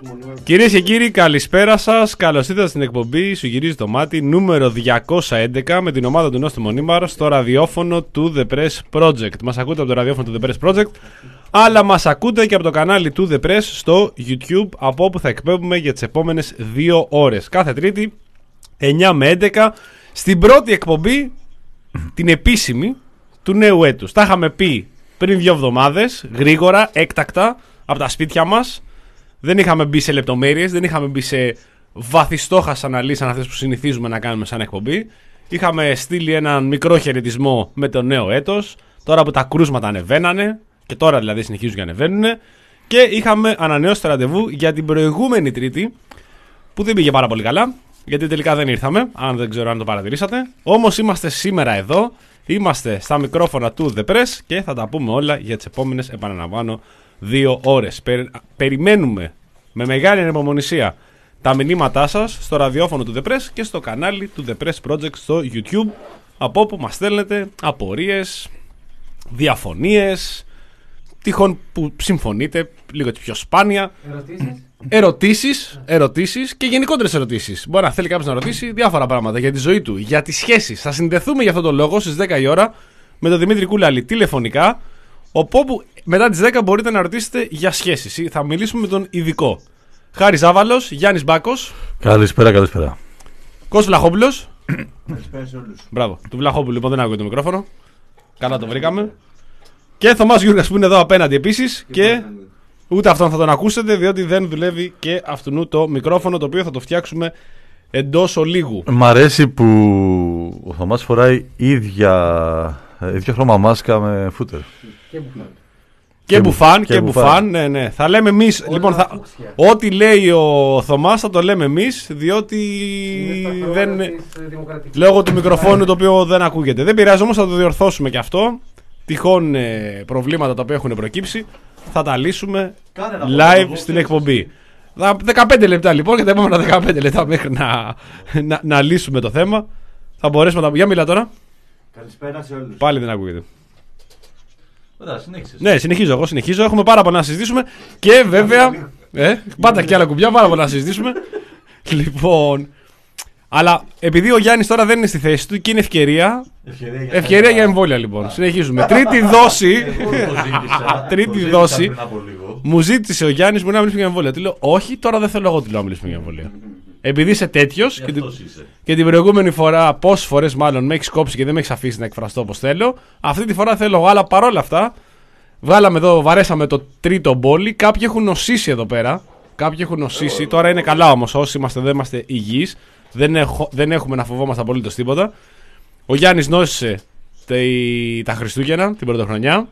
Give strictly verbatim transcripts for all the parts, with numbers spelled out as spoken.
Κυρίες και κύριοι, καλησπέρα σας. Καλώς ήρθατε στην εκπομπή Σου γυρίζει το μάτι νούμερο διακόσια έντεκα με την ομάδα του Νόστου Μονίμαρο στο ραδιόφωνο του The Press Project. Μας ακούτε από το ραδιόφωνο του The Press Project, αλλά μας ακούτε και από το κανάλι του The Press στο YouTube, από όπου θα εκπέμπουμε για τις επόμενες δύο ώρες. Κάθε Τρίτη, εννιά με έντεκα, στην πρώτη εκπομπή, την επίσημη του νέου έτους. Τα είχαμε πει πριν δύο εβδομάδες, γρήγορα, έκτακτα, από τα σπίτια μας. Δεν είχαμε μπει σε λεπτομέρειες, δεν είχαμε μπει σε βαθιστόχας αναλύσεις σαν αυτές που συνηθίζουμε να κάνουμε σαν εκπομπή. Είχαμε στείλει έναν μικρό χαιρετισμό με το νέο έτος, τώρα που τα κρούσματα ανεβαίνανε, και τώρα δηλαδή συνεχίζουν και ανεβαίνουν. Και είχαμε ανανεώσει το ραντεβού για την προηγούμενη Τρίτη, που δεν πήγε πάρα πολύ καλά, γιατί τελικά δεν ήρθαμε, αν δεν ξέρω αν το παρατηρήσατε. Όμως είμαστε σήμερα εδώ, είμαστε στα μικρόφωνα του The Press και θα τα πούμε όλα για τις επόμενες, επαναλαμβάνω, δύο ώρες. Περι... Περιμένουμε με μεγάλη ανυπομονησία τα μηνύματά σας στο ραδιόφωνο του The Press και στο κανάλι του The Press Project στο YouTube, από όπου μας στέλνετε απορίες, διαφωνίες, τυχόν που συμφωνείτε λίγο πιο σπάνια. Ερωτήσεις. Ερωτήσεις, ερωτήσεις και γενικότερες ερωτήσεις. Μπορεί να θέλει κάποιος να ρωτήσει διάφορα πράγματα για τη ζωή του, για τις σχέσεις. Θα συνδεθούμε για αυτόν τον λόγο στις δέκα η ώρα με τον Δημήτρη Κούλαλη τηλεφωνικά, όπου μετά τις δέκα μπορείτε να ρωτήσετε για σχέσεις. Θα μιλήσουμε με τον ειδικό. Χάρης Ζάβαλος, Γιάννης Μπάκος. Καλησπέρα, καλησπέρα. Κώστας Βλαχόπουλος. Καλησπέρα σε όλους. Μπράβο. Του Βλαχόπουλου λοιπόν δεν άκουγε το μικρόφωνο. Καλά το βρήκαμε. Και Θωμάς Γιούργας που είναι εδώ απέναντι επίσης. Και, και ούτε αυτόν θα τον ακούσετε, διότι δεν δουλεύει και αυτού το μικρόφωνο, το οποίο θα το φτιάξουμε εντός ολίγου. Μ' αρέσει που ο Θωμάς φοράει ίδια, ίδιο χρώμα μάσκα με φούτερ. Και μπουφάν. Και, και μπουφάν, και, και μπουφάν, μπουφάν, ναι, ναι. Θα λέμε εμείς, λοιπόν, θα, ό,τι λέει ο Θωμάς θα το λέμε εμείς, διότι δεν, λόγω του μικροφόνου το οποίο δεν ακούγεται. Δεν πειράζει, όμως θα το διορθώσουμε και αυτό. Τυχόν ε, προβλήματα τα οποία έχουν προκύψει θα τα λύσουμε live στην εκπομπή. δεκαπέντε λεπτά λοιπόν, και τα επόμενα δεκαπέντε λεπτά μέχρι να, να, να λύσουμε το θέμα. Θα μπορέσουμε να... Για μιλά τώρα. Καλησπέρα σε όλους. Πάλι δεν ακούγεται. Ωραία, συνέχισες. Ναι, συνεχίζω, εγώ συνεχίζω. Έχουμε πάρα πολλά να συζητήσουμε. Και βέβαια. Ε, πάντα και άλλα κουμπιά, πάρα πολλά να συζητήσουμε. Λοιπόν. Αλλά επειδή ο Γιάννης τώρα δεν είναι στη θέση του και είναι ευκαιρία. Ευκαιρία για, ευκαιρία για εμβόλια λοιπόν. Συνεχίζουμε. Τρίτη δόση. Τρίτη δόση. Μου ζήτησε ο Γιάννης μου να μιλήσουμε για εμβόλια. Του λέω όχι, τώρα δεν θέλω εγώ του λέω να μιλήσουμε για εμβόλια. Επειδή είσαι τέτοιος και, την... και την προηγούμενη φορά, πόσες φορές μάλλον με έχεις κόψει και δεν με έχεις αφήσει να εκφραστώ όπως θέλω. Αυτή τη φορά θέλω εγώ, αλλά παρόλα αυτά, βγάλαμε εδώ, βαρέσαμε το τρίτο μπόλι. Κάποιοι έχουν νοσήσει εδώ πέρα. Κάποιοι έχουν νοσήσει. Τώρα είναι καλά όμως. Όσοι είμαστε εδώ είμαστε υγιείς. Δεν, έχω, δεν έχουμε να φοβόμαστε απολύτως τίποτα. Ο Γιάννης νόσησε τε, τα Χριστούγεννα, την πρωτοχρονιά.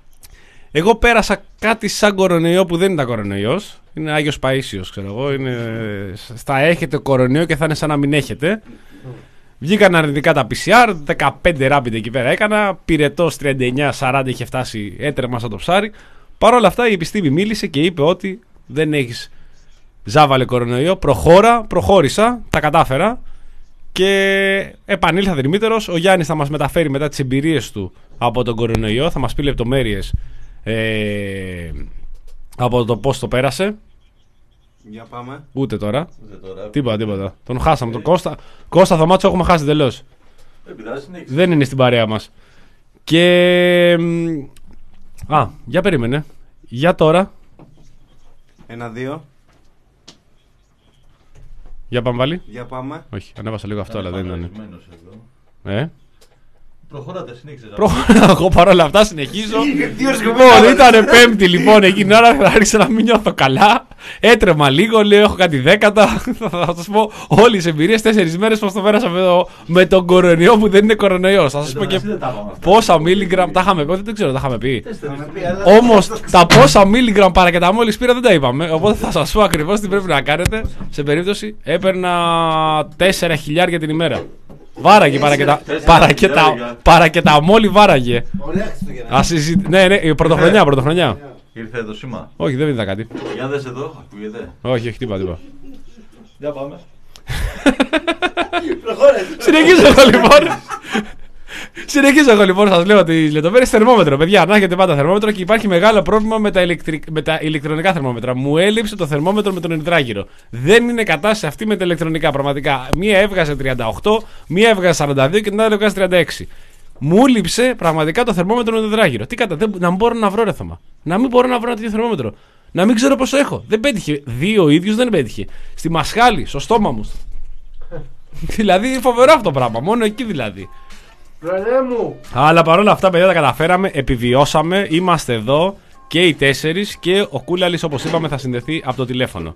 Εγώ πέρασα κάτι σαν κορονοϊό που δεν ήταν κορονοϊός. Είναι Άγιος Παΐσιος, ξέρω εγώ. Είναι, στα έχετε κορονοϊό και θα είναι σαν να μην έχετε. Βγήκαν αρνητικά τα πι σι αρ, δεκαπέντε rapid εκεί πέρα έκανα. Πυρετός τριάντα εννιά σαράντα είχε φτάσει, έτρεμα σαν το ψάρι. Παρ' όλα αυτά η επιστήμη μίλησε και είπε ότι δεν έχεις ζάβαλε κορονοϊό. Προχώρα, προχώρησα, τα κατάφερα και επανήλθα δρυμύτερος. Ο Γιάννης θα μας μεταφέρει μετά τις εμπειρίες του από τον κορονοϊό. Θα μας πει λεπτομέρειες ε, από το πώς το πέρασε. Για πάμε. Ούτε τώρα. τώρα. Τίποτα, τίποτα. Τον χάσαμε. Τον Κώστα, Κώστα Θωμάτσο έχουμε χάσει τελώς. Δεν είναι στην παρέα μας. Και... Α, για περίμενε. Για τώρα. Ένα, δύο. Για πάμε πάλι. Για πάμε. Όχι, ανέβασα λίγο αυτό, αλλά δεν ήταν. Ε. Προχωράτε, συνέχισε. Προχωράω, εγώ παρόλα αυτά συνεχίζω. Λοιπόν, ήταν Πέμπτη λοιπόν, εκείνη ώρα άρχισα να μην νιώθω καλά. Έτρεμα λίγο, λέω έχω κάτι δέκατα. Θα σας πω όλες τις εμπειρίες, τέσσερις μέρες πώς το πέρασα με τον κορονοϊό που δεν είναι κορονοϊός. Θα σας πω και πόσα μιλιγκραμ τα είχαμε πει, δεν ξέρω, τα είχαμε πει. Όμως τα πόσα μιλιγκραμ παρακεταμόλης πήρα δεν τα είπαμε. Οπότε θα σας πω ακριβώς τι πρέπει να κάνετε σε περίπτωση έπαιρνα τέσσερα χιλιάρια την ημέρα. Βάραγε παρακετα... παρακετα... παρακεταμόλη βάραγε. Ωραία συζη... Ναι, ναι, πρωτοχρονιά, πρωτοχρονιά. Ήρθε το σήμα. Όχι, δεν είδα κάτι. Για δες εδώ, ακούγεται. Όχι, όχι, τίποτα, τίποτα. Για πάμε. Συνεχίζω εγώ λοιπόν. Συνεχίζω εγώ λοιπόν, σας λέω τις λεπτομέρειες. Θερμόμετρο, παιδιά, να έχετε πάντα θερμόμετρο και υπάρχει μεγάλο πρόβλημα με τα, ηλεκτρι... με τα ηλεκτρονικά θερμόμετρα. Μου έλειψε το θερμόμετρο με τον ενδράγυρο. Δεν είναι κατάσταση αυτή με τα ηλεκτρονικά. Πραγματικά. Μία έβγαζε τριάντα οκτώ, μία έβγαζε σαράντα δύο και την άλλη έβγαζε τριάντα έξι. Μου έλειψε πραγματικά το θερμόμετρο με τον ενδράγυρο. Τι κατά, δεν... να μην μπορώ να βρω ρε Θωμά. Να μην μπορώ να βρω ένα τέτοιο θερμόμετρο. Να μην ξέρω πόσο έχω. Δεν πέτυχε. Δύο ίδιους δεν πέτυχε. Στη μασχάλη, στο στόμα μου. Δηλαδή φοβερό αυτό το πράγμα. Μόνο εκεί δηλαδή. Μου. Αλλά παρόλα αυτά, παιδιά, τα καταφέραμε, επιβιώσαμε, είμαστε εδώ και οι τέσσερις και ο Κούλαλης, όπως είπαμε, θα συνδεθεί από το τηλέφωνο.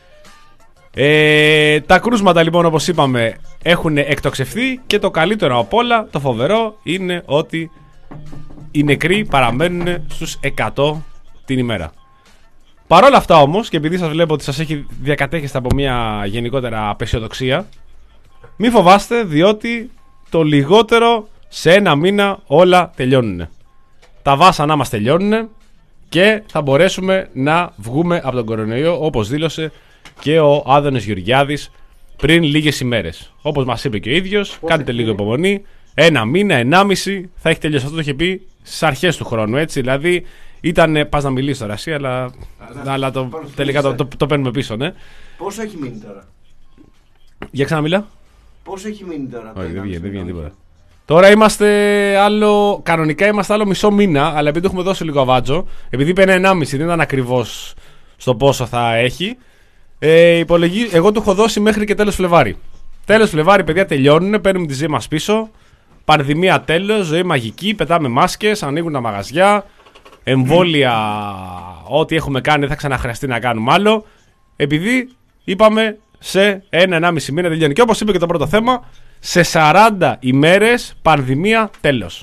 Ε, τα κρούσματα, λοιπόν, όπως είπαμε, έχουν εκτοξευθεί και το καλύτερο από όλα, το φοβερό, είναι ότι οι νεκροί παραμένουν στους εκατό την ημέρα. Παρόλα αυτά όμως, και επειδή σας βλέπω ότι σας έχει διακατέχεστε από μια γενικότερα απεσιοδοξία, μη φοβάστε, διότι το λιγότερο σε ένα μήνα όλα τελειώνουν. Τα βάσανά μας τελειώνουν και θα μπορέσουμε να βγούμε από τον κορονοϊό, όπως δήλωσε και ο Άδωνης Γεωργιάδης πριν λίγες ημέρες. Όπως μας είπε και ο ίδιος, κάντε λίγο υπομονή. Ένα μήνα, ενάμιση θα έχει τελειώσει. Αυτό το είχε πει στις αρχές του χρόνου, έτσι. Δηλαδή ήταν. Πας να μιλήσει τώρα, εσύ, αλλά, αλλά, αλλά το, τελικά το, το, το παίρνουμε πίσω, ναι. Πόσο έχει μείνει τώρα? Για ξαναμιλά. Πόσο έχει μείνει τώρα? Όχι, δεν βγαίνει, δεν βγαίνει τίποτα. Τώρα είμαστε άλλο. Κανονικά είμαστε άλλο μισό μήνα, αλλά επειδή έχουμε δώσει λίγο αβάτζο, επειδή είπε ένα ενάμιση, δεν ήταν ακριβώς στο πόσο θα έχει. Ε, υπολογί... Εγώ του έχω δώσει μέχρι και τέλος Φλεβάρι. Τέλος Φλεβάρι, παιδιά, τελειώνουν, παίρνουμε τη ζωή μας πίσω. Πανδημία τέλος, ζωή μαγική, πετάμε μάσκες, ανοίγουν τα μαγαζιά. Εμβόλια, ό,τι έχουμε κάνει δεν θα ξαναχρειαστεί να κάνουμε άλλο. Επειδή είπαμε σε ένα ενάμιση μήνα τελειώνει. Και όπως είπε και το πρώτο θέμα, σε σαράντα ημέρες πανδημία τέλος.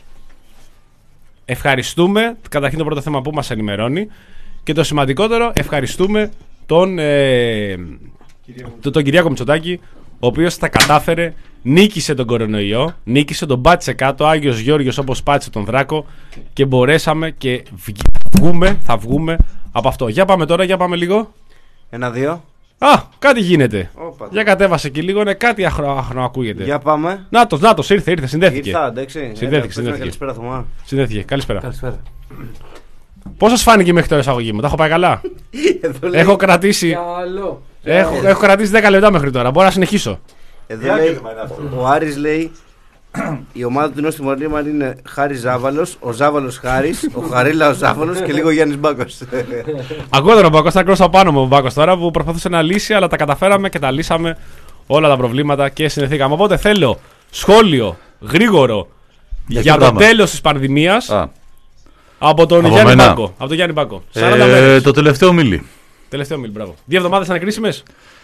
Ευχαριστούμε, καταρχήν το πρώτο θέμα που μας ενημερώνει. Και το σημαντικότερο, ευχαριστούμε τον, ε, τον, τον Κυριάκο Μητσοτάκη, ο οποίος τα κατάφερε, νίκησε τον κορονοϊό, νίκησε, τον πάτησε κάτω, Άγιος Γιώργος όπως πάτησε τον Δράκο και μπορέσαμε και βγούμε, θα βγούμε από αυτό. Για πάμε τώρα, για πάμε λίγο. Ένα-δύο. Α, κάτι γίνεται. Όπα. Για κατέβασε και λίγο, ναι, κάτι άχρονο, άχρονο ακούγεται. Για πάμε. Νάτος, νάτος, ήρθε, ήρθε, συνδέθηκε. Ήρθα, εντάξει. Συνδέθηκε, συνδέθηκε. Καλησπέρα, Θωμά. Συνδέθηκε, καλησπέρα. Καλησπέρα. Πώς σας φάνηκε μέχρι τώρα η εισαγωγή μου, τα έχω πάει καλά? Εδώ λέει, Έχω κρατήσει. Καλό. Έχω, έχω κρατήσει δέκα λεπτά μέχρι τώρα. Μπορώ να συνεχίσω. εδώ λέει, ο Άρης λέει, η ομάδα του Νόστιμου Μαρνίμαν είναι Χάρης Ζάβαλος, ο Ζάβαλος Χάρης, ο Χαρίλα ο Ζάβαλος και λίγο Γιάννης Μπάκος. Ακούω τον Μπάκο, θα κρόσω πάνω μου ο Μπάκος τώρα που προσπαθούσε να λύσει, αλλά τα καταφέραμε και τα λύσαμε όλα τα προβλήματα και συνδεθήκαμε. Οπότε θέλω σχόλιο γρήγορο για, για το πράγμα? τέλος της πανδημίας Α, από τον από Γιάννη μένα. Μπάκο. Από τον Γιάννη Μπάκο. σαράντα ε, μέρες. το τελευταίο μίλη. Τελευταίο μίλη, μπράβο. Δύο εβδομάδες ανακρίσιμες.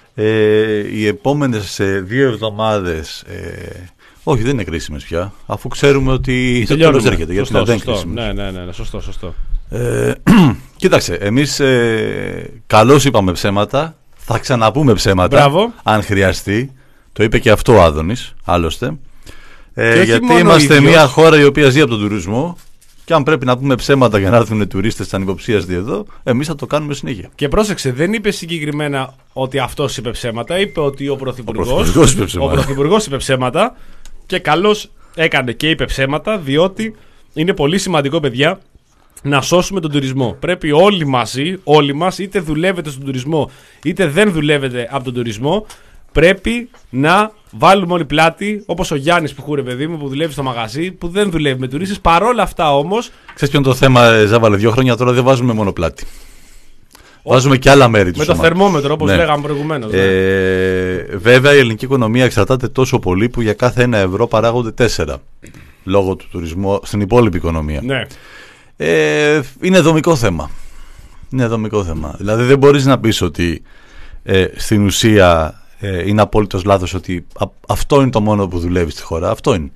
Ε, οι επόμενες ε, δύο εβδομάδες. Ε, όχι, δεν είναι κρίσιμες πια. Αφού ξέρουμε ότι το τέλος έρχεται. Γιατί Σωστό, δεν είναι σωστό. κρίσιμες. Ναι, ναι, ναι, σωστό, σωστό. Ε, κοίταξε, εμείς ε, καλώς είπαμε ψέματα. Θα ξαναπούμε ψέματα. Μπράβο. Αν χρειαστεί. Το είπε και αυτό ο Άδωνης, άλλωστε. Ε, όχι γιατί μόνο είμαστε ίδιος. μια χώρα η οποία ζει από τον τουρισμό. Και αν πρέπει να πούμε ψέματα για να έρθουν τουρίστες ανυποψίαστοι εδώ, εμείς θα το κάνουμε συνέχεια. Και πρόσεξε, δεν είπε συγκεκριμένα ότι αυτός είπε ψέματα. Είπε ότι ο Πρωθυπουργός, Ο Πρωθυπουργός είπε ψέματα. ο Πρωθυπουργός είπε ψέματα και καλώς έκανε και είπε ψέματα, διότι είναι πολύ σημαντικό, παιδιά, να σώσουμε τον τουρισμό. Πρέπει όλοι μαζί, όλοι μας, είτε δουλεύετε στον τουρισμό, είτε δεν δουλεύετε από τον τουρισμό, πρέπει να βάλουμε όλοι πλάτη, όπως ο Γιάννης που χούρε, παιδί μου, που δουλεύει στο μαγαζί, που δεν δουλεύει με τουρίστες. Παρόλα αυτά όμως. Ξέρεις ποιο είναι το θέμα, ε, Ζάβαλε, δύο χρόνια τώρα δεν βάζουμε μόνο πλάτη. Βάζουμε και άλλα μέρη του. Με το θερμόμετρο, όπως Ναι. λέγαμε προηγουμένως. Ναι. Ε, βέβαια η ελληνική οικονομία εξαρτάται τόσο πολύ που για κάθε ένα ευρώ παράγονται τέσσερα. Λόγω του τουρισμού στην υπόλοιπη οικονομία. Ναι. Ε, είναι δομικό θέμα. Είναι δομικό θέμα. Δηλαδή δεν μπορείς να πεις ότι ε, στην ουσία ε, είναι απόλυτος λάθος ότι α, αυτό είναι το μόνο που δουλεύει στη χώρα. Αυτό είναι.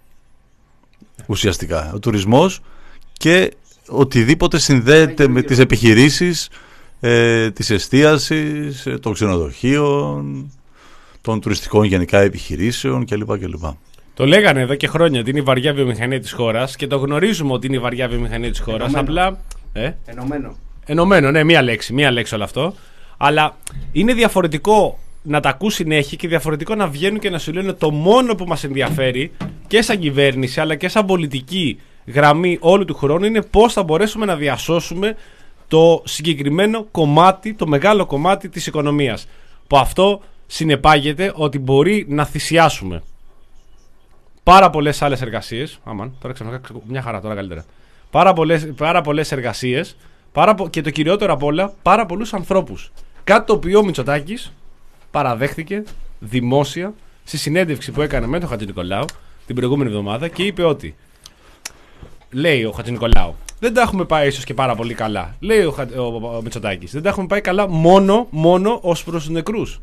Ουσιαστικά. Ο τουρισμός και οτιδήποτε συνδέεται με τις επιχειρήσεις ε, της εστίασης, ε, των ξενοδοχείων, των τουριστικών γενικά επιχειρήσεων κλπ. κλπ. Το λέγανε εδώ και χρόνια ότι είναι η βαριά βιομηχανία της χώρας και το γνωρίζουμε ότι είναι η βαριά βιομηχανία της χώρας. Ενωμένο. Απλά. Ε, Ενωμένο. ενωμένο, ναι, μία λέξη, μία λέξη όλο αυτό. Αλλά είναι διαφορετικό να τα ακούς συνέχεια και διαφορετικό να βγαίνουν και να σου λένε το μόνο που μας ενδιαφέρει και σαν κυβέρνηση αλλά και σαν πολιτική γραμμή όλου του χρόνου είναι πώς θα μπορέσουμε να διασώσουμε το συγκεκριμένο κομμάτι, το μεγάλο κομμάτι της οικονομίας. Που αυτό συνεπάγεται ότι μπορεί να θυσιάσουμε πάρα πολλές άλλες εργασίες. Αμάν, τώρα ξαφνικά μια χαρά, τώρα καλύτερα. Πάρα πολλές, πάρα πολλές εργασίες πάρα πο... και το κυριότερο απ' όλα, πάρα πολλούς ανθρώπους. Κάτι το οποίο ο Μητσοτάκης παραδέχτηκε δημόσια στη συνέντευξη που έκανε με τον Χατζηνικολάου την προηγούμενη εβδομάδα και είπε ότι, λέει ο Χατζηνικολάου, δεν τα έχουμε πάει ίσως και πάρα πολύ καλά. Λέει ο, ο, ο, ο Μητσοτάκης, δεν τα έχουμε πάει καλά μόνο, μόνο ως προς τους νεκρούς.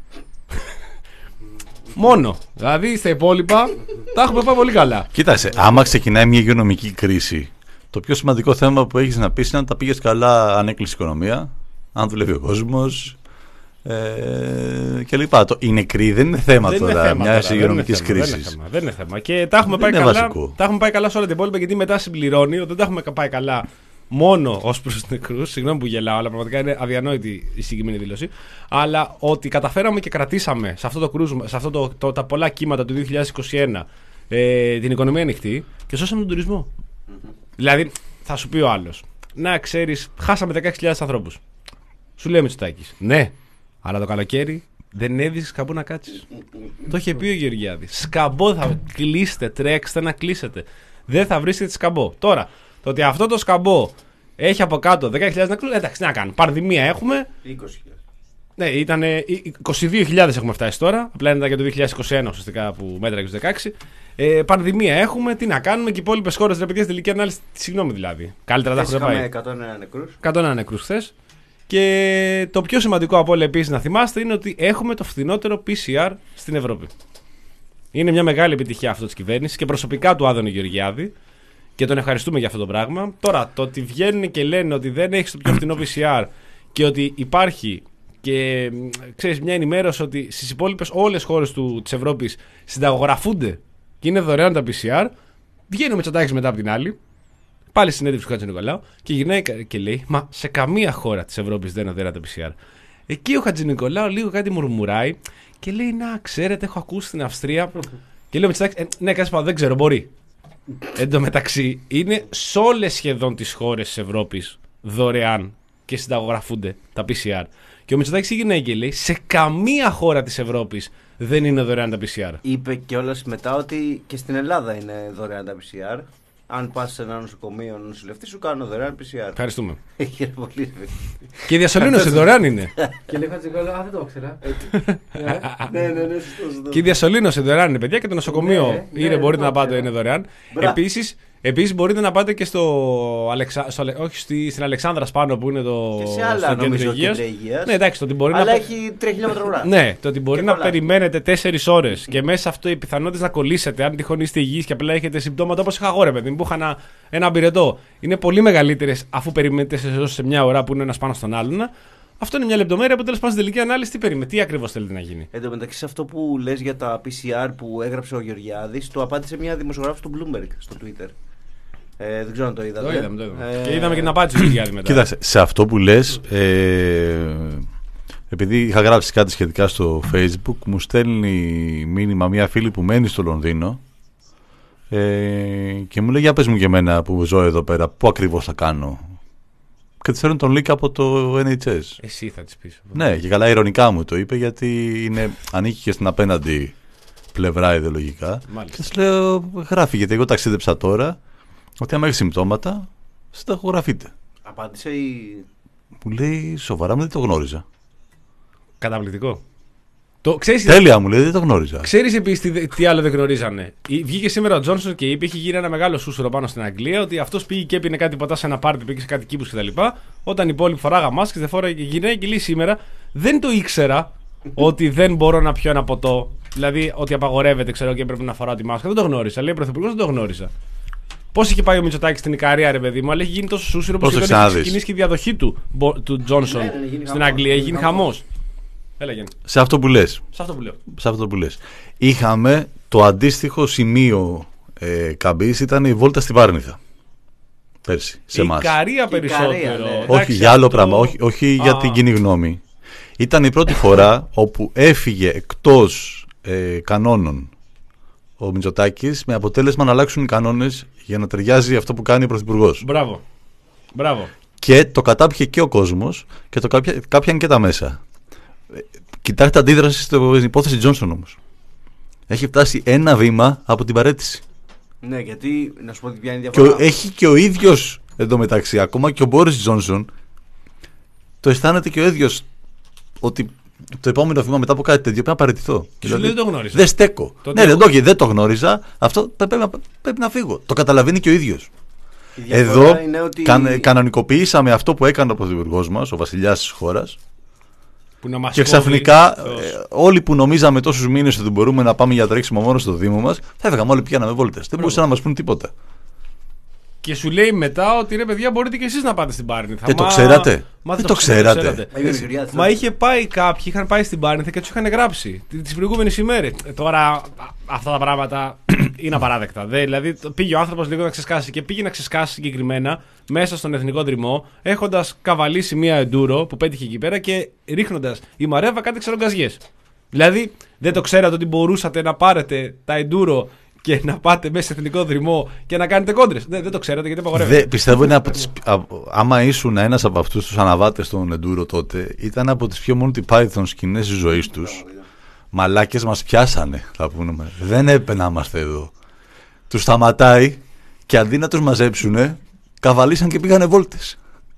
Μόνο. Δηλαδή στα υπόλοιπα τα έχουμε πάει πολύ καλά. Κοίταξε, άμα ξεκινάει μια υγειονομική κρίση, το πιο σημαντικό θέμα που έχεις να πεις είναι αν τα πήγες καλά, αν έκλεισε η οικονομία, αν δουλεύει ο κόσμος ε, και λοιπά. Το, οι νεκροί δεν είναι θέμα δεν τώρα μια υγειονομική κρίση. Δεν, δεν είναι θέμα. Και τα έχουμε, πάει καλά, τα έχουμε πάει καλά σε όλα τα υπόλοιπα, γιατί μετά συμπληρώνει ότι δεν τα έχουμε πάει καλά μόνο ως προς τους νεκρούς. Συγγνώμη που γελάω, αλλά πραγματικά είναι αδιανόητη η συγκεκριμένη δήλωση. Αλλά ότι καταφέραμε και κρατήσαμε σε αυτό το κρούσμα, σε αυτό το, το, τα πολλά κύματα του δύο χιλιάδες είκοσι ένα ε, την οικονομία ανοιχτή και σώσαμε τον τουρισμό. Mm-hmm. Δηλαδή, θα σου πει ο άλλος, να ξέρεις, χάσαμε δεκαέξι χιλιάδες ανθρώπους. Σου λέει ο Μητσοτάκης, ναι, αλλά το καλοκαίρι δεν έβρισκε σκαμπό να κάτσεις. Το είχε πει ο Γεωργιάδης. Σκαμπό θα κλείσετε, τρέξτε να κλείσετε. Δεν θα βρίσκετε σκαμπό. Τώρα, το ότι αυτό το σκαμπό έχει από κάτω δέκα χιλιάδες νεκρούς, εντάξει, τι να κάνουμε. Πανδημία έχουμε. είκοσι χιλιάδες. Ναι, ήταν είκοσι δύο χιλιάδες έχουμε φτάσει τώρα. Απλά είναι για το δύο χιλιάδες είκοσι ένα ουσιαστικά που μέτραγε το δεκαέξι. Ε, πανδημία έχουμε, τι να κάνουμε και οι υπόλοιπες χώρες, ρε παιδιά, στη τελική ανάλυση. Συγγνώμη δηλαδή. Καλύτερα τα έχουμε πάει. Είχαμε εκατόν ένα νεκρούς. εκατόν ένα νεκρούς χθες. Και το πιο σημαντικό από όλα επίσης να θυμάστε είναι ότι έχουμε το φθηνότερο πι σι αρ στην Ευρώπη. Είναι μια μεγάλη επιτυχία αυτό της κυβέρνησης και προσωπικά του Άδωνη Γεωργιάδη και τον ευχαριστούμε για αυτό το πράγμα. Τώρα, το ότι βγαίνουν και λένε ότι δεν έχεις το πιο φθηνό πι σι αρ και ότι υπάρχει και ξέρεις, μια ενημέρωση ότι στις υπόλοιπες όλες χώρες της Ευρώπης συνταγογραφούνται και είναι δωρεάν τα πι σι αρ, βγαίνει ο Μητσοτάκης μετά από την άλλη. Πάλι συνέντευξη του Χατζηνικολάου και γυρνάει και λέει: μα σε καμία χώρα της Ευρώπης δεν είναι δωρεάν τα πι σι αρ. Εκεί ο Χατζηνικολάου λίγο κάτι μουρμουράει και λέει: να, ξέρετε, έχω ακούσει στην Αυστρία. Και λέει ο Μητσοτάκης: ε, ναι, κάτι πάνω, δεν ξέρω, μπορεί. Εν τω μεταξύ, είναι σε όλες σχεδόν τις χώρες της Ευρώπης δωρεάν και συνταγογραφούνται τα πι σι αρ. Και ο Μητσοτάκης γυρνάει και λέει: σε καμία χώρα της Ευρώπης δεν είναι δωρεάν τα πι σι αρ. Είπε κιόλας μετά ότι και στην Ελλάδα είναι δωρεάν τα πι σι αρ. Αν πας σε ένα νοσοκομείο νοσηλευτή, σου κάνουν δωρεάν πι σι αρ. Ευχαριστούμε. πολύ. Και η διασωλήνωση δωρεάν είναι. Και λέει Χατζηνικολάου, α, δεν το ήξερα. Ναι, ναι, ναι, σωστό. Και η διασωλήνωση δωρεάν είναι, παιδιά, και το νοσοκομείο είναι, μπορείτε να πάτε, είναι δωρεάν. Επίσης, επίσης μπορείτε να πάτε και στο, Αλεξα... στο όχι, στη... στην Αλεξάνδρα πάνω που είναι το. Και σε άλλα νομίζω κέντρα υγείας. Ναι, εντάξει, το ότι μπορεί αλλά να... έχει τρία χιλιόμετρα ουρά. Ναι, το ότι μπορεί να περιμένετε τέσσερις ώρες και μέσα αυτό οι πιθανότητες να κολλήσετε, αν τυχόν είστε υγιείς και απλά έχετε συμπτώματα όπως είχα εγώ, ρε παιδί μου, που είχα ένα, ένα πυρετό, είναι πολύ μεγαλύτερες αφού περιμένετε τέσσερις ώρες σε μια ώρα που είναι ένας πάνω στον άλλον. Αυτό είναι μια λεπτομέρεια που τέλος πάντων στην τελική ανάλυση τι περιμένετε, τι ακριβώς θέλετε να γίνει. Εν τω μεταξύ, σε αυτό που λες για τα πι σι αρ που έγραψε ο Γεωργιάδης, το απάντησε μια δημοσιογράφος του Bloomberg στο Twitter. Ε, δεν ξέρω αν το είδατε. Το είδαμε, το είδαμε. Ε... Και είδαμε και την απάντηση του Γεωργιάδη μετά. Κοίταξε, σε αυτό που λες, ε, επειδή είχα γράψει κάτι σχετικά στο Facebook, μου στέλνει μήνυμα μια φίλη που μένει στο Λονδίνο ε, και μου λέει: για πες μου και εμένα που ζω εδώ πέρα, πού ακριβώς θα κάνω. Και της φέρνουν τον link από το εν έιτς ες. Εσύ θα της πεις. Ναι, και καλά ειρωνικά μου το είπε, γιατί είναι, ανήκει και στην απέναντι πλευρά ιδεολογικά. Μάλιστα. Και της λέω: γράφει, γιατί εγώ ταξίδεψα τώρα, ότι άμα έχει συμπτώματα, συνταγογραφείτε. Απάντησε η. Μου λέει: σοβαρά, μου δεν το γνώριζα. Καταπληκτικό. Το, ξέρεις, τέλεια, μου λέει, δεν το γνώριζα. Ξέρεις επίσης τι, τι άλλο δεν γνωρίζανε. Βγήκε σήμερα ο Τζόνσον και είπε: έχει γίνει ένα μεγάλο σούσουρο πάνω στην Αγγλία, ότι αυτός πήγε και έπινε κάτι ποτά σε ένα πάρτι, πήγε σε κάτι κήπους κτλ. Όταν οι υπόλοιποι φοράγα μάσκες, δεν φόραγε γυναίκα και λέει σήμερα: δεν το ήξερα ότι δεν μπορώ να πιω ένα ποτό. Δηλαδή ότι απαγορεύεται, ξέρω, και πρέπει να φοράω τη μάσκα. Δεν το γνώρισα. Λέει ο Πρωθυπουργός: δεν το γνώρισα. Πώς είχε πάει ο Μητσοτάκης στην Ικαρία, ρε παιδί μου, αλλά έχει γίνει τόσο σούσουρο που είχε ξεκινήσει και η διαδοχή του, του Τζόνσον στην Αγγλία. Έχει γίνει χαμός. Έλα, σε αυτό που λες. Σε αυτό που λέω. Σε αυτό που λες. Είχαμε το αντίστοιχο σημείο ε, καμπής, ήταν η βόλτα στη Βάρνηθα. Πέρσι, σε εμάς. Η Ικαρία περισσότερο. Ναι. Όχι, για άλλο αυτό... πράγμα, όχι, όχι για την κοινή γνώμη. Ήταν η πρώτη φορά όπου έφυγε εκτός ε, κανόνων ο Μητσοτάκης με αποτέλεσμα να αλλάξουν οι κανόνες για να ταιριάζει αυτό που κάνει ο Πρωθυπουργός. Μπράβο. Μπράβο. Και το κατάπιε και ο κόσμος και το κάποια, κάποιαν και τα μέσα. Κοιτάξτε αντίδραση στην υπόθεση Τζόνσον όμως. Έχει φτάσει ένα βήμα από την παραίτηση. Ναι, γιατί να σου πω ότι πιάνει Και διαφορά. ο, έχει και ο ίδιος εντωμεταξύ, ακόμα και ο Μπόρις Τζόνσον, το αισθάνεται και ο ίδιος ότι το επόμενο βήμα μετά από κάτι τέτοιο πρέπει να παραιτηθώ. Και σου λέει δεν το γνώριζα. Δεν στέκω. Το ναι, έχω- δεν το, δεν το γνώριζα. Αυτό πρέπει, να, πρέπει να φύγω. Το καταλαβαίνει και ο ίδιος. Η διαφορά Εδώ είναι ότι... καν, κανονικοποιήσαμε αυτό που έκανε ο πρωθυπουργός μας, ο βασιλιάς της χώρας. Που να μας Και κόβει, ξαφνικά Θεός. ε, όλοι που νομίζαμε τόσους μήνες ότι μπορούμε να πάμε για τρέξιμο μόνο στο Δήμο μας, θα έφεγαμε όλοι πηγαίναμε βόλτες. Δεν μπορούσαν να μας πούν τίποτα. Και σου λέει μετά ότι ρε παιδιά μπορείτε και εσείς να πάτε στην Πάρνηθα. Δεν το Μα- ξέρατε. Μα Δεν το ξέρατε. Μα είναι μικριά, Μα είχε πάει κάποιοι, είχαν πάει στην Πάρνηθα και του είχαν γράψει τις προηγούμενες ημέρες. Ε, τώρα α, αυτά τα πράγματα είναι απαράδεκτα. Δε, δηλαδή το- πήγε ο άνθρωπος λίγο να ξεσκάσει και πήγε να ξεσκάσει συγκεκριμένα μέσα στον εθνικό δρυμό, έχοντας καβαλήσει μία εντούρο που πέτυχε εκεί πέρα και ρίχνοντας η Μαρέβα κάτι ξερογκαζιές. Δηλαδή δεν το ξέρατε ότι μπορούσατε να πάρετε τα εντούρο και να πάτε μέσα σε εθνικό δρυμό και να κάνετε κόντρες. Ναι, δεν το ξέρατε γιατί απαγορεύεται. Δε, πιστεύω είναι από τις, α, άμα ήσουν ένας από αυτούς τους αναβάτες των Εντούρο τότε, ήταν από τις πιο Monty Python σκηνές της ζωής τους. Μαλάκες μας πιάσανε, θα πούμε. Δεν έπρεπε να είμαστε εδώ. Τους σταματάει και αντί να τους μαζέψουνε, καβαλήσαν και πήγανε βόλτες.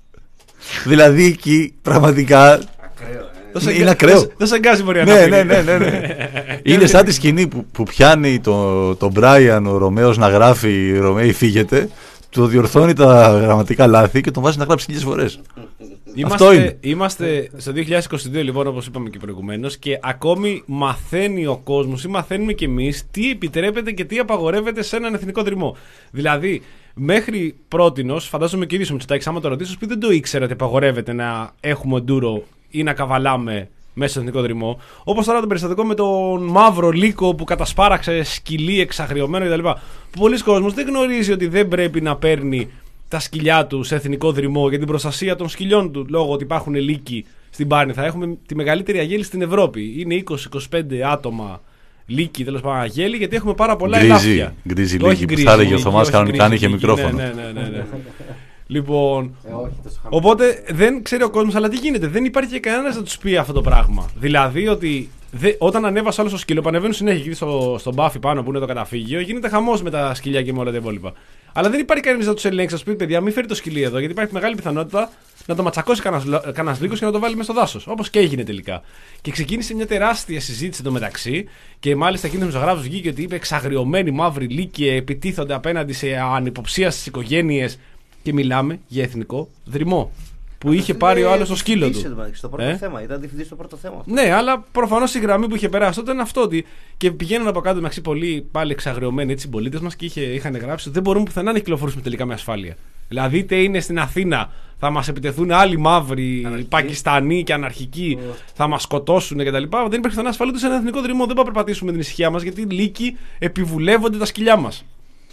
Δηλαδή εκεί πραγματικά Δεν σε είναι εγκα- ακραίο. δεν- Δεν σε εγκάζει μπορεί να ναι, πει. ναι, ναι, ναι, ναι. Είναι σαν τη σκηνή που, που πιάνει τον το Μπράιαν ο Ρωμαίος να γράφει «Ρωμαίοι φύγετε», του διορθώνει τα γραμματικά λάθη και τον βάζει να γράψει χίλιες φορές. Είμαστε, Αυτό είναι. είμαστε στο δύο χιλιάδες είκοσι δύο λοιπόν, όπως είπαμε και προηγουμένως, και ακόμη μαθαίνει ο κόσμος ή μαθαίνουμε κι εμείς τι επιτρέπεται και τι απαγορεύεται σε έναν εθνικό δρυμό. Δηλαδή, μέχρι πρότινος, φαντάζομαι και ίδιος ο Μητσοτάκης, άμα το ρωτήσω, πει δεν το ήξερα ότι απαγορεύεται να έχουμε ντούρο ή να καβαλάμε μέσα στο εθνικό δρυμό. Όπως τώρα το περιστατικό με τον μαύρο λύκο που κατασπάραξε σκυλί εξαγριωμένο κτλ. Που πολλοί κόσμος δεν γνωρίζει ότι δεν πρέπει να παίρνει τα σκυλιά του σε εθνικό δρυμό για την προστασία των σκυλιών του, λόγω ότι υπάρχουν λύκοι στην Πάρνηθα. Έχουμε τη μεγαλύτερη αγέλη στην Ευρώπη. Είναι είκοσι με είκοσι πέντε άτομα λύκοι, τέλος πάντων αγέλη, γιατί έχουμε πάρα πολλά Γκρίζι, ελάφια. γκρίζι Το όχι λύκοι, που γκρίζι θα έλεγε ο λύκοι, Θωμάς όχι κανονικά αν γκρίζι είχε λύκοι, μικρόφωνο. Ναι, ναι, ναι, ναι. Λοιπόν, Ε, όχι, τόσο χαμηλό. οπότε δεν ξέρει ο κόσμος, αλλά τι γίνεται. Δεν υπάρχει και κανένας να του πει αυτό το πράγμα. Δηλαδή ότι δε, όταν ανέβασε όλο το σκύλο, που ανεβαίνουν συνέχεια εκεί στο, στο μπάφι πάνω που είναι το καταφύγιο, γίνεται χαμός με τα σκυλιά και με όλα τα υπόλοιπα. Αλλά δεν υπάρχει κανείς να του ελέγξει, να του πει παιδιά, μην φέρει το σκυλί εδώ, γιατί υπάρχει μεγάλη πιθανότητα να το ματσακώσει κανένα λύκο και να το βάλει μέσα στο δάσος. Όπως και έγινε τελικά. Και ξεκίνησε μια τεράστια συζήτηση εντωμεταξύ, και μάλιστα εκείνο ο δημοσιογράφος βγήκε ότι είπε εξαγριωμένοι μαύροι λύκοι επιτίθονται απέναντι σε ανυποψία στις οικογένειες. Και μιλάμε για εθνικό δρυμό. Που είχε πάρει ο άλλος το σκύλο του. Στο πρώτο Ε? θέμα, ήταν διευθυντής στο πρώτο θέμα. Ναι, αλλά προφανώς η γραμμή που είχε περάσει τότε είναι αυτό. Ότι και πηγαίνουν από κάτω μεταξύ πολλοί πάλι εξαγριωμένοι έτσι συμπολίτες μας και είχε, είχαν γράψει ότι δεν μπορούμε πουθενά να κυκλοφορήσουμε τελικά με ασφάλεια. Δηλαδή, είτε είναι στην Αθήνα, θα μας επιτεθούν άλλοι μαύροι, Αναρχικοί. Πακιστανοί και αναρχικοί, θα μας σκοτώσουν κτλ. Δεν υπάρχει πουθενά ασφάλεια ούτε σε ένα εθνικό δρυμό. Δεν μπορούμε να περπατήσουμε με την ησυχία μας, γιατί οι λύκοι επιβουλεύονται τα σκυλιά μας.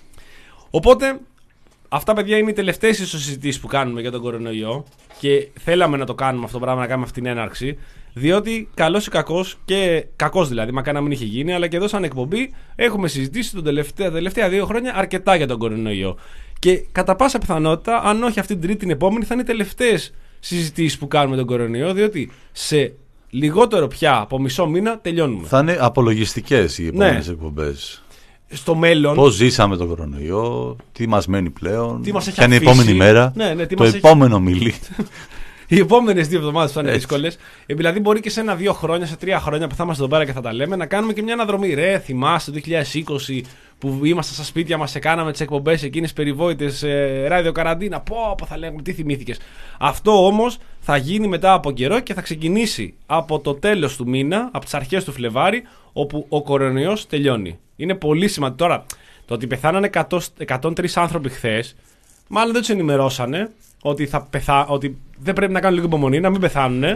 Οπότε, αυτά, παιδιά, είναι οι τελευταίες συζητήσεις που κάνουμε για τον κορονοϊό και θέλαμε να το κάνουμε αυτό το πράγμα, να κάνουμε αυτή την έναρξη, διότι καλός ή κακός, και κακός δηλαδή, μακάρι να μην είχε γίνει, αλλά και εδώ σαν εκπομπή έχουμε συζητήσει τον τελευταία, τα τελευταία δύο χρόνια αρκετά για τον κορονοϊό. Και κατά πάσα πιθανότητα, αν όχι αυτή την τρίτη, την επόμενη, θα είναι οι τελευταίες συζητήσεις που κάνουμε τον κορονοϊό, διότι σε λιγότερο πια από μισό μήνα τελειώνουμε. Θα είναι απολογιστικές οι επόμενες Ναι. εκπομπές. Στο μέλλον. Πώς ζήσαμε τον κορονοϊό, τι μας μένει πλέον, Τι μας έχει ποια είναι η αφήσει. επόμενη μέρα, Ναι, ναι, τι το μας έχει- επόμενο μιλή. Οι επόμενε δύο εβδομάδες θα είναι Έτσι. δύσκολες. Ε, δηλαδή, μπορεί και σε ένα-δύο χρόνια, σε τρία χρόνια που θα είμαστε εδώ πέρα και θα τα λέμε, να κάνουμε και μια αναδρομή. Ρε, θυμάστε το δύο χιλιάδες είκοσι που ήμασταν στα σπίτια μας και κάναμε τις εκπομπές εκείνες περιβόητες, ε, ράδιο καραντίνα. Πω, πω, θα λέμε, τι θυμήθηκες. Αυτό όμως θα γίνει μετά από καιρό και θα ξεκινήσει από το τέλος του μήνα, από τις αρχές του Φλεβάρι, όπου ο κορονοϊός τελειώνει. Είναι πολύ σημαντικό. Τώρα, το ότι πεθάνανε εκατό, εκατόν τρεις άνθρωποι χθες, μάλλον δεν τους ενημερώσανε ότι, θα πεθα... ότι δεν πρέπει να κάνουν λίγο υπομονή, να μην πεθάνουνε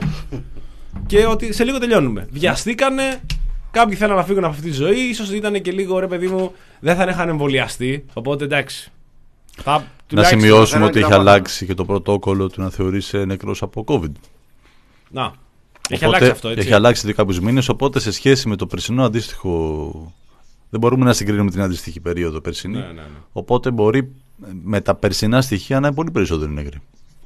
και ότι σε λίγο τελειώνουμε. Βιαστήκανε, κάποιοι θέλουν να φύγουν από αυτή τη ζωή, ίσως ήταν και λίγο, ρε παιδί μου, δεν θα είχαν εμβολιαστεί, οπότε εντάξει. Θα, Να τουλάχιστον- σημειώσουμε να ότι έχει κάνουμε τα αλλάξει και το πρωτόκολλο του να θεωρείσαι νεκρός από COVID. Να, Έχει αλλάξει αυτό, έτσι. Έχει αλλάξει εδώ κάποιους μήνες, οπότε σε σχέση με το περσινό αντίστοιχο. Δεν μπορούμε να συγκρίνουμε την αντίστοιχη περίοδο περσινή. Ναι, ναι, ναι. Οπότε μπορεί με τα περσινά στοιχεία να είναι πολύ περισσότερο νεκροί.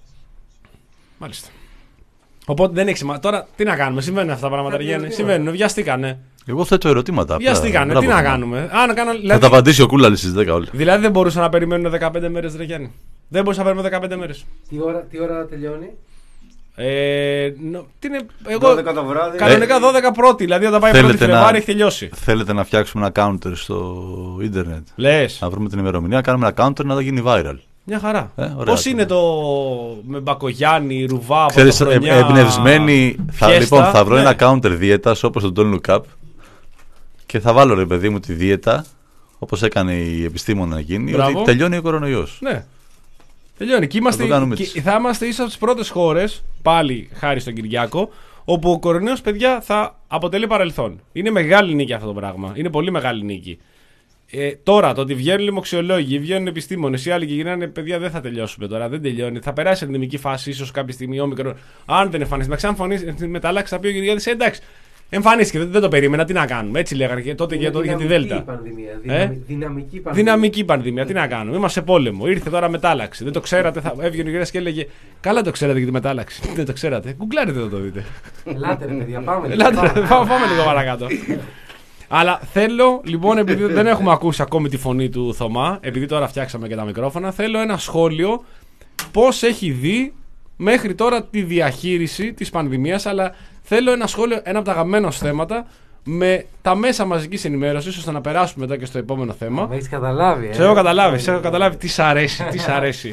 Μάλιστα. Οπότε δεν έχει σημασία. Τώρα τι να κάνουμε, συμβαίνουν αυτά τα πράγματα, Γιάννη. Συμβαίνουν, βιαστήκανε. Εγώ θέτω ερωτήματα. Βιαστήκανε, τι να κάνουμε. Α, να κάνω, δηλαδή... Θα τα απαντήσει ο Κούλαλης στις δέκα όλοι. Δηλαδή δεν μπορούσαν να περιμένουν δεκαπέντε μέρες, ρε Γιάννη. Δεν μπορούσαν να περιμένουν δεκαπέντε μέρες. Τι ώρα, τι ώρα τελειώνει? Ε, νο, τι είναι, εγώ, δώδεκα το βράδυ. Κανονικά δώδεκα πρώτη, δηλαδή όταν πάει πρώτη Φλεβάρη έχει τελειώσει. Θέλετε να φτιάξουμε ένα counter στο ίντερνετ? Λες. Να βρούμε την ημερομηνία, να κάνουμε ένα counter να το γίνει viral. Μια χαρά. Ε, Πώς είναι το με Μπακογιάννη, Ρουβά, Ξέρεις, Πρωτοχρονιά, εμπνευσμένοι. Θα, λοιπόν, θα βρω ναι. ένα counter δίαιτας όπως το Don't Look Up και θα βάλω, ρε παιδί μου, τη δίαιτα όπως έκανε η επιστήμονα εκείνη, ότι τελειώνει ο κορονοϊός. Ναι. Τελειώνει. Και είμαστε, θα, και θα είμαστε ίσως από τις πρώτες χώρες, πάλι χάρη στον Κυριάκο, όπου ο κορονοϊός, παιδιά, θα αποτελεί παρελθόν. Είναι μεγάλη νίκη αυτό το πράγμα. Είναι πολύ μεγάλη νίκη. Ε, τώρα το ότι βγαίνουν λοιμοξιολόγοι, βγαίνουν επιστήμονες, οι άλλοι και γυρνάνε, παιδιά, δεν θα τελειώσουμε τώρα. Δεν τελειώνει. Θα περάσει η ενδημική φάση, ίσως κάποια στιγμή όμικρον. Αν δεν εμφανιστεί, με ξαναφωνήσει, μεταλλάξει, θα πει ο Κυριάκος, ε, εντάξει. Εμφανίστηκε, δεν, δεν το περίμενα, τι να κάνουμε. Έτσι λέγανε και τότε για, για τη Δέλτα. Πανδημία, ε? Δυναμική πανδημία. Δυναμική πανδημία, τι να κάνουμε. Είμαστε σε πόλεμο. Ήρθε τώρα μετάλλαξη. Δεν το ξέρατε. Θα... Έβγαινε ο Κυριάκος και έλεγε, καλά το ξέρατε για τη μετάλλαξη. Δεν το ξέρατε. Γκουγκλάρετε το, το δείτε. Ελάτε, ρε παιδιά, πάμε. Ελάτε, πάμε, πάμε λίγο παρακάτω. Αλλά θέλω, λοιπόν, επειδή δεν έχουμε ακούσει ακόμη τη φωνή του Θωμά, επειδή τώρα φτιάξαμε και τα μικρόφωνα, θέλω ένα σχόλιο πώς έχει δει μέχρι τώρα τη διαχείριση της πανδημίας, αλλά θέλω ένα σχόλιο, ένα από τα αγαπημένα θέματα, με τα μέσα μαζικής ενημέρωσης, ώστε να περάσουμε μετά και στο επόμενο θέμα. Με έχεις καταλάβει, ε. Σε έχω καταλάβει, σε έχω καταλάβει τι σ' αρέσει, τι σ' αρέσει.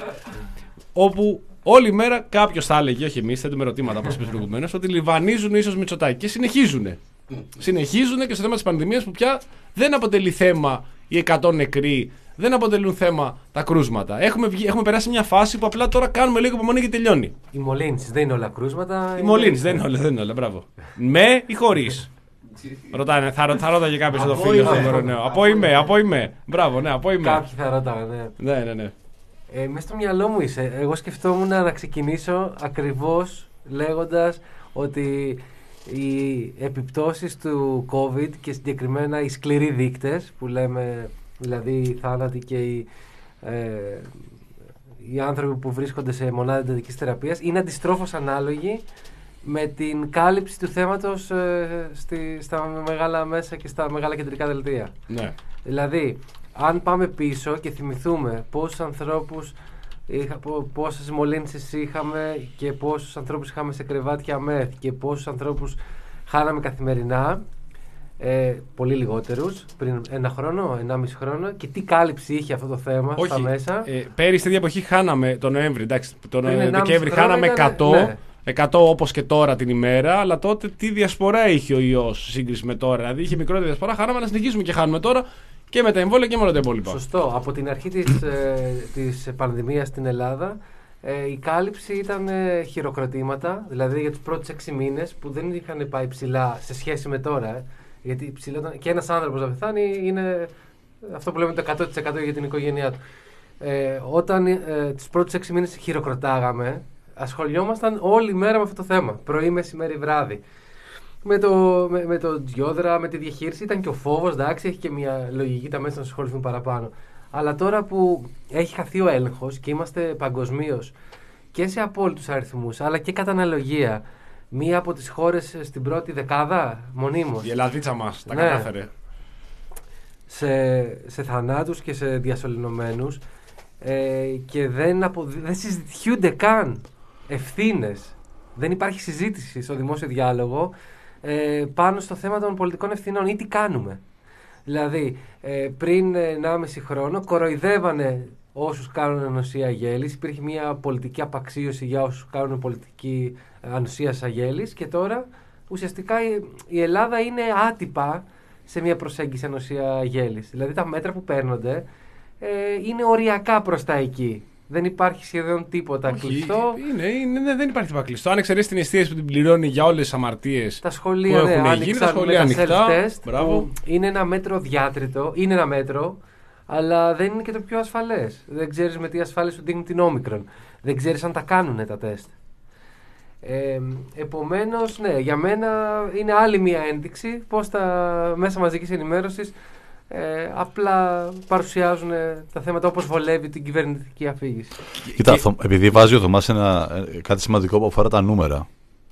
Όπου όλη μέρα κάποιος θα έλεγε, όχι εμείς, θέτουμε ερωτήματα όπως είπες προηγουμένως, ότι λιβανίζουν ίσως Μητσοτάκη και συνεχίζουν. Συνεχίζουν και στο θέμα της πανδημίας που πια δεν αποτελεί θέμα οι εκατό νεκροί, δεν αποτελούν θέμα τα κρούσματα. Έχουμε, βγει, έχουμε περάσει μια φάση που απλά τώρα κάνουμε λίγο υπομονή και τελειώνει. Οι μολύνσεις δεν είναι όλα κρούσματα. Οι μολύνσεις δεν είναι όλα, δεν είναι όλα, μπράβο. Με ή χωρίς. Ρωτάνε, θα, θα ρώταγε κάποιος εδώ φίλο στον κορονοϊό. Από ή με, από ή με. Μπράβο, ναι, από ή με. Κάποιοι θα ρώταγαν, ναι. Ναι, ναι, ναι. Ε, μες στο μυαλό μου είσαι. Εγώ σκεφτόμουν να ξεκινήσω ακριβώς λέγοντας ότι οι επιπτώσεις του COVID και συγκεκριμένα οι σκληροί δείκτες που λέμε, δηλαδή οι θάνατοι και οι, ε, οι άνθρωποι που βρίσκονται σε μονάδα εντατικής θεραπείας είναι αντιστρόφως ανάλογοι με την κάλυψη του θέματος ε, στη, στα μεγάλα μέσα και στα μεγάλα κεντρικά δελτία. Ναι. Δηλαδή, αν πάμε πίσω και θυμηθούμε πόσους ανθρώπους Είχα, πόσες μολύνσεις είχαμε και πόσους ανθρώπους είχαμε σε κρεβάτια μεθ και πόσους ανθρώπους χάναμε καθημερινά, ε, πολύ λιγότερους πριν ένα χρόνο, ενάμιση χρόνο, και τι κάλυψη είχε αυτό το θέμα. Όχι, στα μέσα. Ε, πέρυσι την εποχή χάναμε τον Νοέμβρη, εντάξει, τον Δεκέμβρη χάναμε εκατό, ναι. εκατό όπως και τώρα την ημέρα, αλλά τότε τι διασπορά είχε ο ιός σύγκριση με τώρα. Δηλαδή είχε μικρότερη διασπορά, χάναμε, να συνεχίσουμε και χάνουμε τώρα. Και με τα εμβόλια και με όλα τα υπόλοιπα. Σωστό. Από την αρχή της, ε, της πανδημίας στην Ελλάδα ε, η κάλυψη ήταν ε, χειροκροτήματα. Δηλαδή για τους πρώτους έξι μήνες που δεν είχαν πάει ψηλά σε σχέση με τώρα. Ε, γιατί ψηλά, και ένας άνθρωπος να πεθάνει είναι αυτό που λέμε το εκατό τοις εκατό για την οικογένειά του. Ε, όταν ε, τους πρώτους έξι μήνες χειροκροτάγαμε, ασχολιόμασταν όλη μέρα με αυτό το θέμα. Πρωί, μεσημέρι, βράδυ. Με το, με, με το Τζιόδρα, με τη διαχείριση, ήταν και ο φόβος, εντάξει, έχει και μια λογική τα μέσα να ασχοληθούν παραπάνω. Αλλά τώρα που έχει χαθεί ο έλεγχος και είμαστε παγκοσμίως και σε απόλυτους αριθμούς, αλλά και κατά αναλογία, μία από τις χώρες στην πρώτη δεκάδα, μονίμως. Η Ελλαδίτσα μας, τα ναι, κατάφερε. Σε, σε θανάτους και σε διασωληνωμένους ε, και δεν, απο, δεν συζητιούνται καν ευθύνες. Δεν υπάρχει συζήτηση στο δημόσιο διάλογο ε, πάνω στο θέμα των πολιτικών ευθυνών ή τι κάνουμε. Δηλαδή, ε, πριν ενάμιση χρόνο κοροϊδεύανε όσους κάνουν ανοσία γέλης, υπήρχε μια πολιτική απαξίωση για όσους κάνουν πολιτική ανοσία αγέλης και τώρα ουσιαστικά η, η Ελλάδα είναι άτυπα σε μια προσέγγιση ανοσία γέλης. Δηλαδή τα μέτρα που παίρνονται ε, είναι οριακά προς τα εκεί. Δεν υπάρχει σχεδόν τίποτα. Όχι, κλειστό. Είναι, είναι, δεν υπάρχει τίποτα κλειστό. Αν εξαιρέσει την εστίαση που την πληρώνει για όλες τις αμαρτίες τα σχολεία, που έχουν ναι, γίνει, τα σχολεία ανοιχτά. Που είναι ένα μέτρο διάτριτο, είναι ένα μέτρο, αλλά δεν είναι και το πιο ασφαλές. Δεν ξέρεις με τι ασφάλεια σου δίνουν την όμικρον. Δεν ξέρεις αν τα κάνουν τα τεστ. Ε, επομένως, ναι, για μένα είναι άλλη μια ένδειξη πως τα μέσα μαζικής ενημέρωσης ε, απλά παρουσιάζουν τα θέματα όπως βολεύει την κυβερνητική αφήγηση. Κοίτα, και... επειδή βάζει ο Θωμάς ένα, κάτι σημαντικό που αφορά τα νούμερα.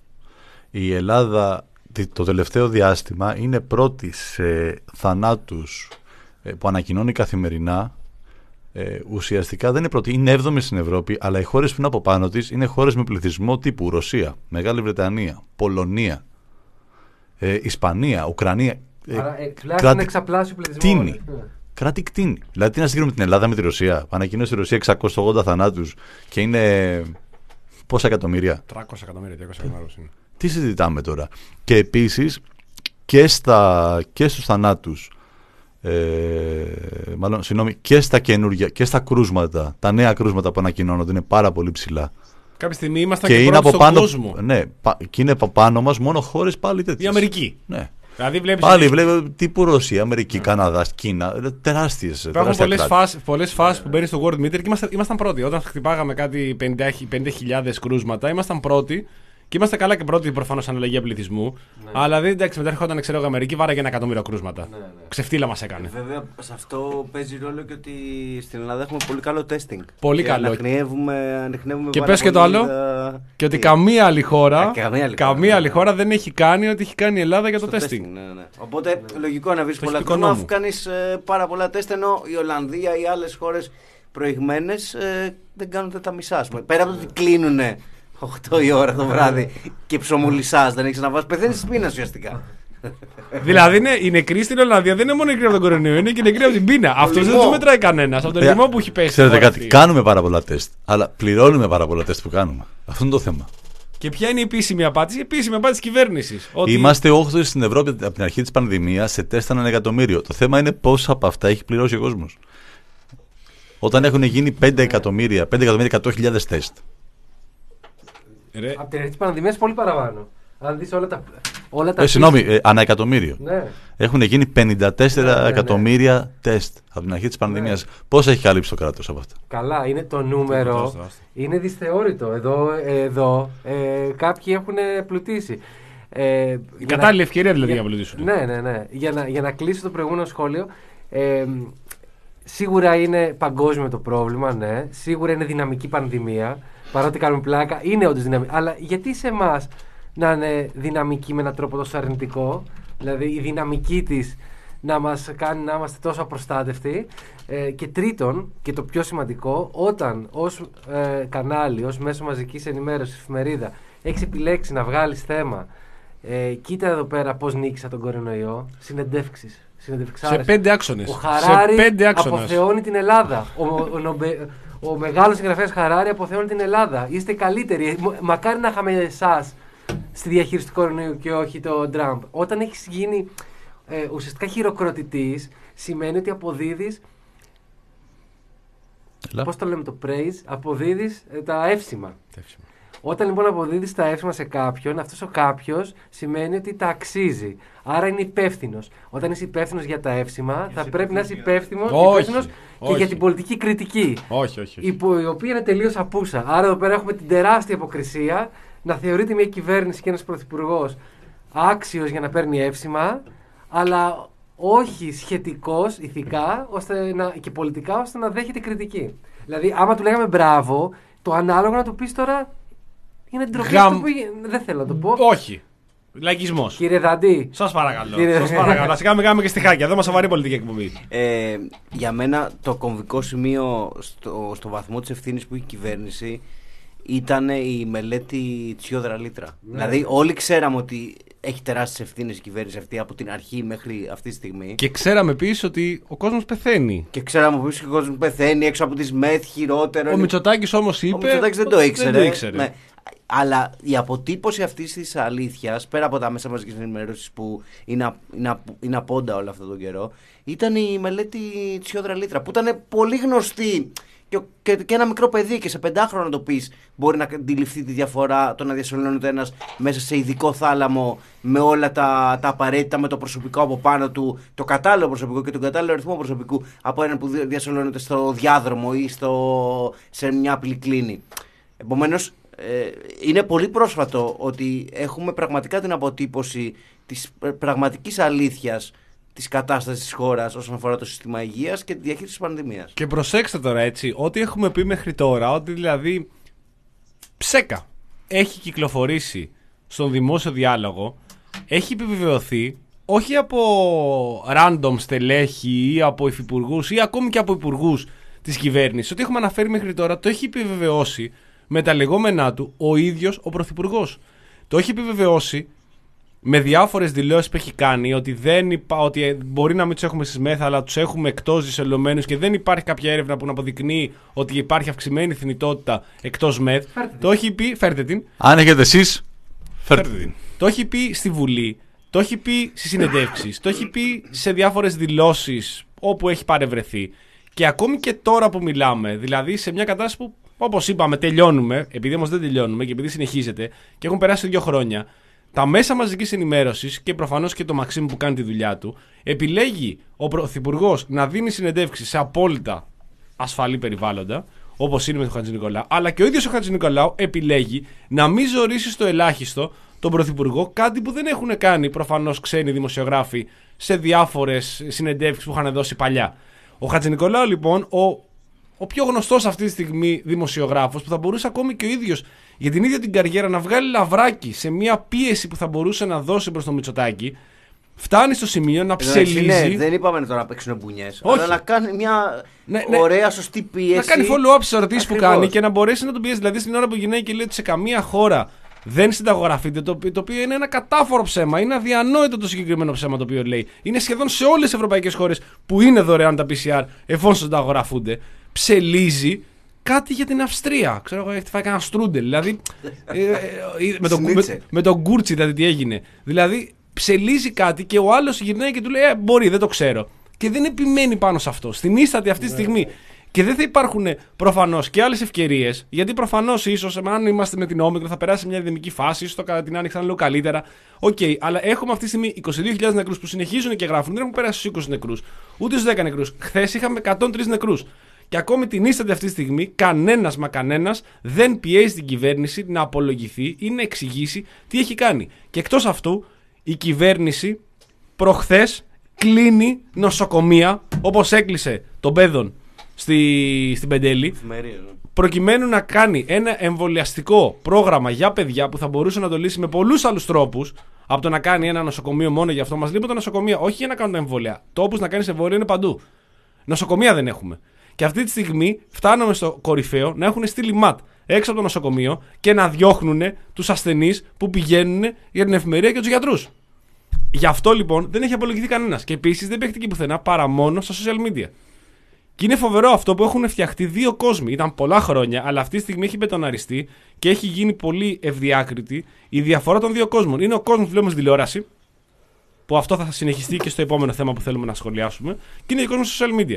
Η Ελλάδα το τελευταίο διάστημα είναι πρώτη σε θανάτους που ανακοινώνει καθημερινά. Ε, ουσιαστικά δεν είναι πρώτη, είναι έβδομη στην Ευρώπη, αλλά οι χώρες που είναι από πάνω της είναι χώρες με πληθυσμό τύπου Ρωσία, Μεγάλη Βρετανία, Πολωνία, ε, Ισπανία, Ουκρανία. Ε, Άρα ε, τουλάχιστον εξαπλάσιο πληθυσμό. Κτίνη. Κράτη κτίνη. Δηλαδή τι να συγκρίνουμε την Ελλάδα με τη Ρωσία. Ανακοινώσει η Ρωσία εξακόσιους ογδόντα θανάτους και είναι πόσα εκατομμύρια. τριακόσια εκατομμύρια, διακόσια εκατομμύρια είναι. Τι συζητάμε τώρα. Και επίσης και, στα, και στους θανάτους, ε, μάλλον, συγγνώμη, και στα καινούργια, και στα κρούσματα, τα νέα κρούσματα που ανακοινώνονται είναι πάρα πολύ ψηλά. Κάποια στιγμή ήμασταν και, και, και πρώτοι στον πάνω, κόσμο. Ναι, πα, και είναι από πάνω μας μόνο χώρες πάλι τέτοιες. Η Αμερική. Ναι. Δηλαδή βλέπεις πάλι ότι... βλέπω τύπου Ρωσία, Αμερική, yeah. Καναδάς, Κίνα, τεράστιες. Υπάρχουν πολλές φάσεις, πολλές φάσεις yeah. που μπαίνει στο World Meter και ήμασταν, ήμασταν πρώτοι. Όταν χτυπάγαμε κάτι πενήντα χιλιάδες κρούσματα, ήμασταν πρώτοι. Και είμαστε καλά και πρώτοι προφανώς αναλογία πληθυσμού. Ναι. Αλλά δεν εντάξει, μετά έρχονταν ξέρω εγώ Αμερική, βάραγε ένα εκατομμύριο κρούσματα. Ναι, ναι. Ξεφτύλα μας έκανε. Ε, βέβαια, σε αυτό παίζει ρόλο και ότι στην Ελλάδα έχουμε πολύ καλό testing. Πολύ και καλό. Αναχνεύουμε, αναχνεύουμε και πες και το άλλο. Τα... Και ότι καμία άλλη χώρα, Α, καμία άλλη, καμία χώρα, άλλη χώρα ναι. δεν έχει κάνει ό,τι έχει κάνει η Ελλάδα για το στο testing. testing ναι, ναι. Οπότε ναι. λογικό να βρεις το πολλά κρούσματα αφού κάνεις ε, πάρα πολλά τεστ, ενώ η Ολλανδία ή άλλες χώρες προηγμένες ε, δεν κάνουν τα μισά. Πέρα από το ότι κλείνουν οκτώ η ώρα το βράδυ και ψωμουλισσάς, δεν έχεις να βάζεις, πεθαίνεις της πείνας ουσιαστικά. Δηλαδή είναι, η νεκρή στην Ολλανδία δεν είναι μόνο νεκρή από τον κορονοϊό, είναι και η νεκρή από την πείνα. Αυτό δεν το μετράει κανένας. Από το λοιμό που έχει πέσει. Ξέρετε κάτι, αυτή. Κάνουμε πάρα πολλά τεστ, αλλά πληρώνουμε πάρα πολλά τεστ που κάνουμε. Αυτό είναι το θέμα. Και ποια είναι η επίσημη απάντηση? Η επίσημη απάντηση της κυβέρνησης. Ότι... Είμαστε όγδοοι στην Ευρώπη από την αρχή της πανδημίας σε τεστ ένα εκατομμύριο. Το θέμα είναι πόσα από αυτά έχει πληρώσει ο κόσμος. Όταν έχουν γίνει πέντε εκατομμύρια, πέντε εκατομμύρια εκατό χιλιάδες τεστ. Ρε. Από την αρχή της πανδημίας πολύ παραπάνω. Αν δεις όλα τα. Όλα τα ε, συγγνώμη, ε, ανά εκατομμύριο. Ναι. Έχουν γίνει πενήντα τέσσερα ναι, ναι, εκατομμύρια ναι. τεστ από την αρχή της πανδημίας. Ναι. Πόσα έχει καλύψει το κράτος από αυτά? Καλά, είναι το νούμερο. Είναι δυσθεώρητο. Εδώ, εδώ ε, κάποιοι έχουν πλουτίσει. Ε, Η κατάλληλη να... ευκαιρία δηλαδή για να πλουτίσουν. Ναι, ναι, ναι. Για να, για να κλείσω το προηγούμενο σχόλιο. Ε, σίγουρα είναι παγκόσμιο το πρόβλημα, ναι. Σίγουρα είναι δυναμική πανδημία. Παρότι κάνουμε πλάκα, είναι όντως δυναμική. Αλλά γιατί σε εμάς να είναι δυναμική με έναν τρόπο τόσο αρνητικό, δηλαδή η δυναμική της να μας κάνει να είμαστε τόσο απροστάτευτοι. Ε, και τρίτον, και το πιο σημαντικό, όταν ως ε, κανάλι, ως μέσο μαζικής ενημέρωσης, εφημερίδα, έχεις επιλέξει να βγάλεις θέμα, ε, κοίτα εδώ πέρα πώς νίκησα τον κορονοϊό, συνεντεύξεις. Σε πέντε άξονες. Ο Χαράρι πέντε αποθεώνει την Ελλάδα. Ο, ο, ο, ο, ο μεγάλος συγγραφέας Χαράρι αποθεώνει την Ελλάδα. Είστε καλύτεροι. Μακάρι να είχαμε εσάς στη διαχείριση του κορονοϊού και όχι τον Τραμπ. Όταν έχεις γίνει ε, ουσιαστικά χειροκροτητής, σημαίνει ότι αποδίδεις. Πώς το λέμε το praise, αποδίδεις ε, τα εύσημα. Εύσημα. Όταν λοιπόν αποδίδεις τα εύσημα σε κάποιον, αυτός ο κάποιος σημαίνει ότι τα αξίζει. Άρα είναι υπεύθυνος. Όταν είσαι υπεύθυνος για τα εύσημα, θα πρέπει να είσαι υπεύθυνος και για την πολιτική κριτική. Όχι, όχι. όχι. Η, η οποία είναι τελείως απούσα. Άρα εδώ πέρα έχουμε την τεράστια υποκρισία να θεωρείται μια κυβέρνηση και ένας πρωθυπουργός άξιος για να παίρνει εύσημα, αλλά όχι σχετικός ηθικά ώστε να, και πολιτικά ώστε να δέχεται κριτική. Δηλαδή, άμα του λέγαμε μπράβο, το ανάλογο να του πεις τώρα. Είναι ντροπή Γαμ... που δεν θέλω να το πω. Όχι. Λαϊκισμός. Κύριε Δαντή. Σας παρακαλώ. Κύριε... Σας παρακαλώ. Να σιγά κάνουμε και στη χάκια. Εδώ μας σοβαρή πολιτική εκπομπή. Ε, για μένα το κομβικό σημείο στο, στο βαθμό της ευθύνης που έχει η κυβέρνηση ήταν η μελέτη Τσιόδρα Λίτρα. Ναι. Δηλαδή όλοι ξέραμε ότι έχει τεράστιες ευθύνες η κυβέρνηση αυτή από την αρχή μέχρι αυτή τη στιγμή. Και ξέραμε επίσης ότι ο κόσμος πεθαίνει. Και ξέραμε επίσης ότι ο κόσμος πεθαίνει έξω από τις ΜΕΘ, χειρότερο. Ο Μητσοτάκης όμως είπε. Ο Μητσοτάκης δεν το ήξερε. Δεν το ήξερε. Ναι. Αλλά η αποτύπωση αυτής της αλήθειας, πέρα από τα μέσα μαζικής ενημέρωσης που είναι, είναι, είναι απόντα όλο αυτόν τον καιρό, ήταν η μελέτη Τσιόδρα Λίτρα που ήταν πολύ γνωστή. Και, και, και ένα μικρό παιδί και σε πεντάχρονο να το πεις μπορεί να αντιληφθεί τη διαφορά το να διασωλώνεται ένας μέσα σε ειδικό θάλαμο με όλα τα, τα απαραίτητα, με το προσωπικό από πάνω του, το κατάλληλο προσωπικό και τον κατάλληλο αριθμό προσωπικού από έναν που διασωλώνεται στο διάδρομο ή στο, σε μια απλή κλίνη. Επομένως, Ε, είναι πολύ πρόσφατο ότι έχουμε πραγματικά την αποτύπωση της πραγματικής αλήθειας της κατάστασης της χώρας όσον αφορά το σύστημα υγείας και τη διαχείριση της πανδημίας. Και προσέξτε τώρα έτσι, ό,τι έχουμε πει μέχρι τώρα, ότι δηλαδή ψέκα έχει κυκλοφορήσει στον δημόσιο διάλογο, έχει επιβεβαιωθεί όχι από random στελέχη ή από υφυπουργούς ή ακόμη και από υπουργούς της κυβέρνησης. Ό,τι έχουμε αναφέρει μέχρι τώρα το έχει επιβεβαιώσει με τα λεγόμενά του ο ίδιος ο Πρωθυπουργός. Το έχει επιβεβαιώσει με διάφορες δηλώσεις που έχει κάνει ότι, δεν υπά... ότι μπορεί να μην τους έχουμε στις ΜΕΘ, αλλά τους έχουμε εκτός δυσελωμένους και δεν υπάρχει κάποια έρευνα που να αποδεικνύει ότι υπάρχει αυξημένη θνητότητα εκτός ΜΕΘ. Φέρτε το έχει πει, φέρτε την. Αν έχετε εσείς, φέρτε την. Το έχει πει στη Βουλή, το έχει πει στις συνεντεύξεις, το έχει πει σε διάφορες δηλώσεις όπου έχει παρευρεθεί. Και ακόμη και τώρα που μιλάμε, δηλαδή σε μια κατάσταση που, όπως είπαμε, τελειώνουμε, επειδή όμως δεν τελειώνουμε και επειδή συνεχίζεται και έχουν περάσει δύο χρόνια, τα μέσα μαζικής ενημέρωσης και προφανώς και το Μαξίμου που κάνει τη δουλειά του, επιλέγει ο Πρωθυπουργός να δίνει συνεντεύξεις σε απόλυτα ασφαλή περιβάλλοντα, όπως είναι με τον Χατζηνικολάου, αλλά και ο ίδιος ο Χατζηνικολάου επιλέγει να μην ζωρίσει στο ελάχιστο τον Πρωθυπουργό, κάτι που δεν έχουν κάνει προφανώς ξένοι δημοσιογράφοι σε διάφορες συνεντεύξεις που είχαν δώσει παλιά. Ο Χατζηνικολάου λοιπόν, ο, ο πιο γνωστός αυτή τη στιγμή δημοσιογράφος, που θα μπορούσε ακόμη και ο ίδιος για την ίδια την καριέρα να βγάλει λαβράκι σε μια πίεση που θα μπορούσε να δώσει προς το Μητσοτάκη, φτάνει στο σημείο να ψελίζει. Ναι, δεν είπαμε τώρα να παίξουν μπουνιές, αλλά να κάνει μια ναι, ναι, ωραία σωστή πίεση. Να κάνει follow-up στις ερωτήσεις που κάνει και να μπορέσει να τον πιέσει. Δηλαδή στην ώρα που γυρνάει και λέει ότι σε καμία χώρα δεν συνταγογραφείται, το, το οποίο είναι ένα κατάφορο ψέμα. Είναι αδιανόητο το συγκεκριμένο ψέμα το οποίο λέει. Είναι σχεδόν σε όλες τις ευρωπαϊκές χώρες που είναι δωρεάν τα πι σι αρ εφόσον συνταγογραφούνται. Ψελίζει κάτι για την Αυστρία. Ξέρω εγώ, έχει φάει κανένα στρούντελ. Δηλαδή. ε, ε, ε, με, τον, με, με τον Γκούρτσι, δηλαδή τι έγινε. Δηλαδή, ψελίζει κάτι και ο άλλος γυρνάει και του λέει: ε, μπορεί, δεν το ξέρω. Και δεν επιμένει πάνω σε αυτό. Στην ίστατη αυτή τη στιγμή. Και δεν θα υπάρχουν προφανώς και άλλες ευκαιρίες, γιατί προφανώς ίσως, αν είμαστε με την Όμικρον, θα περάσει μια ενδεμική φάση, ίσως το κατά την άνοιξη θα είναι λίγο καλύτερα. Οκ, okay, αλλά έχουμε αυτή τη στιγμή είκοσι δύο χιλιάδες νεκρούς που συνεχίζουν και γράφουν. Δεν έχουν περάσει στους είκοσι νεκρούς, ούτε στους δέκα νεκρούς. Χθες είχαμε εκατόν τρεις νεκρούς. Και ακόμη την ίστατη αυτή τη στιγμή, κανένας μα κανένας δεν πιέζει την κυβέρνηση να απολογηθεί ή να εξηγήσει τι έχει κάνει. Και εκτός αυτού, η κυβέρνηση προχθές κλείνει νοσοκομεία, όπως έκλεισε τον Πέδων Στη, στην Πεντέλη, προκειμένου να κάνει ένα εμβολιαστικό πρόγραμμα για παιδιά που θα μπορούσε να το λύσει με πολλούς άλλους τρόπους από το να κάνει ένα νοσοκομείο μόνο για αυτό. Μας λείπουν τα νοσοκομεία, όχι για να κάνουν τα εμβόλια. Τόπους να κάνεις εμβόλια είναι παντού. Νοσοκομεία δεν έχουμε. Και αυτή τη στιγμή φτάνουμε στο κορυφαίο να έχουν στείλει ΜΑΤ έξω από το νοσοκομείο και να διώχνουν τους ασθενείς που πηγαίνουν για την εφημερία και τους γιατρούς. Γι' αυτό λοιπόν δεν έχει απολογηθεί κανένας. Και επίσης δεν παίχτηκε πουθενά παρά μόνο στα social media. Και είναι φοβερό αυτό που έχουν φτιαχτεί δύο κόσμοι. Ήταν πολλά χρόνια, αλλά αυτή τη στιγμή έχει μπετοναριστεί και έχει γίνει πολύ ευδιάκριτη η διαφορά των δύο κόσμων. Είναι ο κόσμος που βλέπουμε στην τηλεόραση, που αυτό θα συνεχιστεί και στο επόμενο θέμα που θέλουμε να σχολιάσουμε, και είναι ο κόσμος στα social media.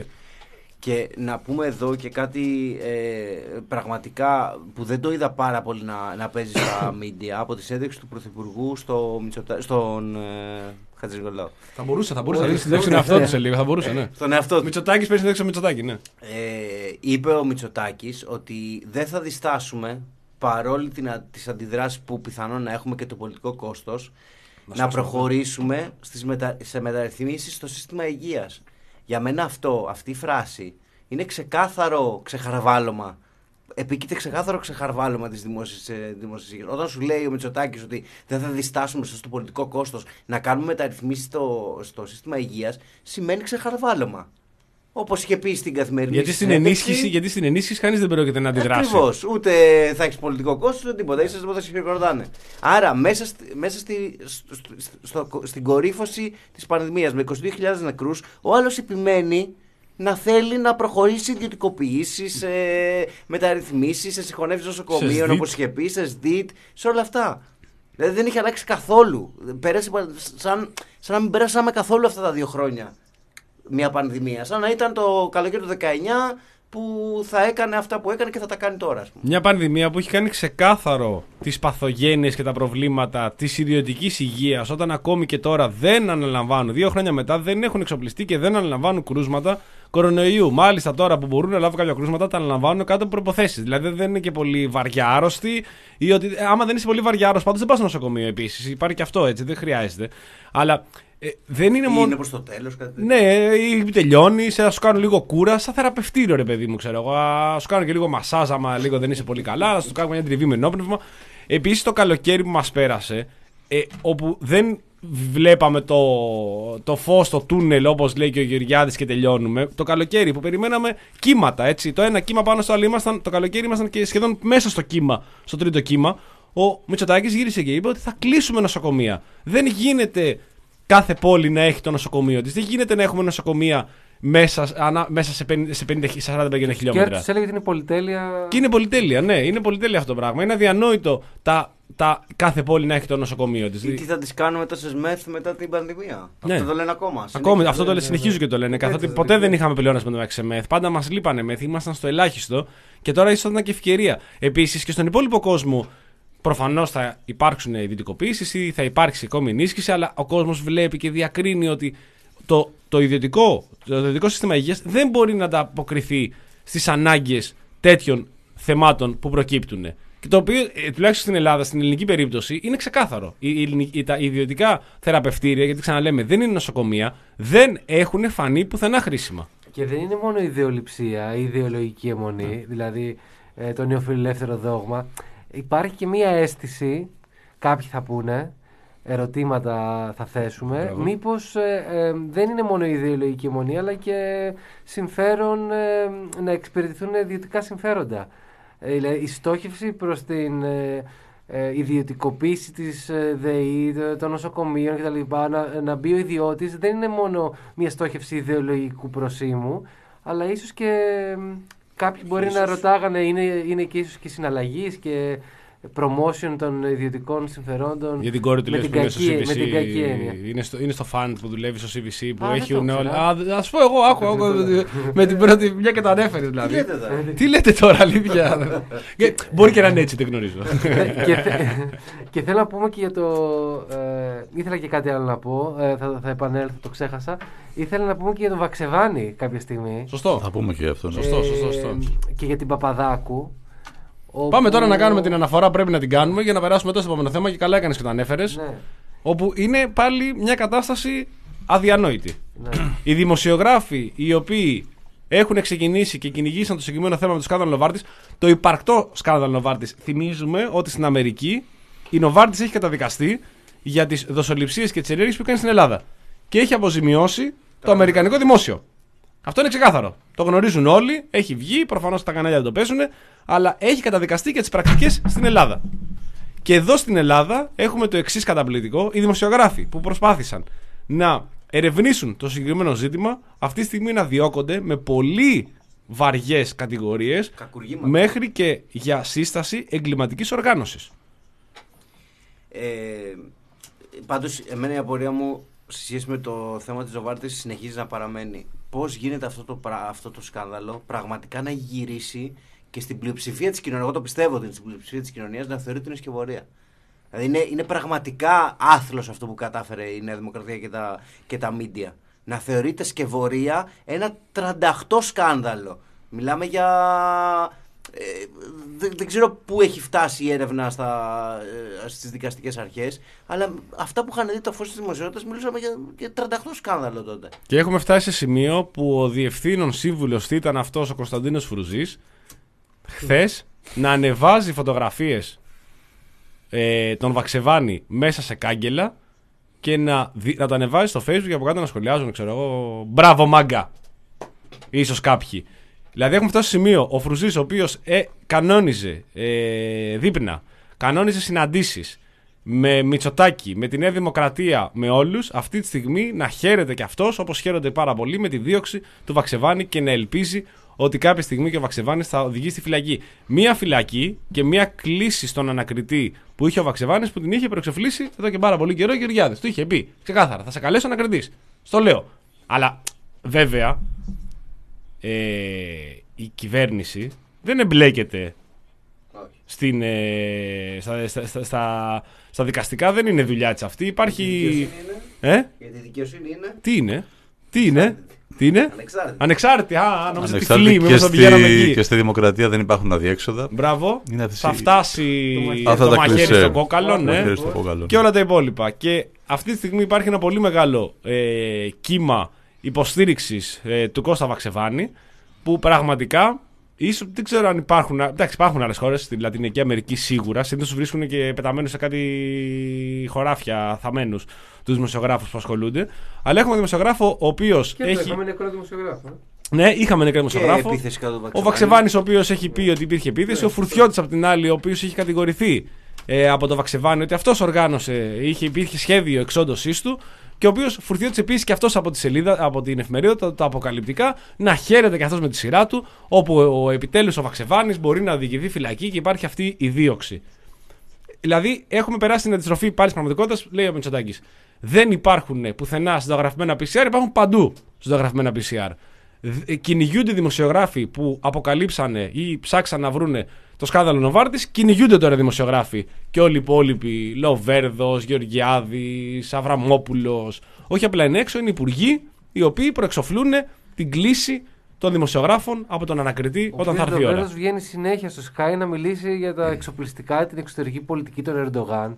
Και να πούμε εδώ και κάτι ε, πραγματικά που δεν το είδα πάρα πολύ να, να παίζει στα media από τη συνέντευξη του Πρωθυπουργού στο Μητσοτα... στον ε, Χατζηνικολάου. Θα μπορούσε, θα μπορούσε να δει συνέντευξη τον εαυτό του σε λίγο. Θα μπορούσε, ναι. Στον εαυτό του. Μητσοτάκης παίζει συνέντευξη στο Μητσοτάκη, ναι. Ε, είπε ο Μητσοτάκης ότι δεν θα διστάσουμε παρόλη τις αντιδράσεις που πιθανόν να έχουμε και το πολιτικό κόστος να, να προχωρήσουμε στις μετα... σε μεταρρυθμίσεις στο σύστημα υγείας. Για μένα αυτό, αυτή η φράση είναι ξεκάθαρο ξεχαρβάλωμα. Επίκειται ξεκάθαρο ξεχαρβάλωμα της δημόσιας υγείας. Όταν σου λέει ο Μητσοτάκης ότι δεν θα διστάσουμε στο πολιτικό κόστος να κάνουμε μεταρρυθμίσεις στο, στο σύστημα υγείας, σημαίνει ξεχαρβάλωμα. Όπως είχε πει στην καθημερινή γιατί στην ενίσχυση, γιατί στην ενίσχυση κανείς δεν πρόκειται να αντιδράσει. Ακριβώς. Ούτε θα έχεις πολιτικό κόστος, ούτε τίποτα. Ίσως δεν θα σε χειροκροτάνε. Άρα, μέσα, στη, μέσα στη, στο, στο, στο, στην κορύφωση της πανδημίας με είκοσι δύο χιλιάδες νεκρούς, ο άλλος επιμένει να θέλει να προχωρήσει ιδιωτικοποιήσεις, ε, μεταρρυθμίσεις, σε συγχωνεύσεις νοσοκομείων, όπως είχε πει, σε ΣΔΙΤ, σε όλα αυτά. Δηλαδή δεν είχε αλλάξει καθόλου. Πέρασε, σαν, σαν να μην περάσαμε καθόλου αυτά τα δύο χρόνια μια πανδημία. Σαν να ήταν το καλοκαίρι του δεκαεννιά που θα έκανε αυτά που έκανε και θα τα κάνει τώρα, ας πούμε. Μια πανδημία που έχει κάνει ξεκάθαρο τις παθογένειες και τα προβλήματα της ιδιωτικής υγείας, όταν ακόμη και τώρα δεν αναλαμβάνουν, δύο χρόνια μετά δεν έχουν εξοπλιστεί και δεν αναλαμβάνουν κρούσματα κορονοϊού. Μάλιστα τώρα που μπορούν να λάβουν κάποια κρούσματα, τα αναλαμβάνουν κάτω από προϋποθέσεις. Δηλαδή δεν είναι και πολύ βαριά άρρωστοι, ή ότι άμα δεν είσαι πολύ βαριά άρρωστο, πάντως δεν πας στο νοσοκομείο επίσης. Υπάρχει και αυτό έτσι, δεν χρειάζεται. Αλλά ε, δεν είναι ή μόνο. Είναι προς το τέλος, κάτι Ναι, ή τελειώνει, θα σου κάνουν λίγο κούρα, σαν θεραπευτήριο, ρε παιδί μου, ξέρω εγώ. Α, σου κάνουν και λίγο μασάζ, άμα λίγο δεν είσαι πολύ καλά, θα σου κάνουν μια τριβή με ενόπνευμα. Επίσης το καλοκαίρι που μας πέρασε, ε, όπου δεν βλέπαμε το, το φως στο τούνελ, όπως λέει και ο Γεωργιάδης, και τελειώνουμε. Το καλοκαίρι που περιμέναμε κύματα, έτσι. Το ένα κύμα πάνω στο άλλο ήμασταν, το καλοκαίρι ήμασταν και σχεδόν μέσα στο κύμα, στο τρίτο κύμα. Ο Μητσοτάκης γύρισε και είπε ότι θα κλείσουμε νοσοκομεία. Δεν γίνεται κάθε πόλη να έχει το νοσοκομείο της. Δεν γίνεται να έχουμε νοσοκομεία μέσα, ανα, μέσα σε πενήντα με σαράντα πενήντα χιλιόμετρα. Και τους έλεγε ότι είναι πολυτέλεια. Και είναι πολυτέλεια, ναι, είναι πολυτέλεια αυτό το πράγμα. Είναι αδιανόητο τα, τα, κάθε πόλη να έχει το νοσοκομείο της. Ή τι θα τις κάνουμε τόσες μεθ μετά την πανδημία. Ναι. Αυτό το λένε ακόμα. Ακόμη, αυτό το λένε, συνεχίζουν και το λένε. Καθότι ποτέ δεν είχαμε πλεόνασμα με το μεθ. Πάντα μας λείπανε μεθ, ήμασταν στο ελάχιστο και τώρα ίσως ήταν και ευκαιρία. Επίσης και στον υπόλοιπο κόσμο. Προφανώς θα υπάρξουν ιδιωτικοποίησεις ή θα υπάρξει ακόμη ενίσχυση, αλλά ο κόσμος βλέπει και διακρίνει ότι το, το, ιδιωτικό, το ιδιωτικό σύστημα υγείας δεν μπορεί να ανταποκριθεί στις ανάγκες τέτοιων θεμάτων που προκύπτουν. Και το οποίο, τουλάχιστον στην Ελλάδα, στην ελληνική περίπτωση, είναι ξεκάθαρο. Οι, οι, τα ιδιωτικά θεραπευτήρια, γιατί ξαναλέμε δεν είναι νοσοκομεία, δεν έχουν φανεί πουθενά χρήσιμα. Και δεν είναι μόνο ιδεολειψία, η ιδεολογική αιμονή, mm. δηλαδή ε, το νεοφιλελεύθερο δόγμα. Υπάρχει και μία αίσθηση, κάποιοι θα πούνε, ερωτήματα θα θέσουμε, Μπράβο. μήπως ε, ε, δεν είναι μόνο η ιδεολογική αιμονή, αλλά και συμφέρον ε, να εξυπηρετηθούν ιδιωτικά συμφέροντα. Ε, η στόχευση προς την ε, ε, ιδιωτικοποίηση της ε, ΔΕΗ, των νοσοκομείων κτλ. Να, να μπει ο ιδιώτης δεν είναι μόνο μια στόχευση ιδεολογικού προσήμου, αλλά ίσως και ε, κάποιοι μπορεί ίσως. να ρωτάγανε, είναι, είναι και ίσως και συναλλαγής και promotion των ιδιωτικών συμφερόντων. Για την κόρη του με, λέει, την κακή, στο σι βι σι, με την κακή έννοια. Είναι στο, είναι στο fund που δουλεύει στο σι βι σι που Α, έχει όλα. Α, Α σου πω εγώ, άκου, άκου με την πρώτη, μια και το ανέφερε δηλαδή. Τι λέτε, τώρα. Τι λέτε τώρα, αλήθεια. Μπορεί και να είναι έτσι, δεν γνωρίζω. και, θε, και θέλω να πούμε και για το. Ε, ήθελα και κάτι άλλο να πω. Ε, θα, θα επανέλθω, το ξέχασα. Ήθελα να πούμε και για τον Βαξεβάνη κάποια στιγμή. Σωστό. Θα πούμε και αυτό. Σωστό, σωστό, σωστό. Και για την Παπαδάκου. Όπου... Πάμε τώρα να κάνουμε την αναφορά, πρέπει να την κάνουμε για να περάσουμε τώρα στο επόμενο θέμα και καλά έκανες και το ανέφερες. Ναι. Όπου είναι πάλι μια κατάσταση αδιανόητη. Ναι. Οι δημοσιογράφοι οι οποίοι έχουν ξεκινήσει και κυνηγήσαν το συγκεκριμένο θέμα με το σκάνδαλο Νοβάρτης, το υπαρκτό σκάνδαλο Νοβάρτης, θυμίζουμε ότι στην Αμερική η Νοβάρτης έχει καταδικαστεί για τις δοσοληψίες και τις ενέργειες που έκανε στην Ελλάδα. Και έχει αποζημιώσει το αμερικανικό δημόσιο. Αυτό είναι ξεκάθαρο. Το γνωρίζουν όλοι, έχει βγει, προφανώς τα κανάλια δεν το παίζουν, αλλά έχει καταδικαστεί για τις πρακτικές στην Ελλάδα. Και εδώ στην Ελλάδα έχουμε το εξής καταπληκτικό: οι δημοσιογράφοι που προσπάθησαν να ερευνήσουν το συγκεκριμένο ζήτημα, αυτή τη στιγμή να διώκονται με πολύ βαριές κατηγορίες, μέχρι και για σύσταση εγκληματικής οργάνωσης. Ε, πάντως, εμένα η απορία μου σε σχέση με το θέμα της Νοβάρτης συνεχίζει να παραμένει. Πώς γίνεται αυτό το, αυτό το σκάνδαλο πραγματικά να γυρίσει και στην πλειοψηφία της κοινωνίας, εγώ το πιστεύω ότι στην πλειοψηφία της κοινωνίας να θεωρεί την εσκευωρία. Δηλαδή είναι, είναι πραγματικά άθλος αυτό που κατάφερε η Νέα Δημοκρατία και τα, και τα media. Να θεωρείται σκευωρία ένα τριάντα οκτώ σκάνδαλο. Μιλάμε για... Ε, δεν, δεν ξέρω πού έχει φτάσει η έρευνα στα, ε, στις δικαστικές αρχές, αλλά αυτά που είχαν δει το φως της δημοσιότητας μιλούσαμε για, για τριάντα οκτώ σκάνδαλο τότε. Και έχουμε φτάσει σε σημείο που ο διευθύνων σύμβουλος ήταν αυτός ο Κωνσταντίνος Φρουζής χθες να ανεβάζει φωτογραφίες ε, τον Βαξεβάνη μέσα σε κάγκελα και να, να το ανεβάζει στο Facebook και από κάτω να σχολιάζουν, ξέρω εγώ, μπράβο μάγκα, ίσως κάποιοι. Δηλαδή έχουμε φτάσει στο σημείο ο Φρουζής, ο οποίος ε, κανόνιζε ε, δείπνα, κανόνιζε συναντήσεις με Μητσοτάκη, με τη Νέα Δημοκρατία, με όλους, αυτή τη στιγμή να χαίρεται και αυτός, όπως χαίρονται πάρα πολύ, με τη δίωξη του Βαξεβάνη και να ελπίζει ότι κάποια στιγμή και ο Βαξεβάνης θα οδηγεί στη φυλακή. Μία φυλακή και μία κλίση στον ανακριτή που είχε ο Βαξεβάνης, που την είχε προεξοφλήσει εδώ και πάρα πολύ καιρό ο Γεωργιάδης. Του είχε πει ξεκάθαρα: θα σε καλέσω ανακριτής. Στο λέω. Αλλά βέβαια ε, η κυβέρνηση δεν εμπλέκεται στην, ε, στα, στα, στα, στα, στα δικαστικά, δεν είναι δουλειά της αυτή. Υπάρχει. Γιατί η δικαιοσύνη είναι. Ε? Γιατί η δικαιοσύνη είναι. Τι είναι? Τι είναι, τι είναι. Ανεξάρτητη. Ανεξάρτητη. Α, νόμιζα τη Ανεξάρτητη φυλή, και, μήπως θα πηγαίναμε στη, εκεί. και στη δημοκρατία δεν υπάρχουν αδιέξοδα. Μπράβο. Είναι αυτές Θα οι- φτάσει Αυτά το τα μαχαίρι κλισέ. στο κόκαλο, Το ναι. μαχαίρι στο κόκαλο. Και όλα τα υπόλοιπα. Και αυτή τη στιγμή υπάρχει ένα πολύ μεγάλο ε, κύμα υποστήριξης ε, του Κώστα Βαξεβάνη, που πραγματικά ίσως, δεν ξέρω αν υπάρχουν. Εντάξει, υπάρχουν άλλες χώρες, στη Λατινική Αμερική σίγουρα. Συνήθως τους βρίσκουν και πεταμένους σε κάτι χωράφια θαμένους τους δημοσιογράφους που ασχολούνται. Αλλά έχουμε δημοσιογράφο ο οποίος Και το έχει. είχαμε νεκρό δημοσιογράφο. ε. Ναι, είχαμε νεκρό Και δημοσιογράφο. επίθεση κατά του Ο Βαξεβάνη. Βαξεβάνης, ο οποίος έχει πει ότι υπήρχε επίθεση. Ο Φουρτιώτης, απ' την άλλη, ο οποίος είχε κατηγορηθεί ε, από το Βαξεβάνη ότι αυτός οργάνωσε, είχε, υπήρχε σχέδιο εξόντωσής του. Και ο οποίος Φουρτιώτης επίσης και αυτός από τη σελίδα, από την εφημερίδα, τα αποκαλυπτικά, να χαίρεται και αυτός με τη σειρά του, όπου ο, επιτέλους ο Βαξεβάνης μπορεί να διοικηθεί φυλακή και υπάρχει αυτή η δίωξη. Δηλαδή, έχουμε περάσει την αντιστροφή πάλι της πραγματικότητας, λέει ο Μητσοτάκης. Δεν υπάρχουν πουθενά συνταγραφημένα πι σι αρ, υπάρχουν παντού συνταγραφημένα πι σι αρ. Κυνηγούνται οι δημοσιογράφοι που αποκαλύψανε ή ψάξαν να βρούνε το σκάνδαλο Νοβάρτης, κυνηγούνται τώρα οι δημοσιογράφοι και όλοι οι υπόλοιποι, Λοβέρδος, Γεωργιάδης, Αβραμόπουλος. Όχι απλά είναι έξω, είναι υπουργοί οι οποίοι προεξοφλούν την κλίση των δημοσιογράφων από τον ανακριτή Ο όταν θα κ. έρθει η ώρα. Λοβέρδος βγαίνει συνέχεια στο Sky να μιλήσει για τα εξοπλιστικά, την εξωτερική πολιτική των Ερντογάν.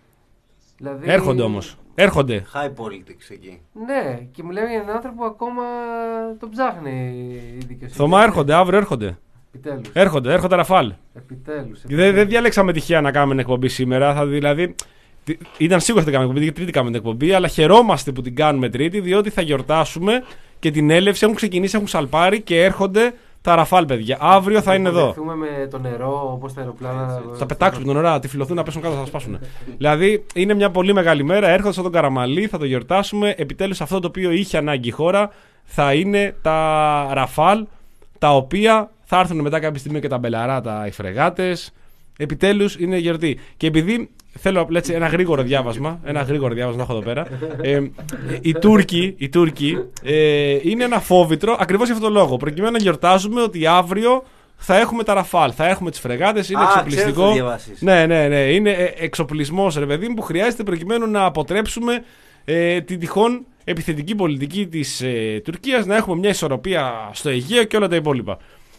Δηλαδή... Έρχονται όμως. Έρχονται. High politics εκεί. Ναι, και μιλάμε για έναν άνθρωπο που ακόμα τον ψάχνει η δικαιοσύνη. Θωμά, έρχονται, αύριο έρχονται. Επιτέλους. Έρχονται, έρχονται Ραφάλ. Επιτέλους. Δεν, δεν διάλεξαμε τυχαία να κάνουμε την εκπομπή σήμερα. Θα, δηλαδή, τι- ήταν σίγουρο ότι θα κάνουμε εκπομπή, γιατί Τρίτη κάνουμε την εκπομπή, αλλά χαιρόμαστε που την κάνουμε Τρίτη, διότι θα γιορτάσουμε και την έλευση. Έχουν ξεκινήσει, έχουν σαλπάρει και έρχονται τα Ραφάλ, παιδιά. Αύριο θα είναι εδώ. Θα με το νερό, όπως τα αεροπλάνα. Θα πετάξουμε τον ώρα, τυφλωθούν να πέσουν κάτω, θα τα σπάσουν. Δηλαδή είναι μια πολύ μεγάλη μέρα. Έρχονται σαν τον Καραμαλή, θα το γιορτάσουμε. Επιτέλους αυτό το οποίο είχε ανάγκη η χώρα θα είναι τα Ραφάλ, τα οποία θα έρθουν μετά κάποια στιγμή και τα Μπελαρά, οι φρεγάτες. Επιτέλους είναι γιορτή. Και επειδή θέλω έτσι, ένα γρήγορο διάβασμα, ένα γρήγορο διάβασμα, το έχω εδώ πέρα. Ε, οι Τούρκοι, οι Τούρκοι ε, είναι ένα φόβητρο ακριβώς για αυτόν τον λόγο. Προκειμένου να γιορτάζουμε ότι αύριο θα έχουμε τα Ραφάλ, θα έχουμε τις φρεγάτες, είναι Α, εξοπλιστικό. ξέρω, θα διαβάσεις. Ναι, ναι, ναι. Είναι ε, εξοπλισμός, ρε παιδί μου, που χρειάζεται προκειμένου να αποτρέψουμε ε, την τυχόν επιθετική πολιτική της ε, Τουρκίας, να έχουμε μια ισορροπία στο Αιγαίο και όλα τα υπόλοιπα.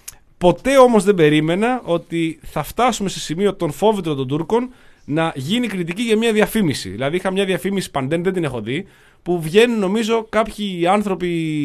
Ποτέ όμως δεν περίμενα ότι θα φτάσουμε σε σημείο των φόβητρων των Τούρκων να γίνει κριτική για μια διαφήμιση. Δηλαδή είχα μια διαφήμιση Παντέν, δεν την έχω δει, που βγαίνουν νομίζω κάποιοι άνθρωποι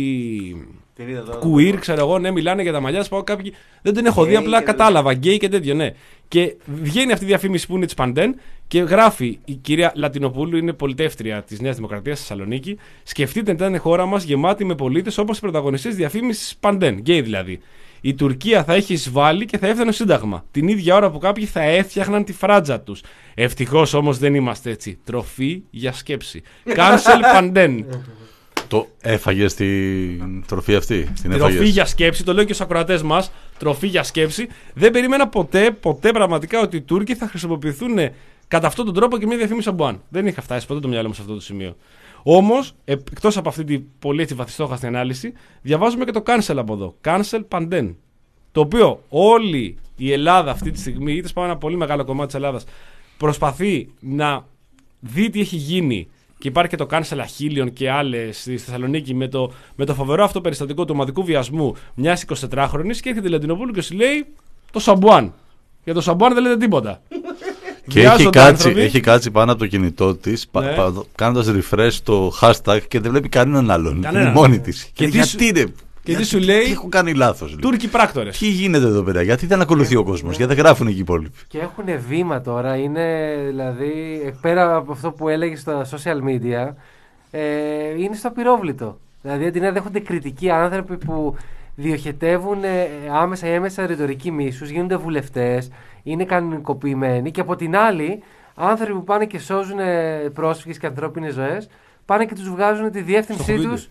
Την είδα τώρα. queer, ξέρω εγώ, ναι, μιλάνε για τα μαλλιά τους, πάω κάποιοι. Δεν την έχω δει, Γκέι απλά και κατάλαβα. Γκέι και τέτοιο, ναι. Και βγαίνει αυτή η διαφήμιση που είναι τη Παντέν και γράφει η κυρία Λατινοπούλου, είναι πολιτεύτρια τη Νέα Δημοκρατία στη Θεσσαλονίκη. Σκεφτείτε να ήταν η χώρα μα γεμάτη με πολίτε όπως οι πρωταγωνιστές διαφήμιση Παντέν. Γκέι δηλαδή. Η Τουρκία θα έχει εισβάλει και θα έφτανε στο Σύνταγμα. Την ίδια ώρα που κάποιοι θα έφτιαχναν τη φράτζα τους. Ευτυχώς όμως δεν είμαστε έτσι. Τροφή για σκέψη. Cancel Παντέν. Το έφαγε την τροφή αυτή. Την Τροφή έφαγες. για σκέψη, το λέω και στους ακροατές μας. Τροφή για σκέψη. Δεν περίμενα ποτέ, ποτέ πραγματικά ότι οι Τούρκοι θα χρησιμοποιηθούν κατά αυτόν τον τρόπο και μια διαφήμιση Αμπουάν. Δεν είχα φτάσει ποτέ το μυαλό μου σε αυτό το σημείο. Όμως, εκτός από αυτή την πολύ έτσι βαθιστόχαστη ανάλυση, διαβάζουμε και το cancel από εδώ. Cancel Παντέν. Το οποίο όλη η Ελλάδα αυτή τη στιγμή, είτε σπάω ένα πολύ μεγάλο κομμάτι της Ελλάδας, προσπαθεί να δει τι έχει γίνει. Και υπάρχει και το cancel Αχίλιον και άλλες στη Θεσσαλονίκη με το, με το φοβερό αυτό περιστατικό του ομαδικού βιασμού μιας εικοσιτετράχρονης και έρχεται η Λατινοπούλου και σου λέει το Σαμπουάν. Για το Σαμπουάν δεν λέτε τίποτα. Και έχει Βιάζονται κάτσει, άνθρωποι. έχει κάτσει πάνω από το κινητό τη, Ναι. κάνοντας refresh το hashtag και δεν βλέπει κανέναν άλλον. Κανέναν. Είναι μόνη τη. Και Και, τι γιατί σου- είναι. και τι γιατί- σου λέει? Τι έχω κάνει λάθος. Τούρκοι πράκτορες. Τι γίνεται εδώ πέρα, γιατί δεν ακολουθεί ο κόσμος, γιατί δεν γράφουν εκεί οι υπόλοιποι. Και έχουν βήμα τώρα, είναι δηλαδή πέρα από αυτό που έλεγε στα social media, ε, είναι στο απειρόβλητο. Δηλαδή αντί να δέχονται κριτική άνθρωποι που διοχετεύουν ε, άμεσα ή έμεσα ρητορική μίσους, γίνονται βουλευτές, είναι κανονικοποιημένοι και από την άλλη άνθρωποι που πάνε και σώζουν ε, πρόσφυγες και ανθρώπινες ζωές, πάνε και τους βγάζουν τη διεύθυνσή βίντεο. τους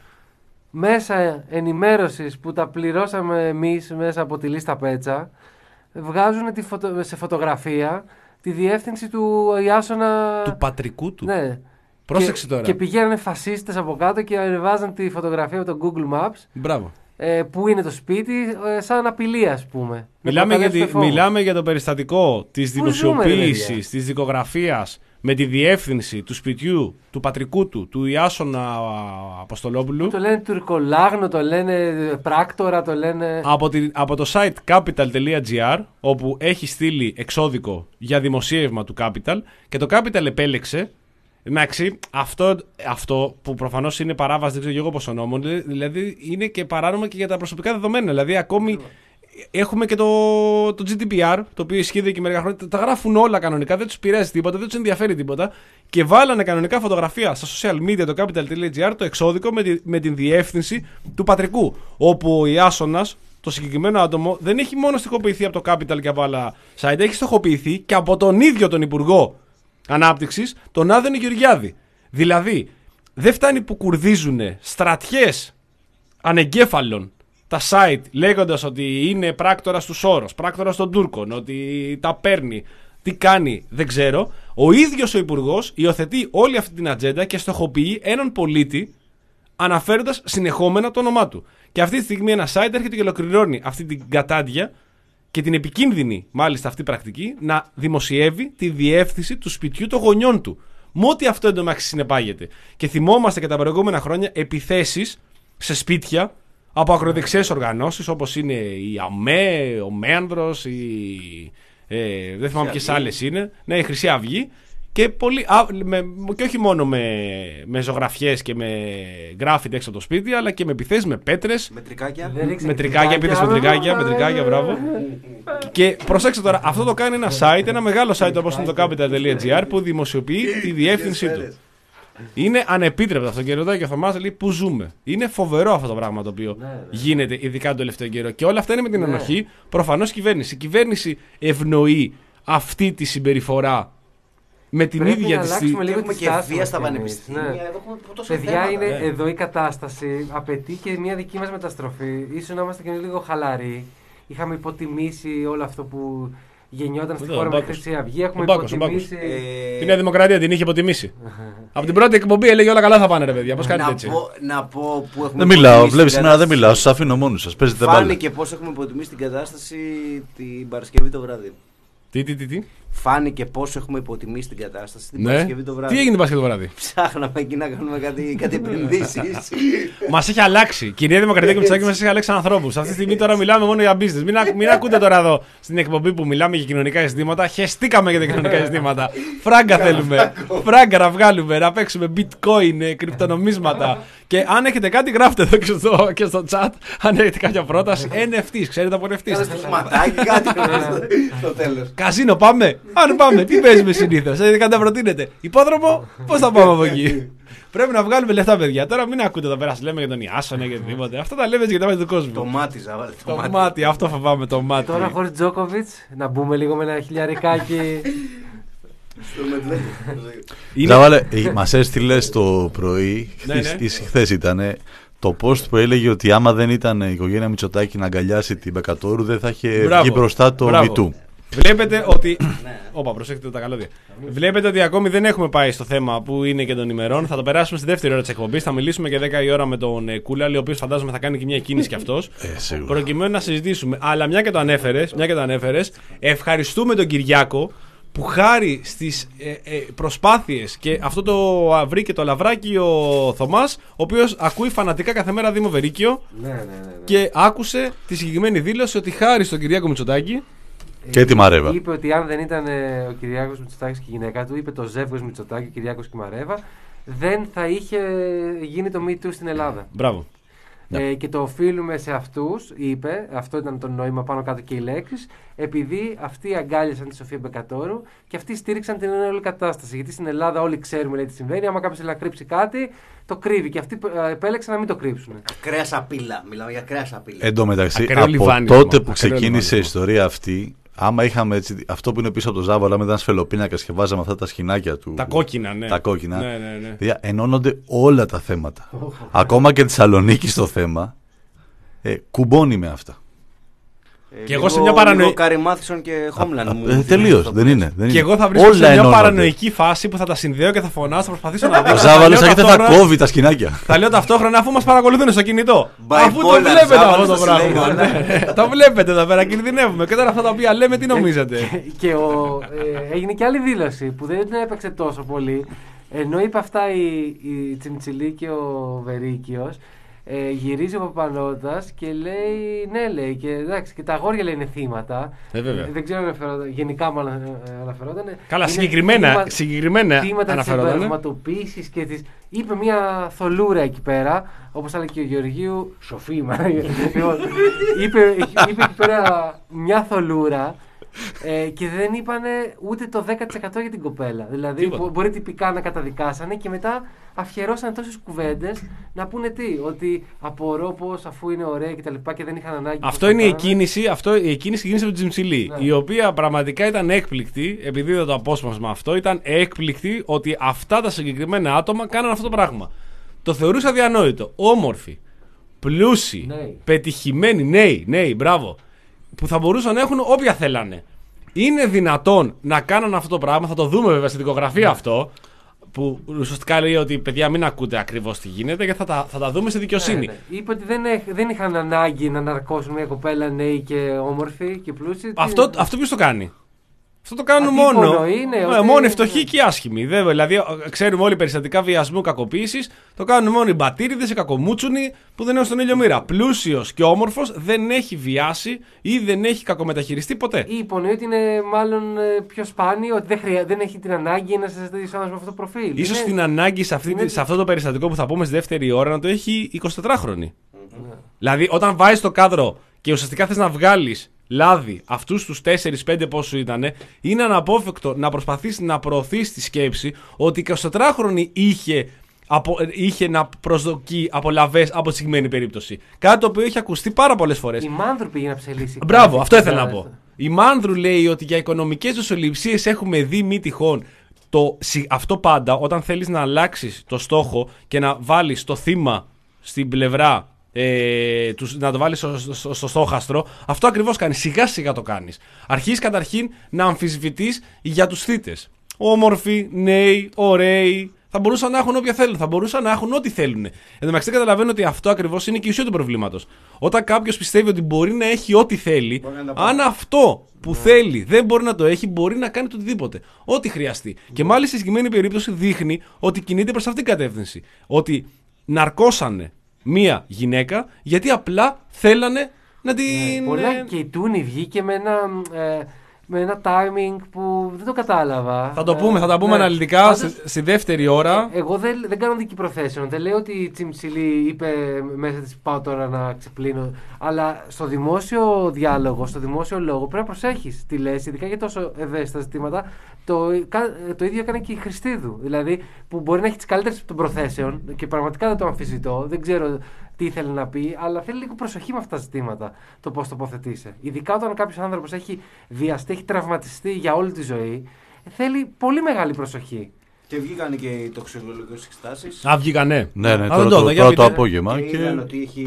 μέσα ενημέρωσης που τα πληρώσαμε εμείς μέσα από τη λίστα Πέτσα, βγάζουν τη φωτο- σε φωτογραφία τη διεύθυνση του Ιάσονα. Του πατρικού του. Ναι. Πρόσεξε και, τώρα. Και πηγαίνανε φασίστες από κάτω και ανεβάζαν τη φωτογραφία από το Google Maps. Μπράβο. Ε, που είναι το σπίτι, ε, σαν απειλή, ας πούμε. Να Μιλάμε για, προκαλέσουν τη, φόβο. μιλάμε για το περιστατικό της Πού ζούμε, ρε δημοσιοποίησης, παιδιά? της δικογραφίας με τη διεύθυνση του σπιτιού του πατρικού του, του Ιάσονα Αποστολόπουλου. Το λένε τουρκολάγνο, το λένε πράκτορα, το λένε. Από, τη, από το site capital τελεία gr, όπου έχει στείλει εξώδικο για δημοσίευμα του Capital, και το Capital επέλεξε. Εντάξει, αυτό, αυτό που προφανώς είναι παράβαση, δεν ξέρω εγώ πόσο νόμο, δηλαδή είναι και παράνομο και για τα προσωπικά δεδομένα. Δηλαδή, ακόμη έχουμε και το, το τζι ντι πι αρ, το οποίο ισχύει εδώ και μερικά χρόνια. Τα γράφουν όλα κανονικά, δεν τους πειράζει τίποτα, δεν τους ενδιαφέρει τίποτα. Και βάλανε κανονικά φωτογραφία στα social media, το capital τελεία gr, το εξώδικο με, τη, με την διεύθυνση του πατρικού. Όπου ο Ιάσονας, το συγκεκριμένο άτομο, δεν έχει μόνο στοιχοποιηθεί από το Capital και από άλλα site, έχει στοχοποιηθεί και από τον ίδιο τον Υπουργό Ανάπτυξης, τον Άδωνη Γεωργιάδη. Δηλαδή, δεν φτάνει που κουρδίζουν στρατιές ανεγκέφαλων τα site λέγοντας ότι είναι πράκτορας του Σόρος, πράκτορας των Τούρκων, ότι τα παίρνει, τι κάνει, δεν ξέρω. Ο ίδιος ο Υπουργός υιοθετεί όλη αυτή την ατζέντα και στοχοποιεί έναν πολίτη αναφέροντας συνεχόμενα το όνομά του. Και αυτή τη στιγμή ένα site έρχεται και ολοκληρώνει αυτή την κατάντια και την επικίνδυνη, μάλιστα, αυτή πρακτική να δημοσιεύει τη διεύθυνση του σπιτιού των γονιών του. Με ό,τι αυτό εντωμεταξύ συνεπάγεται. Και θυμόμαστε και τα προηγούμενα χρόνια επιθέσεις σε σπίτια από ακροδεξιές οργανώσεις όπως είναι η ΑΜΕ, ο Μέανδρος, η, ε, δεν θυμάμαι ποιες άλλες είναι, ναι, η Χρυσή Αυγή. Και, πολύ, α, με, και όχι μόνο με, με ζωγραφιές και με γκράφιτ έξω από το σπίτι, αλλά και με επιθέσεις με πέτρες. Με τρικάκια. Με τρικάκια, επίθεση με τρικάκια, με τρικάκια, μπράβο. Και προσέξτε τώρα, αυτό το κάνει ένα site, ένα μεγάλο site όπως είναι το capital τελεία gr, που δημοσιοποιεί τη διεύθυνσή του. Είναι ανεπίτρεπτο αυτό και ρωτάει και ο Θωμάς, λέει, πού ζούμε. Είναι φοβερό αυτό το πράγμα το οποίο ναι, ναι. γίνεται, ειδικά τον τελευταίο καιρό. Και όλα αυτά είναι με την ναι. ανοχή προφανώς κυβέρνηση. Η κυβέρνηση ευνοεί αυτή τη συμπεριφορά. Με την Πρέπει ίδια να τη αλλάξουμε λίγο έχουμε τη και βία στα πανεπιστήμια. Ναι. Εδώ έχουμε τόσο Παιδιά, θέματα, είναι ναι. εδώ η κατάσταση. Απαιτεί και μια δική μας μεταστροφή. Ίσως να είμαστε και λίγο χαλαροί. Είχαμε υποτιμήσει όλο αυτό που γεννιόταν στη χώρα με τη Χρυσή Αυγή. Έχουμε Μπάκος, υποτιμήσει. Ε... Την Νέα Δημοκρατία την είχε υποτιμήσει. Από την πρώτη εκπομπή έλεγε όλα καλά θα πάνε, ρε παιδιά. Πώς κάνετε έτσι. Πω, να πω που έχουμε. Δεν μιλάω, βλέπει σήμερα δεν μιλάω. Σας αφήνω μόνους σας. Παίζετε μπάλα. Φάνηκε πώς έχουμε υποτιμήσει την κατάσταση την Παρασκευή το βράδυ. Τι, τι, τι, τι. Φάνηκε πόσο έχουμε υποτιμήσει την κατάσταση την ναι. Παρασκευή το βράδυ. Τι έγινε την Παρασκευή το βράδυ. Ψάχναμε εκεί να κάνουμε κάτι, κάτι επενδύσεις. Μας έχει αλλάξει. Κυρία Δημοκρατία και Μητσοτάκη, μας έχει αλλάξει ανθρώπους. Αυτή τη στιγμή τώρα μιλάμε μόνο για business. Μην, μην ακούτε τώρα εδώ στην εκπομπή που μιλάμε για κοινωνικά ζητήματα. Χεστήκαμε για τα κοινωνικά ζητήματα. Φράγκα θέλουμε. Φράγκα να βγάλουμε, να παίξουμε bitcoin, κρυπτονομίσματα. Και αν έχετε κάτι, γράφτε εδώ και στο, και στο chat. Αν έχετε κάποια πρόταση, εν εφ τι. Ξέρετε από εν εφ τι. Ματάκι, κάτι στο τέλος. Καζίνο πάμε. Αν πάμε, τι παίζουμε συνήθως. Δηλαδή, κάτι να προτείνετε. Υπόδρομο, πώς θα πάμε από εκεί. Πρέπει να βγάλουμε λεφτά, παιδιά. Τώρα μην ακούτε εδώ πέρα, λέμε για τον Ιάσονα και οτιδήποτε. Αυτά τα λέμε για τα μάτια του κόσμου. Το μάτι, Ζαβάλ. Το, το μάτι, αυτό φοβάμαι, το μάτι. Τώρα χωρίς Τζόκοβιτς, να μπούμε λίγο με ένα χιλιαρικάκι. Ζαβάλε, μας έστειλε το πρωί, χθες ήταν, το post που έλεγε ότι άμα δεν ήταν η οικογένεια Μητσοτάκη να αγκαλιάσει την Μπεκατόρου, δεν θα είχε βγει μπροστά το μητού. Βλέπετε ότι. Όπα, προσέξτε τα καλώδια. Βλέπετε ότι ακόμη δεν έχουμε πάει στο θέμα που είναι και των ημερών. Θα το περάσουμε στη δεύτερη ώρα της εκπομπής. Θα μιλήσουμε και δέκα η ώρα με τον Κούλαλη, ο οποίος φαντάζομαι θα κάνει και μια κίνηση κι αυτός. Ε, προκειμένου να συζητήσουμε. Αλλά μια και το ανέφερες, μια και το ανέφερες, ευχαριστούμε τον Κυριάκο που χάρη στις ε, ε, προσπάθειες και αυτό το βρήκε το λαβράκι ο Θωμάς, ο οποίος ακούει φανατικά κάθε μέρα Δήμο Βερίκιο ναι, ναι, ναι, ναι. και άκουσε τη συγκεκριμένη δήλωση ότι χάρη στον Κυριάκο Μητσοτάκη. Και τη Μαρέβα. Είπε ότι αν δεν ήταν ο Κυριάκος Μητσοτάκης και η γυναίκα του, είπε το ζεύγος Μητσοτάκη, Κυριάκος και Μαρέβα, δεν θα είχε γίνει το Me Too στην Ελλάδα. Μπράβο. Ε, και το οφείλουμε σε αυτούς, είπε, αυτό ήταν το νόημα πάνω κάτω και οι λέξεις, επειδή αυτοί αγκάλιασαν τη Σοφία Μπεκατόρου και αυτοί στήριξαν την όλη κατάσταση. Γιατί στην Ελλάδα όλοι ξέρουμε, λέει, τι συμβαίνει. Άμα κάποιος θέλει να κρύψει κάτι, το κρύβει. Και αυτοί επέλεξαν να μην το κρύψουν. Ακραία σαπίλα. Μιλάμε για ακραία σαπίλα. Εν τω μεταξύ, ακραίο από λιβάνι, τότε που ακραίο ξεκίνησε λιβάνι. η ιστορία αυτή, άμα είχαμε έτσι, αυτό που είναι πίσω από το Ζάβολα με ένα σφελοπίνακα και βάζαμε αυτά τα σχοινάκια του. Τα κόκκινα, ναι. Τα κόκκινα. Ναι, ναι, ναι. Δηλαδή, ενώνονται όλα τα θέματα. Ακόμα και τη Θεσσαλονίκη στο θέμα. Ε, κουμπώνει με αυτά. Ε, Και εγώ σε μια παρανοϊκή. Κάρι Μάθισον και Χόμλαντ μου. Τελείω, δεν είναι. δεν Και είναι. εγώ θα βρίσκω σε μια ενώνονται. παρανοϊκή φάση που θα τα συνδέω και θα φωνάσω, θα προσπαθήσω να δείξω. Ζάβαλος, Θα λέω γιατί θα ταυτόχρονα- κόβει τα σκηνάκια. Θα λέω ταυτόχρονα αφού μας παρακολουθούν στο κινητό. Bipolar, Αφού το βλέπετε Ζάβαλος αυτό το θα συλλέγει πράγμα. όλα. Ναι. Το βλέπετε εδώ πέρα, κινδυνεύουμε. Και τώρα αυτά τα οποία λέμε, τι νομίζετε. Και ο, ε, έγινε και άλλη δήλωση που δεν την έπαιξε τόσο πολύ. Ενώ είπε αυτά η, η Τσιμτσιλή και ο Βερίκιος, ε, γυρίζει ο Παπανώτας και λέει ναι, λέει, και εντάξει, και τα αγόρια λέει είναι θύματα. Ε, βέβαια. Δεν ξέρω αν αναφερόταν, γενικά μάλλον ε, αναφερόταν. Καλά, Είναι συγκεκριμένα, θύμα- συγκεκριμένα θύματα της αναφερόταν. εμπορευματοποίησης και της... Είπε μια θολούρα εκεί πέρα, όπως έλεγε και ο Γεωργίου, σοφή μα. Λοιπόν, είπε, είπε εκεί πέρα μια θολούρα ε, και δεν είπανε ούτε το δέκα τοις εκατό για την κοπέλα. Δηλαδή Τίποτα. μπο- μπορεί τυπικά να καταδικάσανε και μετά αφιερώσανε τόσες κουβέντες να πούνε τι, ότι απορώ πως αφού είναι ωραία και τα λοιπά και δεν είχαν ανάγκη. Αυτό πως είναι το η κάνανε. κίνηση, αυτό, η κίνηση ξεκίνησε από την Τζιμψιλή, Ναι. η οποία πραγματικά ήταν έκπληκτη, επειδή είδα το απόσπασμα αυτό, ήταν έκπληκτη ότι αυτά τα συγκεκριμένα άτομα κάναν αυτό το πράγμα. Το θεωρούσα αδιανόητο. Όμορφοι, πλούσιοι, Νέοι. πετυχημένοι, νέοι, νέοι, μπράβο, που θα μπορούσαν να έχουν όποια θέλανε. Είναι δυνατόν να κάνουν αυτό το πράγμα, θα το δούμε βέβαια στην δικογραφία αυτό, που ουσιαστικά λέει ότι παιδιά μην ακούτε ακριβώς τι γίνεται, γιατί θα τα, θα τα δούμε στη δικαιοσύνη. Ναι, ναι. Είπε ότι δεν, έχ- δεν είχαν ανάγκη να ναρκώσουν μια κοπέλα νέοι και όμορφοι και πλούσιοι. Αυτό, Τι- αυτό ποιος το κάνει? Αυτό το κάνουν Αντίπονο μόνο. είναι, Ναι, ότι- μόνο οι φτωχοί και οι άσχημοι. Δεν, δηλαδή, ξέρουμε όλοι περιστατικά βιασμού, κακοποίησης. Το κάνουν μόνο οι μπατήριδες, οι κακομούτσουνοι που δεν είναι στον ήλιο μοίρα. Πλούσιος και όμορφος δεν έχει βιάσει ή δεν έχει κακομεταχειριστεί ποτέ. Ή υπονοεί ότι είναι μάλλον ε, πιο σπάνιο, ότι δεν, χρειά, δεν έχει την ανάγκη να συζητήσει με αυτό το προφίλ. Ίσως Είναι- την ανάγκη σε, αυτή, είναι- σε αυτό το περιστατικό που θα πούμε στη δεύτερη ώρα να το έχει εικοσιτετράχρονη. Δηλαδή, όταν βάζεις το κάδρο και ουσιαστικά θες να βγάλεις λάδι αυτούς τους τέσσερα πέντε πόσους ήταν, είναι αναπόφευκτο να προσπαθείς να προωθείς τη σκέψη ότι η εικοσιτετράχρονη είχε, απο, είχε να προσδοκεί απολαβές από τη συγκεκριμένη περίπτωση. Κάτι το οποίο έχει ακουστεί πάρα πολλές φορές. Η Μάνδρου πήγε να ψελίσει. Μπράβο, κάτι αυτό και ήθελα να τα- πω. Η Μάνδρου λέει ότι για οικονομικές δοσοληψίες έχουμε δει μη τυχόν. Το, συ- αυτό πάντα όταν θέλεις να αλλάξεις το στόχο και να βάλεις το θύμα στην πλευρά, ε, του, να το βάλεις στο, στο, στο στόχαστρο, αυτό ακριβώς κάνεις. Σιγά σιγά το κάνεις. Αρχίζεις καταρχήν να αμφισβητείς για τους θύτες. Όμορφοι, νέοι, ωραίοι. Θα μπορούσαν να έχουν όποια θέλουν, θα μπορούσαν να έχουν ό,τι θέλουν. Εν τω μεταξύ, καταλαβαίνω ότι αυτό ακριβώς είναι και η ουσία του προβλήματος. Όταν κάποιος πιστεύει ότι μπορεί να έχει ό,τι θέλει, Μπορεί να τα πάρει. αν αυτό που θέλει δεν μπορεί να το έχει, μπορεί να κάνει το οτιδήποτε. Ό,τι χρειαστεί. Και μάλιστα στη συγκεκριμένη περίπτωση δείχνει ότι κινείται προς αυτήν την κατεύθυνση. Ότι ναρκώσανε μία γυναίκα γιατί απλά θέλανε να την. Πολλά ε, και η Τούνη βγήκε με ένα, ε, με ένα timing που δεν το κατάλαβα. Θα το πούμε, θα τα πούμε ναι. αναλυτικά Πάντως, στη, στη δεύτερη ώρα. Εγώ δεν, δεν κάνω δική προθέσεων. Δεν λέω ότι η Τσιμψιλή είπε μέσα τη πάω τώρα να ξεπλύνω. Αλλά στο δημόσιο διάλογο, στο δημόσιο λόγο πρέπει να προσέχει τι λες, ειδικά για τόσο ευαίσθητα ζητήματα. Το, κα- το ίδιο έκανε και η Χριστίδου. Δηλαδή που μπορεί να έχει τι καλύτερε των προθέσεων και πραγματικά δεν το αμφισβητώ. Δεν ξέρω τι ήθελε να πει, αλλά θέλει λίγο προσοχή με αυτά τα ζητήματα. Το πώ τοποθετείσαι. Ειδικά όταν κάποιο άνθρωπο έχει βιαστεί, έχει τραυματιστεί για όλη τη ζωή, θέλει πολύ μεγάλη προσοχή. Και βγήκαν και οι τοξικολογικές εξετάσεις. Α, βγήκανε. Ναι, ναι, Α, τώρα δεν το, το, για τώρα το πείτε. απόγευμα. Και Και... είδαν ότι έχει,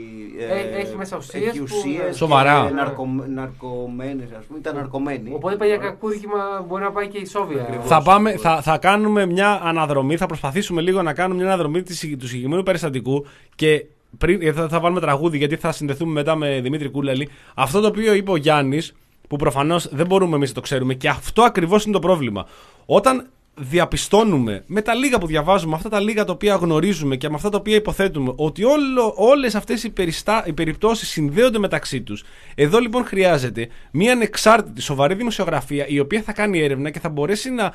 Ε, έχει μέσα ουσίες έχει που- ουσίες Σοβαρά. και ναρκω, ναρκωμένες, ας πούμε. Ήταν ναρκωμένοι. Οπότε είπα για κακούργημα μπορεί να πάει και η Σόβια. Ακριβώς. Θα, πάμε, θα, θα κάνουμε μια αναδρομή, θα προσπαθήσουμε λίγο να κάνουμε μια αναδρομή της, του συγκεκριμένου περιστατικού και πριν, ε, θα, θα βάλουμε τραγούδι γιατί θα συνδεθούμε μετά με Δημήτρη Κούλαλη. Αυτό το οποίο είπε ο Γιάννης, που προφανώς δεν μπορούμε εμείς να το ξέρουμε και αυτό ακριβώς είναι το πρόβλημα. Όταν διαπιστώνουμε με τα λίγα που διαβάζουμε, αυτά τα λίγα τα οποία γνωρίζουμε και με αυτά τα οποία υποθέτουμε ότι όλο, όλες αυτές οι, περιστά, οι περιπτώσεις συνδέονται μεταξύ τους. Εδώ λοιπόν χρειάζεται μια ανεξάρτητη σοβαρή δημοσιογραφία η οποία θα κάνει έρευνα και θα μπορέσει να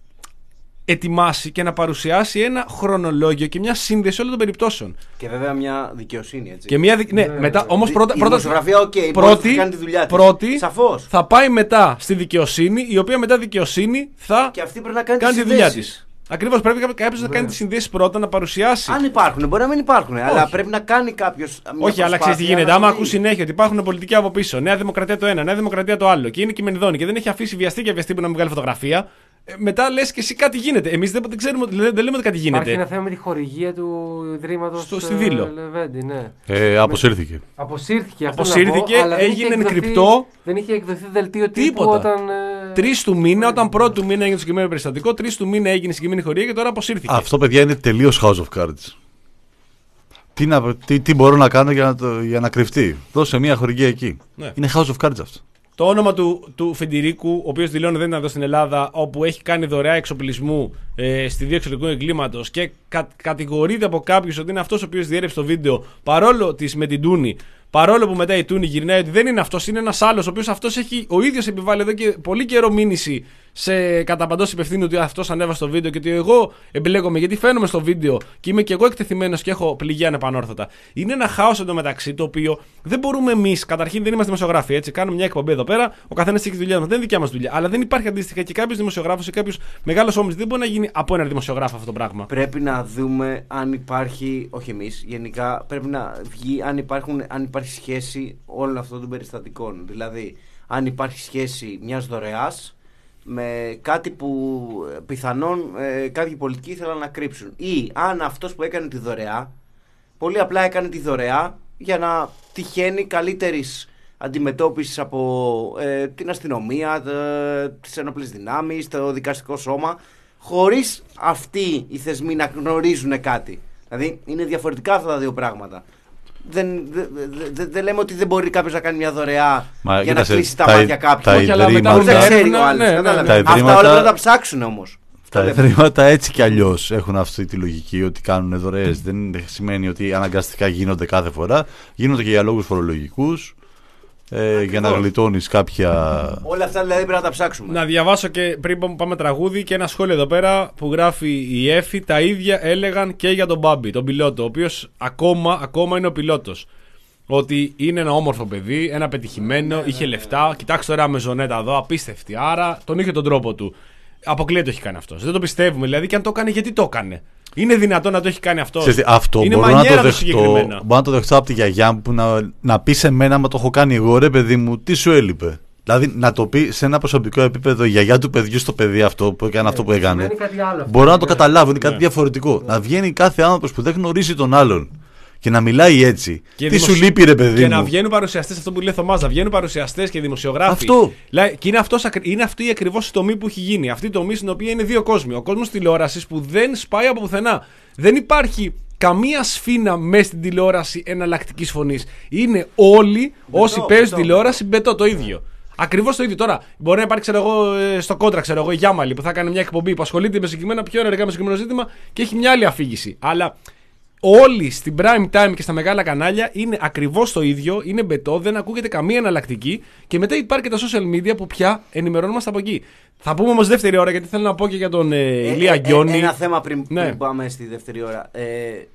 ετοιμάσει και να παρουσιάσει ένα χρονολόγιο και μια σύνδεση όλων των περιπτώσεων. Και βέβαια μια δικαιοσύνη, έτσι. Και μια, δι- ναι, Ναι, μετά, ναι. όμως Η- πρώτα, η πρώτα, δημοσιογραφία, οκ, μπορεί πρώτη, να κάνει τη δουλειά της. πρώτη Σαφώς. θα πάει μετά στη δικαιοσύνη, η οποία μετά δικαιοσύνη θα Και αυτή πρέπει να κάνει, κάνει τις τη δουλειά συνδέσεις. της. Ακριβώς, πρέπει κάποιο να κάνει τις συνδέσεις πρώτα, να παρουσιάσει. Αν υπάρχουν, μπορεί να μην υπάρχουν, αλλά πρέπει να κάνει κάποιο. Όχι, αλλά ξέρει τι γίνεται. Άμα ακούς συνέχεια ότι υπάρχουν πολιτικοί από πίσω, Νέα Δημοκρατία το ένα, Νέα Δημοκρατία το άλλο, και είναι κειμενιδόνη και δεν έχει αφήσει βιαστή και βιαστή που να μην βγάλει φωτογραφία, Ε, μετά λες και εσύ κάτι γίνεται. Εμείς δεν, δεν, ξέρουμε, δεν, δεν λέμε ότι κάτι γίνεται. Υπάρχει ένα θέμα με τη χορηγία του Ιδρύματος στη Δήλο. Λεβέντη, ναι. Ε, αποσύρθηκε. Αποσύρθηκε, αυτό Αποσύρθηκε, να πω, έγινε εκδοθεί, κρυπτό. Δεν είχε εκδοθεί δελτίο τύπου Τίποτα. όταν. Ε... Τρεις του μήνα, όταν πρώτου του μήνα έγινε το συγκεκριμένο περιστατικό, τρεις του μήνα έγινε η συγκεκριμένη χορηγία και τώρα αποσύρθηκε. Αυτό, παιδιά, είναι τελείως House of Cards. Τι, να, τι, τι μπορώ να κάνω για να, το, για να κρυφτεί. Δώσε μια χορηγία εκεί. Ναι. Είναι House of Cards αυτό. Το όνομα του, του Φεντηρίκου, ο οποίος δηλώνει δεν ήταν εδώ στην Ελλάδα, όπου έχει κάνει δωρεά εξοπλισμού ε, στη δίωξη εξωτερικού εγκλήματος και κα, κατηγορείται από κάποιους ότι είναι αυτός ο οποίος διέρευσε το βίντεο, παρόλο της με την Τούνη. Παρόλο που μετά η Τούνη γυρνάει ότι δεν είναι αυτός, είναι ένας άλλος, ο οποίος αυτός έχει ο ίδιος επιβάλει εδώ και πολύ καιρό μήνυση σε καταπαντός υπευθύνου ότι αυτός ανέβασε το βίντεο και ότι εγώ εμπλέκομαι γιατί φαίνομαι στο βίντεο και είμαι και εγώ εκτεθειμένος και έχω πληγεί ανεπανόρθωτα. Είναι ένα χάος εντωμεταξύ το οποίο δεν μπορούμε εμείς, καταρχήν δεν είμαστε δημοσιογράφοι, έτσι. Κάνουμε μια εκπομπή εδώ πέρα, ο καθένας έχει τη δουλειά μας, δεν είναι δικιά μας δουλειά. Αλλά δεν υπάρχει αντίστοιχα και κάποιος δημοσιογράφος ή κάποιος μεγάλος όμιλος δεν μπορεί να γίνει από έναν δημοσιογράφο αυτό το πράγμα. Πρέπει να δούμε αν υπάρχει, όχι εμείς, γενικά πρέπει να βγει αν, υπάρχουν, αν υπάρχει σχέση όλων αυτών των περιστατικών. Δηλαδή, αν υπάρχει σχέση μιας δωρεάς με κάτι που πιθανόν ε, κάποιοι πολιτικοί ήθελαν να κρύψουν. Ή αν αυτός που έκανε τη δωρεά, πολύ απλά έκανε τη δωρεά για να τυχαίνει καλύτερης αντιμετώπισης από ε, την αστυνομία, ε, τις ενόπλες δυνάμεις, το δικαστικό σώμα, χωρίς αυτοί οι θεσμοί να γνωρίζουν κάτι. Δηλαδή είναι διαφορετικά αυτά τα δύο πράγματα. Δεν δε, δε, δε λέμε ότι δεν μπορεί κάποιος να κάνει μια δωρεά Μα, για κοίτασε, να κλείσει τα, τα μάτια κάποιου. Όχι, αλλά μετά δεν ξέρει ο άλλος. Ναι, ναι, ναι, ναι. Αυτά όλα πρέπει να τα ψάξουν όμως. Τα ιδρύματα έτσι κι αλλιώς έχουν αυτή τη λογική ότι κάνουν δωρεές. Δεν σημαίνει ότι αναγκαστικά γίνονται κάθε φορά. Γίνονται και για λόγους φορολογικούς. Ε, για να γλιτώνεις κάποια. Όλα αυτά δηλαδή πρέπει να τα ψάξουμε. Να διαβάσω και πριν πάμε τραγούδι και ένα σχόλιο εδώ πέρα που γράφει η Εφη. Τα ίδια έλεγαν και για τον Μπάμπη, τον πιλότο, ο οποίος ακόμα, ακόμα είναι ο πιλότος. Ότι είναι ένα όμορφο παιδί, ένα πετυχημένο, ναι, είχε ναι, λεφτά. Ναι. Κοιτάξτε τώρα με ζωνέτα εδώ, απίστευτη. Άρα τον είχε τον τρόπο του. Αποκλείεται το έχει κάνει αυτός. Δεν το πιστεύουμε δηλαδή, και αν το έκανε, γιατί το έκανε. Είναι δυνατόν να το έχει κάνει αυτό. Αυτό είναι μπορώ να το δεχτώ. Μπορώ να το δεχτώ από τη γιαγιά μου που να, να πει σε μένα, μα το έχω κάνει εγώ, ρε παιδί μου, τι σου έλειπε. Δηλαδή να το πει σε ένα προσωπικό επίπεδο η γιαγιά του παιδιού στο παιδί αυτό που έκανε, ε, αυτό που έκανε. Μπορώ να το καταλάβω, είναι κάτι διαφορετικό. Να βγαίνει κάθε άνθρωπος που δεν γνωρίζει τον άλλον και να μιλάει έτσι. Και τι δημοσιο... σου λείπει, ρε παιδί και μου. Και να βγαίνουν παρουσιαστές, αυτό που λέει Θωμάς, να βγαίνουν παρουσιαστές και δημοσιογράφοι. Αυτό. Και είναι, αυτός, είναι αυτή η ακριβώς η τομή που έχει γίνει. Αυτή η τομή στην οποία είναι δύο κόσμοι. Ο κόσμος τηλεόρασης που δεν σπάει από πουθενά. Δεν υπάρχει καμία σφήνα μέσα στην τηλεόραση εναλλακτικής φωνής. Είναι όλοι μπετό, όσοι παίζουν μπετό, τηλεόραση μπετό το ίδιο. Ακριβώς το ίδιο. Τώρα, μπορεί να υπάρχει, ξέρω εγώ, στο κόντρα, ξέρω εγώ, η Γιάμαλη που θα κάνει μια εκπομπή που ασχολείται με συγκεκριμένα πιο ενεργά με συγκεκριμένο ζήτημα και έχει μια άλλη αφήγηση. Αλλά όλοι στην prime time και στα μεγάλα κανάλια είναι ακριβώς το ίδιο, είναι μπετό, δεν ακούγεται καμία εναλλακτική και μετά υπάρχει και τα social media που πια ενημερώνομαστε από εκεί. Θα πούμε όμως δεύτερη ώρα γιατί θέλω να πω και για τον ε, Ηλία Γκιόνι. Ε, ε, ένα θέμα πριν, ναι. πριν πάμε στη δεύτερη ώρα. Ε,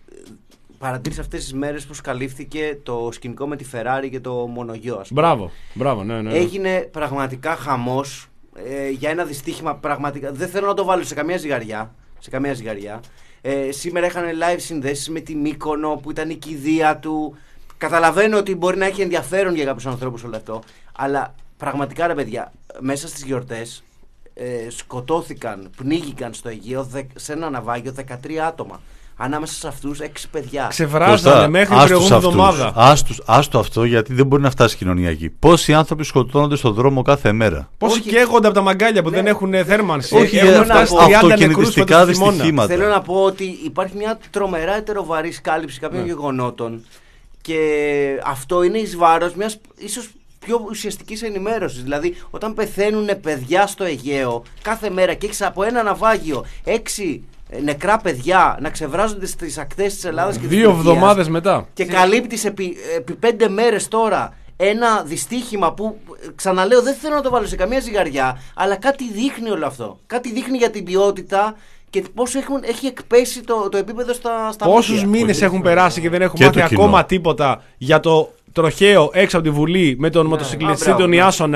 παρατήρησα αυτές τις μέρες που καλύφθηκε το σκηνικό με τη Ferrari και το μονογιό. Μπράβο, μπράβο, ναι, ναι, ναι. Έγινε πραγματικά χαμός ε, για ένα δυστύχημα πραγματικά. Δεν θέλω να το βάλω σε καμία ζυγαριά. Σε καμία ζυγαριά. Ε, σήμερα είχαν live συνδέσεις με τη Μύκονο που ήταν η κηδεία του. Καταλαβαίνω ότι μπορεί να έχει ενδιαφέρον για κάποιους ανθρώπους όλο αυτό. Αλλά πραγματικά ρε παιδιά, μέσα στις γιορτές ε, σκοτώθηκαν, πνίγηκαν στο Αιγαίο σε ένα ναυάγιο δεκατρία άτομα. Ανάμεσα σε αυτούς έξι παιδιά. Ξεβράζανε μέχρι την προηγούμενη εβδομάδα. Άστο αυτό γιατί δεν μπορεί να φτάσει η κοινωνία εκεί. Πόσοι άνθρωποι σκοτώνονται στον δρόμο κάθε μέρα. Πόσοι καίγονται από τα μαγκάλια που ναι. δεν έχουν θέρμανση. Όχι, έχουν φτάσει αυτοκινητιστικά δυστυχήματα. Θέλω να πω ότι υπάρχει μια τρομερά ετεροβαρής κάλυψη κάποιων ναι. γεγονότων και αυτό είναι εις βάρος μιας ίσως πιο ουσιαστικής ενημέρωσης. Δηλαδή, όταν πεθαίνουν παιδιά στο Αιγαίο κάθε μέρα και έχεις από ένα ναυάγιο έξι νεκρά παιδιά να ξεβράζονται στις ακτές της Ελλάδας και της Δύο εβδομάδες μετά. Και καλύπτεις επί, επί πέντε μέρες τώρα ένα δυστύχημα που, ξαναλέω, δεν θέλω να το βάλω σε καμία ζυγαριά, αλλά κάτι δείχνει όλο αυτό. Κάτι δείχνει για την ποιότητα και πώς έχουν, έχει εκπέσει το, το επίπεδο στα, στα Πόσους μήνες έχουν περάσει και δεν έχουν μάθει ακόμα τίποτα για το τροχαίο έξω από τη Βουλή με τον ναι. μοτοσυκλετιστή τον Ιάσονα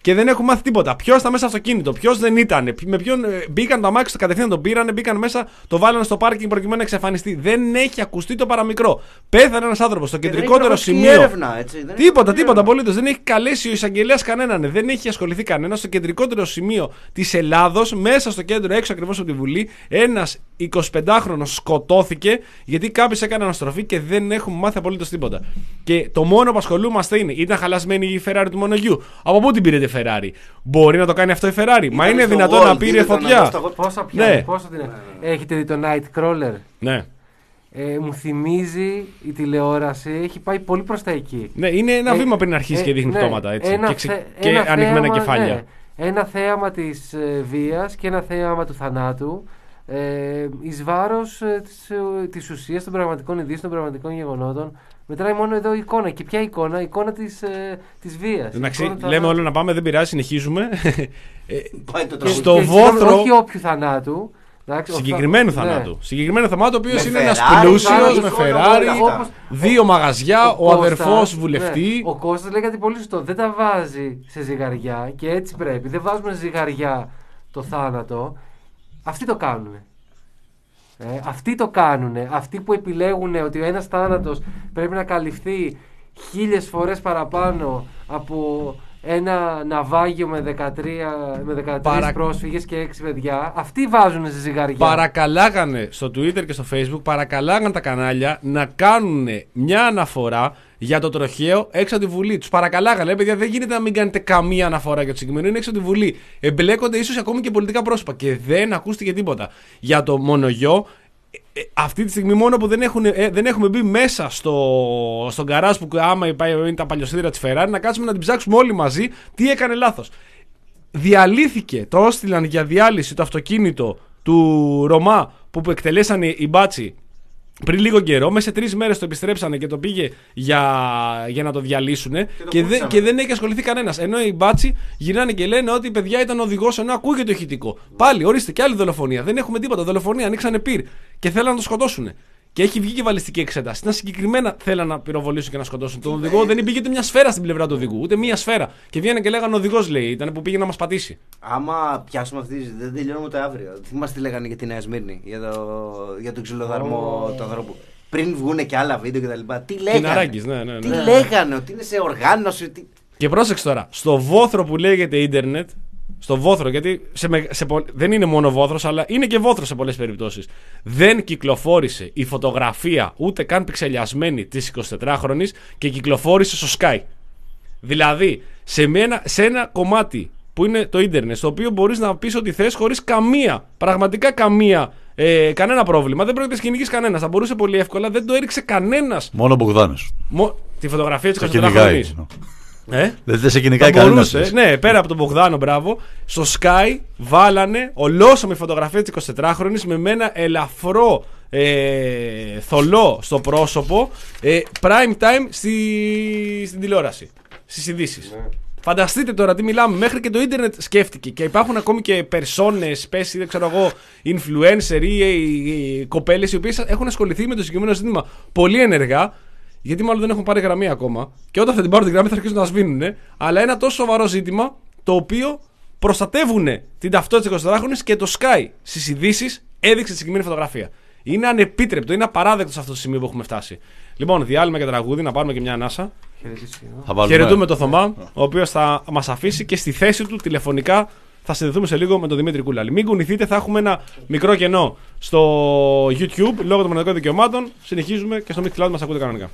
και δεν έχουν μάθει τίποτα. Ποιος ήταν μέσα στο αυτοκίνητο, ποιος δεν ήταν, με ποιον μπήκαν το αμάξι, το κατευθείαν τον πήρανε, μπήκαν μέσα, το βάλανε στο πάρκινγκ προκειμένου να εξαφανιστεί. Δεν έχει ακουστεί το παραμικρό. Πέθανε ένας άνθρωπος στο κεντρικότερο σημείο. Έρευνα, έτσι, δεν τίποτα, τίποτα απολύτως. Δεν έχει καλέσει ο εισαγγελέας κανέναν. Δεν έχει ασχοληθεί κανένα στο κεντρικότερο σημείο της Ελλάδος, μέσα στο κέντρο, έξω ακριβώς από τη Βουλή. Ένας εικοσιπεντάχρονος σκοτώθηκε γιατί κάποιος έκανε αναστροφή και δεν έχουμε μάθει απολύτως τίποτα. Και το μόνο που ασχολούμαστε είναι, ήταν χαλασμένη η Ferrari του μονογιού. Από πού την πήρε τη Ferrari? Μπορεί να το κάνει αυτό η Ferrari? Μα είναι δυνατόν να πήρε φωτιά? Πόσα πιάνει, πόσο την... Έχετε δει το Nightcrawler? Ναι. Ε, μου θυμίζει η τηλεόραση, έχει πάει πολύ προς τα εκεί. Ναι, είναι ένα ε, βήμα πριν αρχίσει ε, και δείχνει ναι, πτώματα έτσι. Ένα και, ξε... θε... και ένα ανοιγμένα θέαμα, κεφάλια. Ναι, ένα θέαμα της ε, βίας και ένα θέαμα του θανάτου. Ε, εις βάρος ε, της, ε, της ουσίας των πραγματικών ειδήσεων, των πραγματικών γεγονότων. Μετράει μόνο εδώ η εικόνα. Και ποια εικόνα? Η εικόνα της, ε, της βίας. Εντάξει, λέμε όλο να πάμε, δεν πειράζει, συνεχίζουμε. Πάει το και, στο και, βόθρο. Όχι όποιου θανάτου. Εντάξει, συγκεκριμένου ο, θανάτου. Ναι. Συγκεκριμένο θανάτου, ο οποίος είναι ένας Ferrari, πλούσιος με Ferrari, όπως, δύο μαγαζιά, ο, ο αδερφός βουλευτή. Ναι. Ο Κώστας λέει κάτι πολύ σωστό. Δεν τα βάζει σε ζυγαριά και έτσι πρέπει. Δεν βάζουμε ζυγαριά το θάνατο. Αυτοί το κάνουν. Ε, αυτοί το κάνουν. Αυτοί που επιλέγουν ότι ο ένας θάνατος πρέπει να καλυφθεί χίλιες φορές παραπάνω από ένα ναυάγιο με δεκατρία, με δεκατρείς Παρα... πρόσφυγες και έξι παιδιά. Αυτοί βάζουν σε ζυγαριά. Παρακαλάγανε στο Twitter και στο Facebook, παρακαλάγανε τα κανάλια να κάνουν μια αναφορά για το τροχαίο έξω από τη Βουλή. Τους παρακαλάγανε, λέει, παιδιά, δεν γίνεται να μην κάνετε καμία αναφορά για το συγκεκριμένο. Είναι έξω από τη Βουλή. Εμπλέκονται ίσως ακόμη και πολιτικά πρόσωπα. Και δεν ακούστηκε τίποτα. Για το μονογιό, ε, αυτή τη στιγμή μόνο που δεν, έχουν, ε, δεν έχουμε μπει μέσα στο, στον γκαράζ που άμα είναι τα παλιοσίδερα της Ferrari, να κάτσουμε να την ψάξουμε όλοι μαζί τι έκανε λάθος. Διαλύθηκε, το έστειλαν για διάλυση το αυτοκίνητο του Ρωμά που εκτελέσανε οι μπάτσι πριν λίγο καιρό. Μέσα σε τρεις μέρες το επιστρέψανε και το πήγε για, για να το διαλύσουν και, και, δε, και δεν έχει ασχοληθεί κανένας. Ενώ οι μπάτσι γυρνάνε και λένε ότι η παιδιά ήταν οδηγός, ενώ ακούγεται το ηχητικό. Πάλι, ορίστε, και άλλη δολοφονία. Δεν έχουμε τίποτα. Δολοφονία, ανοίξανε πυρ και θέλαν να το σκοτώσουν. Και έχει βγει και βαλιστική εξέταση. Ήταν συγκεκριμένα θέλαν να πυροβολήσουν και να σκοτώσουν τον οδηγό. Δεν υπήρχε ούτε μια σφαίρα στην πλευρά του οδηγού. Ούτε μια σφαίρα. Και βγαίνανε και λέγανε οδηγός, λέει, ήταν που πήγε να μας πατήσει. Άμα πιάσουμε αυτή τη συζήτηση, δεν τελειώνουμε το αύριο. Θυμάστε τι λέγανε για τη Νέα Σμύρνη, για, το, για τον ξυλοδαρμό oh. του ανθρώπου. Πριν βγουν και άλλα βίντεο κτλ. Τι λέγανε. Αράκης, ναι, ναι, ναι. Τι λέγανε, ότι είναι σε οργάνωση. Τι... Και πρόσεξε τώρα, στο βόθρο που λέγεται ίντερνετ. Στο βόθρο, γιατί σε, σε, δεν είναι μόνο βόθρος, αλλά είναι και βόθρος σε πολλές περιπτώσεις. Δεν κυκλοφόρησε η φωτογραφία ούτε καν πιξελιασμένη της εικοσιτετράχρονης και κυκλοφόρησε στο Sky. Δηλαδή, σε ένα, σε ένα κομμάτι που είναι το ίντερνετ, στο οποίο μπορείς να πεις ό,τι θες χωρίς καμία, πραγματικά καμία, ε, κανένα πρόβλημα. Δεν πρόκειται να κυνηγείς κανένας. Θα μπορούσε πολύ εύκολα, δεν το έριξε κανένας. Μόνο ο Μπογδάνος. Μο, τη φωτογραφία της εικοσιτετράχρονης. Ε? Δεν σε κυνηγάει κανένας. Ναι, πέρα από τον Μπογδάνο, μπράβο. Στο Sky βάλανε ολόσωμη φωτογραφία της εικοσιτετράχρονης με ένα ελαφρό ε, θολό στο πρόσωπο, ε, prime time στη, στην τηλεόραση, στις ειδήσεις. Ναι. Φανταστείτε τώρα τι μιλάμε. Μέχρι και το ίντερνετ σκέφτηκε. Και υπάρχουν ακόμη και περσόνες, πες, δεν ξέρω εγώ, influencer ή, ή, ή κοπέλες οι οποίες έχουν ασχοληθεί με το συγκεκριμένο ζήτημα πολύ ενεργά. Γιατί μάλλον δεν έχουν πάρει γραμμή ακόμα. Και όταν θα την πάρουν τη γραμμή θα αρχίσουν να σβήνουν. Αλλά ένα τόσο σοβαρό ζήτημα το οποίο προστατεύουν την ταυτότητα της εικοσιτετράχρονης και το Sky στις ειδήσεις έδειξε τη συγκεκριμένη φωτογραφία. Είναι ανεπίτρεπτο, είναι απαράδεκτο σε αυτό το σημείο που έχουμε φτάσει. Λοιπόν, διάλειμμα και τραγούδι, να πάρουμε και μια ανάσα. Χαιρετούμε τον Θωμά, ο οποίος θα μας αφήσει και στη θέση του τηλεφωνικά. Θα συνδεθούμε σε λίγο με τον Δημήτρη Κούλαλη. Μην κουνηθείτε, θα έχουμε ένα μικρό κενό στο YouTube λόγω των μοναδικών δικαιωμάτων. Συνεχίζουμε και στο Mixcloud μας ακούτε κανονικά.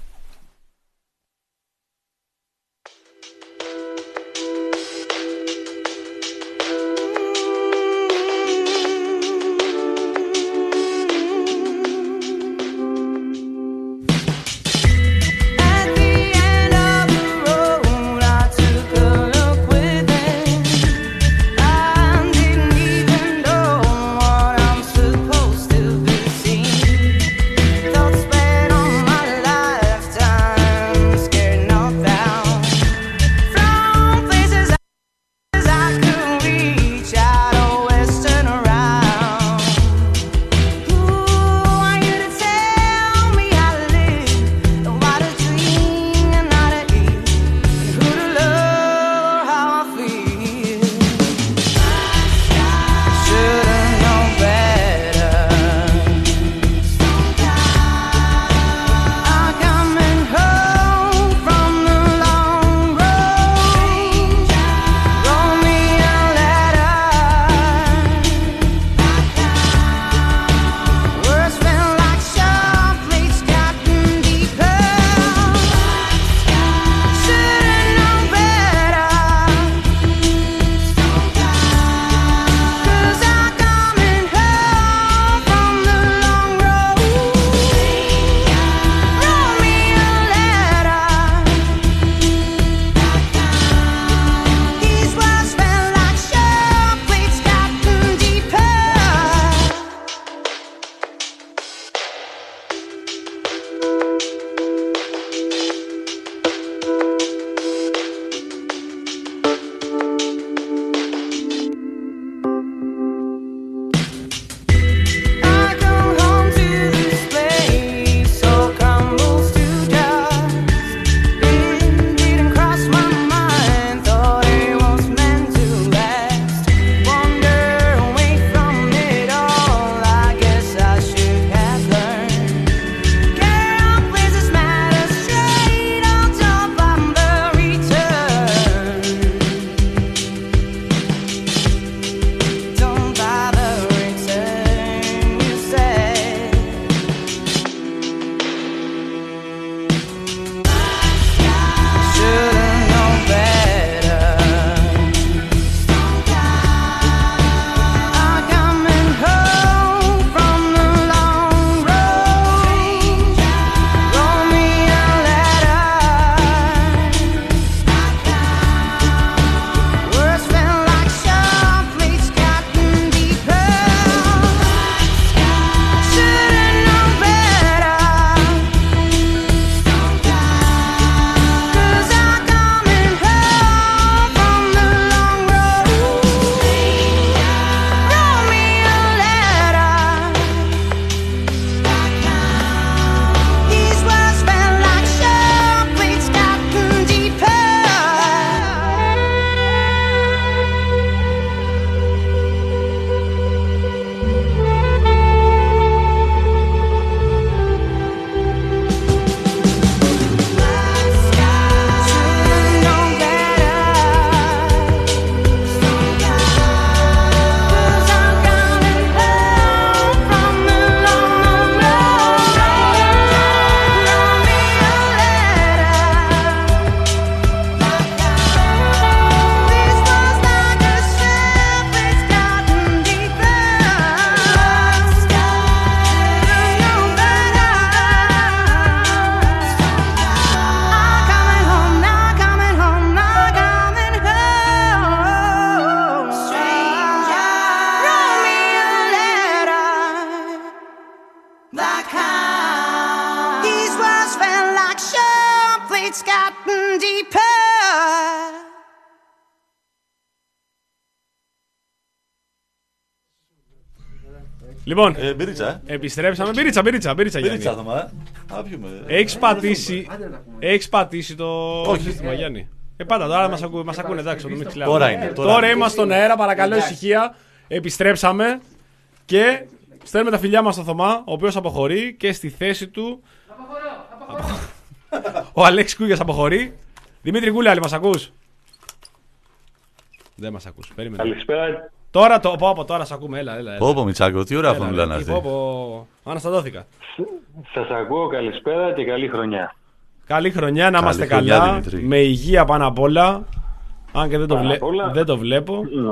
was felt like sharp blades gotten deeper. Λοιπόν, Ε, μπυρίτσα, ε. επιστρέψαμε. Μπυρίτσα, μπυρίτσα, μπυρίτσα. Μπυρίτσα θα μα. Να πιούμε. Έχεις πατήσει, έχεις πατήσει το Όχι. σύστημα, Γιάννη. Ε, πάντα τώρα μας, ακού, μας ακούνε, εντάξει, το μην ξυλάμε. Τώρα είναι, τώρα Τώρα είναι. είμαστε στον αέρα, παρακαλώ ησυχία. Επιστρέψαμε και στέλνουμε τα φιλιά μας στο Θωμά, ο οποίος αποχωρεί και στη θέση του. Ο Αλέξης Κούγιας αποχωρεί. Δημήτρη Γκούλαλη, μας ακούς? Δεν μας ακούς, περίμενε. Καλησπέρα. Τώρα το πω από τώρα σ' ακούμε, έλα, έλα. έλα. Πω πω Μητσάκο, τι ωραία Έλα, αυτό μιλάνε εκεί, αυτοί. πω, πω. Αναστατώθηκα. Σας ακούω, καλησπέρα και καλή χρονιά. Καλή χρονιά, να Καλή είμαστε χρονιά, καλά. Δημήτρη. Με υγεία πάνω απ' όλα. Αν και δεν το, Πάνω βλέ... απ' όλα. δεν το βλέπω. Ναι.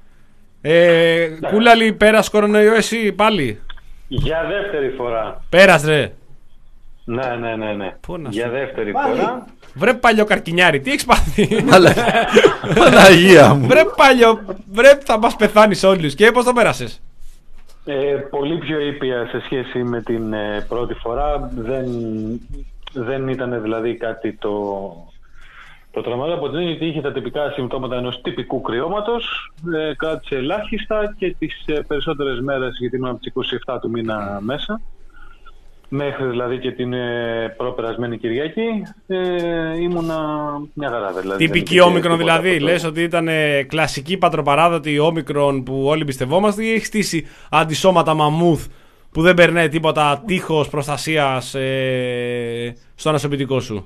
Ε, Κούλαλη, πέρας κορονοϊό εσύ πάλι? Για δεύτερη φορά. Πέρας ρε. Ναι, ναι, ναι, ναι. Πού να Για σου- δεύτερη φορά. Βρε παλιό καρκινιάρι, τι έχεις πάθει? Αλλά, Παναγία μου. Βρε παλιό, βρε θα μας πεθάνεις όλους. Και πώς το πέρασες? Ε, πολύ πιο ήπια σε σχέση με την ε, πρώτη φορά. Δεν, δεν ήταν δηλαδή κάτι το, το τρομερό, από την έννοια ότι είχε τα τυπικά συμπτώματα ενός τυπικού κρυώματος. Ε, κράτησε ελάχιστα και τις ε, περισσότερες μέρες, γιατί ήμουν από τις είκοσι επτά του μήνα μέσα, μέχρι δηλαδή και την ε, προπερασμένη Κυριακή, ε, ήμουνα μια χαρά δηλαδή. Τυπική Δεν υπήρχε όμικρον τίποτα δηλαδή. από το- Λες ότι ήταν ε, κλασική πατροπαράδοτη όμικρον που όλοι πιστευόμαστε, ή έχει στήσει αντισώματα μαμούθ που δεν περνάει τίποτα τείχος προστασίας ε, στο νοσοποιητικό σου?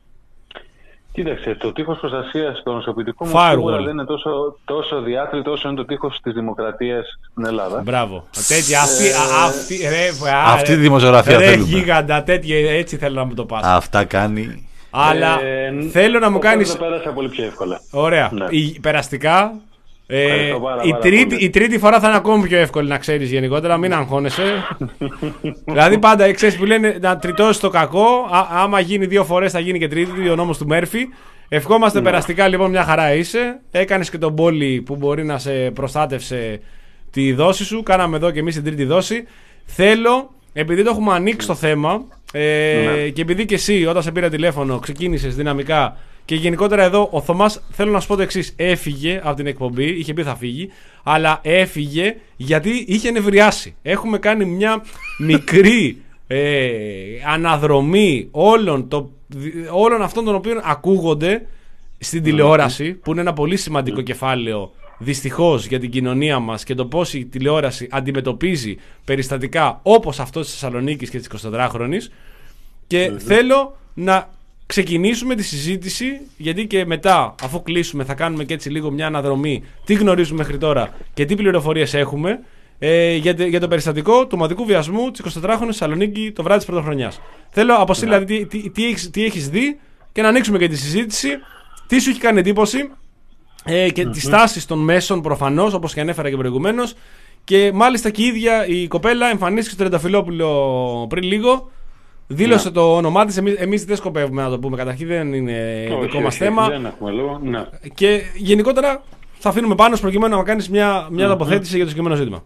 Κοίταξε, το τείχος προστασίας στο νοσοποιητικό μου Firewall. σίγουρα δεν είναι τόσο, τόσο διάθλητο όσο είναι το τείχος της δημοκρατίας στην Ελλάδα. Μπράβο. Τέτοια, αυτή, α, αυτή, ρε, α, Αυτή τη ρε, δημοσιογραφία ρε, θέλουμε. γίγαντα, τέτοια, έτσι θέλω να μου το πας. Αυτά κάνει. Αλλά Ε, θέλω να μου οπότε κάνεις. το πέρασα πολύ πιο εύκολα. Ωραία. Ναι. Η, περαστικά. Ε, Ευχαριστώ πάρα, η, πάρα τρίτη, πολύ. η τρίτη φορά θα είναι ακόμη πιο εύκολη, να ξέρεις γενικότερα, μην αγχώνεσαι. Δηλαδή πάντα ε, ξέρεις που λένε να τριτώσεις το κακό. Α, άμα γίνει δύο φορές θα γίνει και τρίτη, ο νόμος του Μέρφυ. Ευχόμαστε Ναι. περαστικά, λοιπόν, μια χαρά είσαι. Έκανες και τον πόλη που μπορεί να σε προστάτευσε τη δόση σου. Κάναμε εδώ και εμείς την τρίτη δόση. Θέλω, επειδή το έχουμε ανοίξει το θέμα ε, Ναι. και επειδή και εσύ όταν σε πήρα τηλέφωνο ξεκίνησες δυναμικά και γενικότερα εδώ ο Θωμάς, θέλω να σου πω το εξής: έφυγε από την εκπομπή, είχε πει θα φύγει, αλλά έφυγε γιατί είχε νευριάσει. Έχουμε κάνει μια μικρή ε, αναδρομή όλων, το, όλων αυτών των οποίων ακούγονται στην τηλεόραση, που είναι ένα πολύ σημαντικό κεφάλαιο δυστυχώς για την κοινωνία μας και το πώς η τηλεόραση αντιμετωπίζει περιστατικά όπως αυτό της Θεσσαλονίκης και της εικοσιτετράχρονης. Και θέλω να ξεκινήσουμε τη συζήτηση, γιατί και μετά, αφού κλείσουμε, θα κάνουμε και έτσι λίγο μια αναδρομή τι γνωρίζουμε μέχρι τώρα και τι πληροφορίες έχουμε ε, για, τε- για το περιστατικό του ομαδικού βιασμού της εικοσιτετράχρονης Θεσσαλονίκη το βράδυ της πρωτοχρονιάς. Θέλω από εσύ, δηλαδή, τι, τι, τι, έχεις, τι έχεις δει και να ανοίξουμε και τη συζήτηση. Τι σου έχει κάνει εντύπωση ε, και τις τάσεις των μέσων προφανώς, όπως και ανέφερα και προηγουμένως. Και μάλιστα και η ίδια η κοπέλα εμφανίστηκε στο Τρενταφυλόπουλο πριν λίγο. Δήλωσε το όνομά της. Εμείς, εμείς δεν σκοπεύουμε να το πούμε. Καταρχήν δεν είναι Όχι, δικό μας όχι, θέμα. Δεν έχουμε λόγο. Ναι. Και γενικότερα θα αφήνουμε πάνω προκειμένου να κάνεις μια, μια τοποθέτηση για το συγκεκριμένο ζήτημα.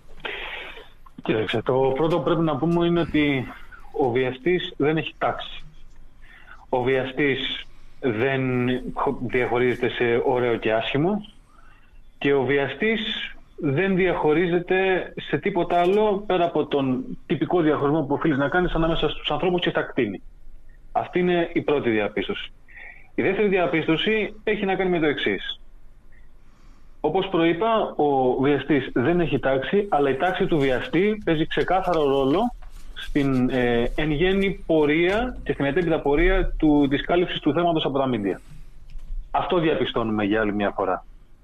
Κοίταξε, το πρώτο που πρέπει να πούμε είναι ότι ο βιαστής δεν έχει τάξη. Ο βιαστής δεν διαχωρίζεται σε ωραίο και άσχημο και ο βιαστής δεν διαχωρίζεται σε τίποτα άλλο πέρα από τον τυπικό διαχωρισμό που οφείλεις να κάνεις ανάμεσα στους ανθρώπους και στα κτίνη. Αυτή είναι η πρώτη διαπίστωση. Η δεύτερη διαπίστωση έχει να κάνει με το εξής. Όπως προείπα, ο βιαστής δεν έχει τάξη, αλλά η τάξη του βιαστή παίζει ξεκάθαρο ρόλο στην ε, εν γέννη πορεία και στην μετέπειτα πορεία του, της κάλυψης του θέματος από τα μίντια. Αυτό διαπιστώνουμε για άλλη μια φορά.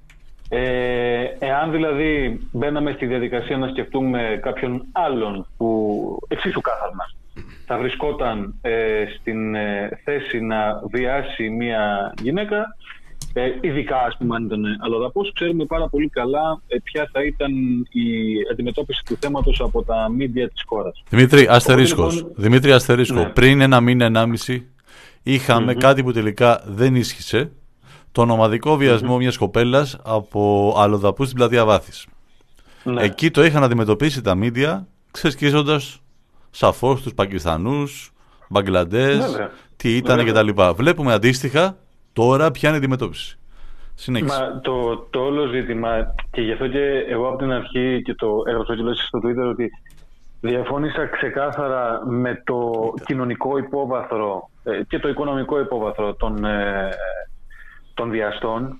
Ε, εάν δηλαδή μπαίναμε στη διαδικασία να σκεφτούμε κάποιον άλλον που εξίσου κάθαρμα θα βρισκόταν ε, στην ε, θέση να βιάσει μια γυναίκα, ε, ειδικά ας πούμε αν ήταν αλλοδαπός, ξέρουμε πάρα πολύ καλά ε, ποια θα ήταν η αντιμετώπιση του θέματος από τα μίντια της χώρας. Δημήτρη, αστερίσκος. λοιπόν- Δημήτρη, αστερίσκο. Ναι. Πριν ένα μήνα, ενάμιση, είχαμε κάτι που τελικά δεν ίσχυσε. Τον ομαδικό βιασμό μιας κοπέλας από αλλοδαπούς στην πλατεία Βάθης. Ναι. Εκεί το είχαν αντιμετωπίσει τα μίντια, ξεσκίζοντας σαφώς τους Πακιστανούς, Μπαγκλαντές, Βέβαια. τι ήταν Βέβαια. κτλ. Βλέπουμε αντίστοιχα τώρα ποια είναι η αντιμετώπιση. Συνέχισε. Μα το, το όλο ζήτημα, και γι' αυτό και εγώ από την αρχή και το έγραψα και στο Twitter, ότι διαφώνησα ξεκάθαρα με το κοινωνικό υπόβαθρο ε, και το οικονομικό υπόβαθρο των, ε, των βιαστών,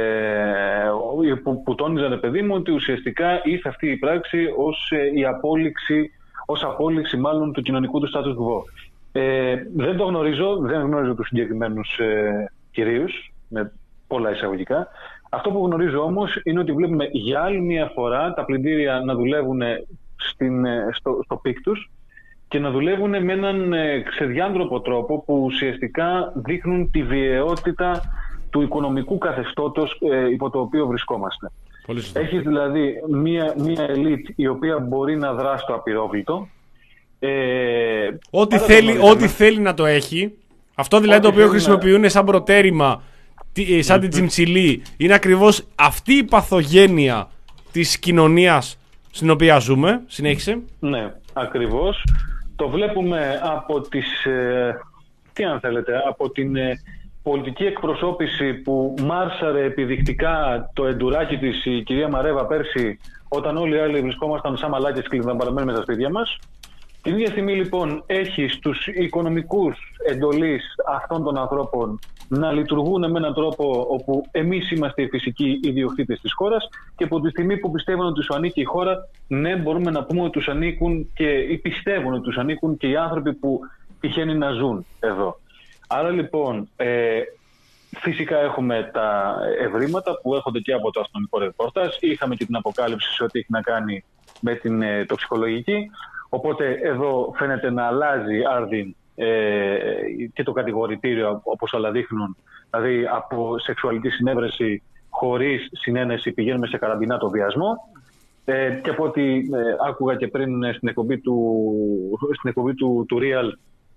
ε, που, που τόνιζαν, παιδί μου, ότι ουσιαστικά ήρθε αυτή η πράξη ως ε, η απόλυξη, ως απόλυξη μάλλον του κοινωνικού του status quo. Ε, δεν το γνωρίζω, δεν γνωρίζω τους συγκεκριμένους ε, κυρίους, με πολλά εισαγωγικά. Αυτό που γνωρίζω όμως είναι ότι βλέπουμε για άλλη μια φορά τα πλυντήρια να δουλεύουν στην, στο, στο πικ τους και να δουλεύουν με έναν ε, ξεδιάντροπο τρόπο που ουσιαστικά δείχνουν τη βιαιότητα του οικονομικού καθεστώτος ε, υπό το οποίο βρισκόμαστε. Έχεις δηλαδή μία, μία ελίτ η οποία μπορεί να δράσει στο απειρόβλητο. Ε, ό,τι, θέλει, ό,τι θέλει να το έχει. Αυτό δηλαδή Ό,τι το οποίο θέλει χρησιμοποιούν να... σαν προτέρημα, σαν την τσιμψιλή, είναι ακριβώς αυτή η παθογένεια της κοινωνίας στην οποία ζούμε. Συνέχισε. Ναι, ακριβώς. Το βλέπουμε από τις, ε, τι αν θέλετε, από την ε, πολιτική εκπροσώπηση που μάρσαρε επιδεικτικά το εντουράκι της η κυρία Μαρέβα πέρσι, όταν όλοι οι άλλοι βρισκόμασταν σαν μαλάκες κλειδαμπαραμένοι με τα σπίτια μας. Την ίδια στιγμή λοιπόν έχει στους οικονομικούς εντολής αυτών των ανθρώπων να λειτουργούν με έναν τρόπο όπου εμείς είμαστε οι φυσικοί ιδιοκτήτες της χώρας και από τη στιγμή που πιστεύουν ότι τους ανήκει η χώρα, ναι, μπορούμε να πούμε ότι τους ανήκουν και ή πιστεύουν ότι τους ανήκουν και οι άνθρωποι που τυχαίνει να ζουν εδώ. Άρα λοιπόν, ε, φυσικά έχουμε τα ευρήματα που έρχονται και από το αστυνομικό ρεπορτάζ. Είχαμε και την αποκάλυψη σε ό,τι έχει να κάνει με την ε, τοξικολογική. Οπότε εδώ φαίνεται να αλλάζει άρδιν ε, και το κατηγορητήριο, όπως όλα δείχνουν. Δηλαδή από σεξουαλική συνέβρεση χωρίς συνένεση πηγαίνουμε σε καραμπινάτο βιασμό. Ε, και από ό,τι ε, άκουγα και πριν στην εκπομπή του, στην εκπομπή του, του Real,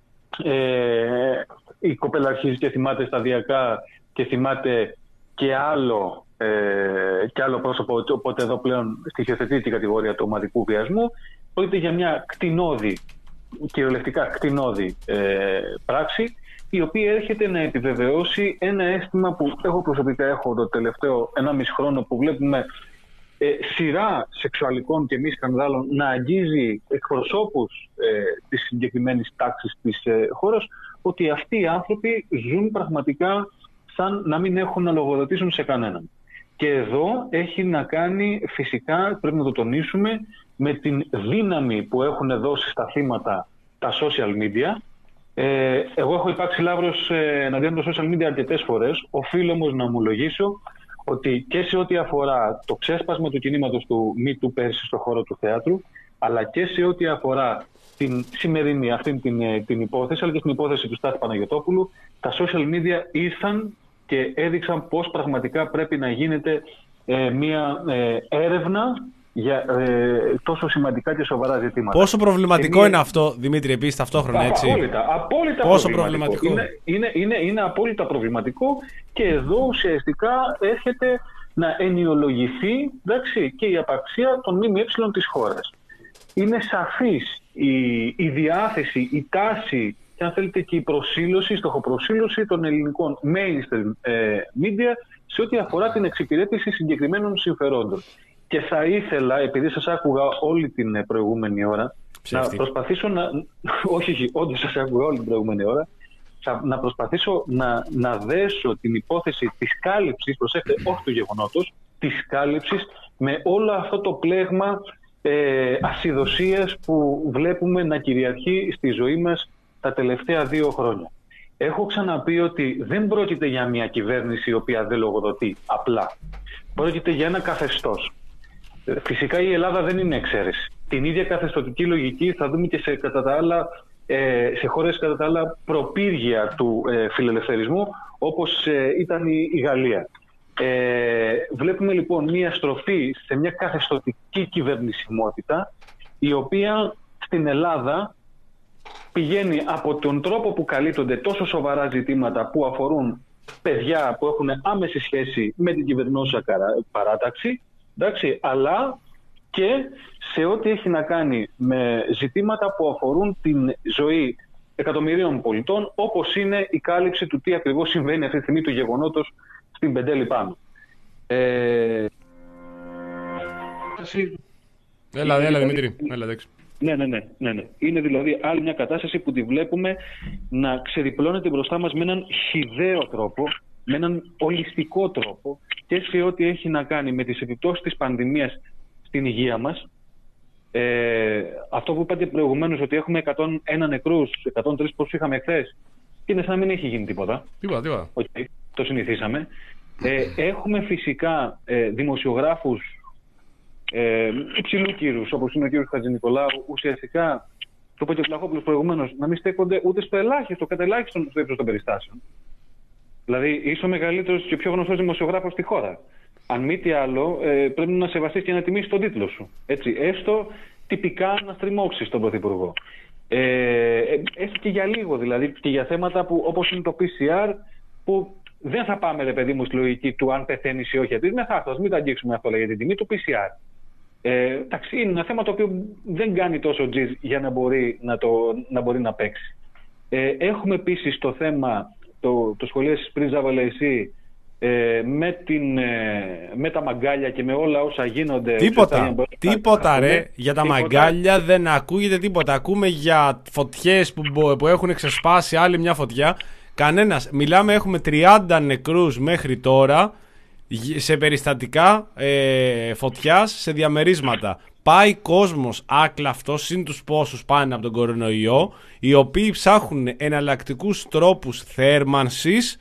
ε, η κοπέλα αρχίζει και θυμάται σταδιακά και θυμάται και άλλο, ε, και άλλο πρόσωπο, οπότε εδώ πλέον στοιχειοθετεί την κατηγορία του ομαδικού βιασμού. Πρόκειται για μια κτηνώδη, κυριολεκτικά κτηνώδη ε, πράξη, η οποία έρχεται να επιβεβαιώσει ένα αίσθημα που εγώ προσωπικά έχω το τελευταίο ενάμιση χρόνο, που βλέπουμε ε, σειρά σεξουαλικών και μη σκανδάλων να αγγίζει εκπροσώπους ε, της συγκεκριμένης τάξης της ε, χώρας, ότι αυτοί οι άνθρωποι ζουν πραγματικά σαν να μην έχουν να λογοδοτήσουν σε κανέναν. Και εδώ έχει να κάνει, φυσικά πρέπει να το τονίσουμε, με την δύναμη που έχουν δώσει στα θύματα τα social media. Ε, εγώ έχω υπάρξει λάβρος ε, εναντίον των social media αρκετές φορές. Οφείλω όμως να ομολογήσω ότι και σε ό,τι αφορά το ξέσπασμα του κινήματος του MeToo πέρσι στον χώρο του θεάτρου, αλλά και σε ό,τι αφορά την σημερινή αυτή την, την υπόθεση, αλλά και την υπόθεση του Στάθη Παναγιωτόπουλου, τα social media ήρθαν και έδειξαν πώς πραγματικά πρέπει να γίνεται ε, μια ε, έρευνα για ε, τόσο σημαντικά και σοβαρά ζητήματα. Πόσο προβληματικό μια... είναι αυτό, Δημήτρη, επίσης ταυτόχρονα, έτσι? Απόλυτα, απόλυτα Πόσο προβληματικό. προβληματικό. Είναι, είναι, είναι, είναι απόλυτα προβληματικό και εδώ ουσιαστικά έρχεται να ενιολογηθεί, εντάξει, και η απαξία των ΜΜΕ της χώρας. Είναι σαφής η, η διάθεση, η τάση και αν θέλετε και η προσήλωση, η στοχοπροσήλωση των ελληνικών mainstream ε, media σε ό,τι αφορά την εξυπηρέτηση συγκεκριμένων συμφερόντων. Και θα ήθελα, επειδή σας άκουγα όλη την προηγούμενη ώρα, Ψεύτη. να προσπαθήσω να... όχι, όχι, όντως σας άκουγα όλη την προηγούμενη ώρα, θα, να προσπαθήσω να, να δέσω την υπόθεση της κάλυψης, προσέχτε, όχι του γεγονότος, της κάλυψης με όλο αυτό το πλέγμα ε, ασυδοσίας που βλέπουμε να κυριαρχεί στη ζωή μας τα τελευταία δύο χρόνια. Έχω ξαναπεί ότι δεν πρόκειται για μια κυβέρνηση η οποία δεν λογοδοτεί απλά. Πρόκειται για ένα καθεστώς. Φυσικά η Ελλάδα δεν είναι εξαίρεση. Την ίδια καθεστωτική λογική θα δούμε και σε, κατά τα άλλα, ε, σε χώρες κατά τα άλλα προπύργια του ε, φιλελευθερισμού, όπως ε, ήταν η, η Γαλλία. Ε, βλέπουμε λοιπόν μια στροφή σε μια καθεστωτική κυβερνησιμότητα, η οποία στην Ελλάδα πηγαίνει από τον τρόπο που καλύπτονται τόσο σοβαρά ζητήματα που αφορούν παιδιά που έχουν άμεση σχέση με την κυβερνώσα παράταξη, εντάξει, αλλά και σε ό,τι έχει να κάνει με ζητήματα που αφορούν την ζωή εκατομμυρίων πολιτών, όπως είναι η κάλυψη του τι ακριβώς συμβαίνει αυτή τη στιγμή του γεγονότος στην Πεντέλη πάνω. Ε... Έλα, έλα Δημήτρη, έλα εντάξει. Ναι, ναι, ναι, ναι, ναι. Είναι δηλαδή άλλη μια κατάσταση που τη βλέπουμε να ξεδιπλώνεται μπροστά μας με έναν χυδαίο τρόπο, με έναν ολιστικό τρόπο και σε ό,τι έχει να κάνει με τις επιπτώσεις της πανδημίας στην υγεία μας. Ε, αυτό που είπατε προηγουμένως, ότι έχουμε εκατόν ένα νεκρούς, εκατόν τρία πώς είχαμε χθες, είναι σαν να μην έχει γίνει τίποτα. Τίποτα, τίποτα. Okay, το συνηθίσαμε. Ε, έχουμε φυσικά ε, δημοσιογράφους ε, υψηλού κύρους, όπως είναι ο κύριος Χατζηνικολάου, ουσιαστικά, το είπε και ο Βλαχόπουλος προηγουμένως, να μην στέκονται ούτε στο ελάχιστο, κατά ελάχιστον στο ύψος των περιστάσεων. Δηλαδή, είσαι ο μεγαλύτερος και πιο γνωστός δημοσιογράφος στη χώρα. Αν μη τι άλλο, ε, πρέπει να σεβαστείς και να τιμήσεις τον τίτλο σου. Έτσι, έστω τυπικά να στριμώξεις τον Πρωθυπουργό. Ε, έστω και για λίγο, δηλαδή, και για θέματα που, όπως είναι το πι σι αρ, που δεν θα πάμε, ρε παιδί μου, στη λογική του αν πεθαίνεις ή όχι. Γιατί είναι χάστος, μην τα αγγίξουμε αυτό για την τιμή του πι σι αρ. Ε, εντάξει, είναι ένα θέμα το οποίο δεν κάνει τόσο τζιζ για να μπορεί να, το, να, μπορεί να παίξει. Ε, έχουμε επίσης το θέμα, το, το σχολείο πριν Ζάβαλα εσύ, ε, με, την, ε, με τα μαγκάλια και με όλα όσα γίνονται. Τίποτα, τίποτα ρε, για τα τίποτα. Μαγκάλια δεν ακούγεται τίποτα. Ακούμε για φωτιές που, που έχουν ξεσπάσει άλλη μια φωτιά. Κανένας. Μιλάμε, έχουμε τριάντα νεκρούς μέχρι τώρα σε περιστατικά ε, φωτιάς σε διαμερίσματα. Πάει κόσμος άκλαυτος, συν τους πόσους πάνε από τον κορονοϊό, οι οποίοι ψάχνουν εναλλακτικούς τρόπους θέρμανσης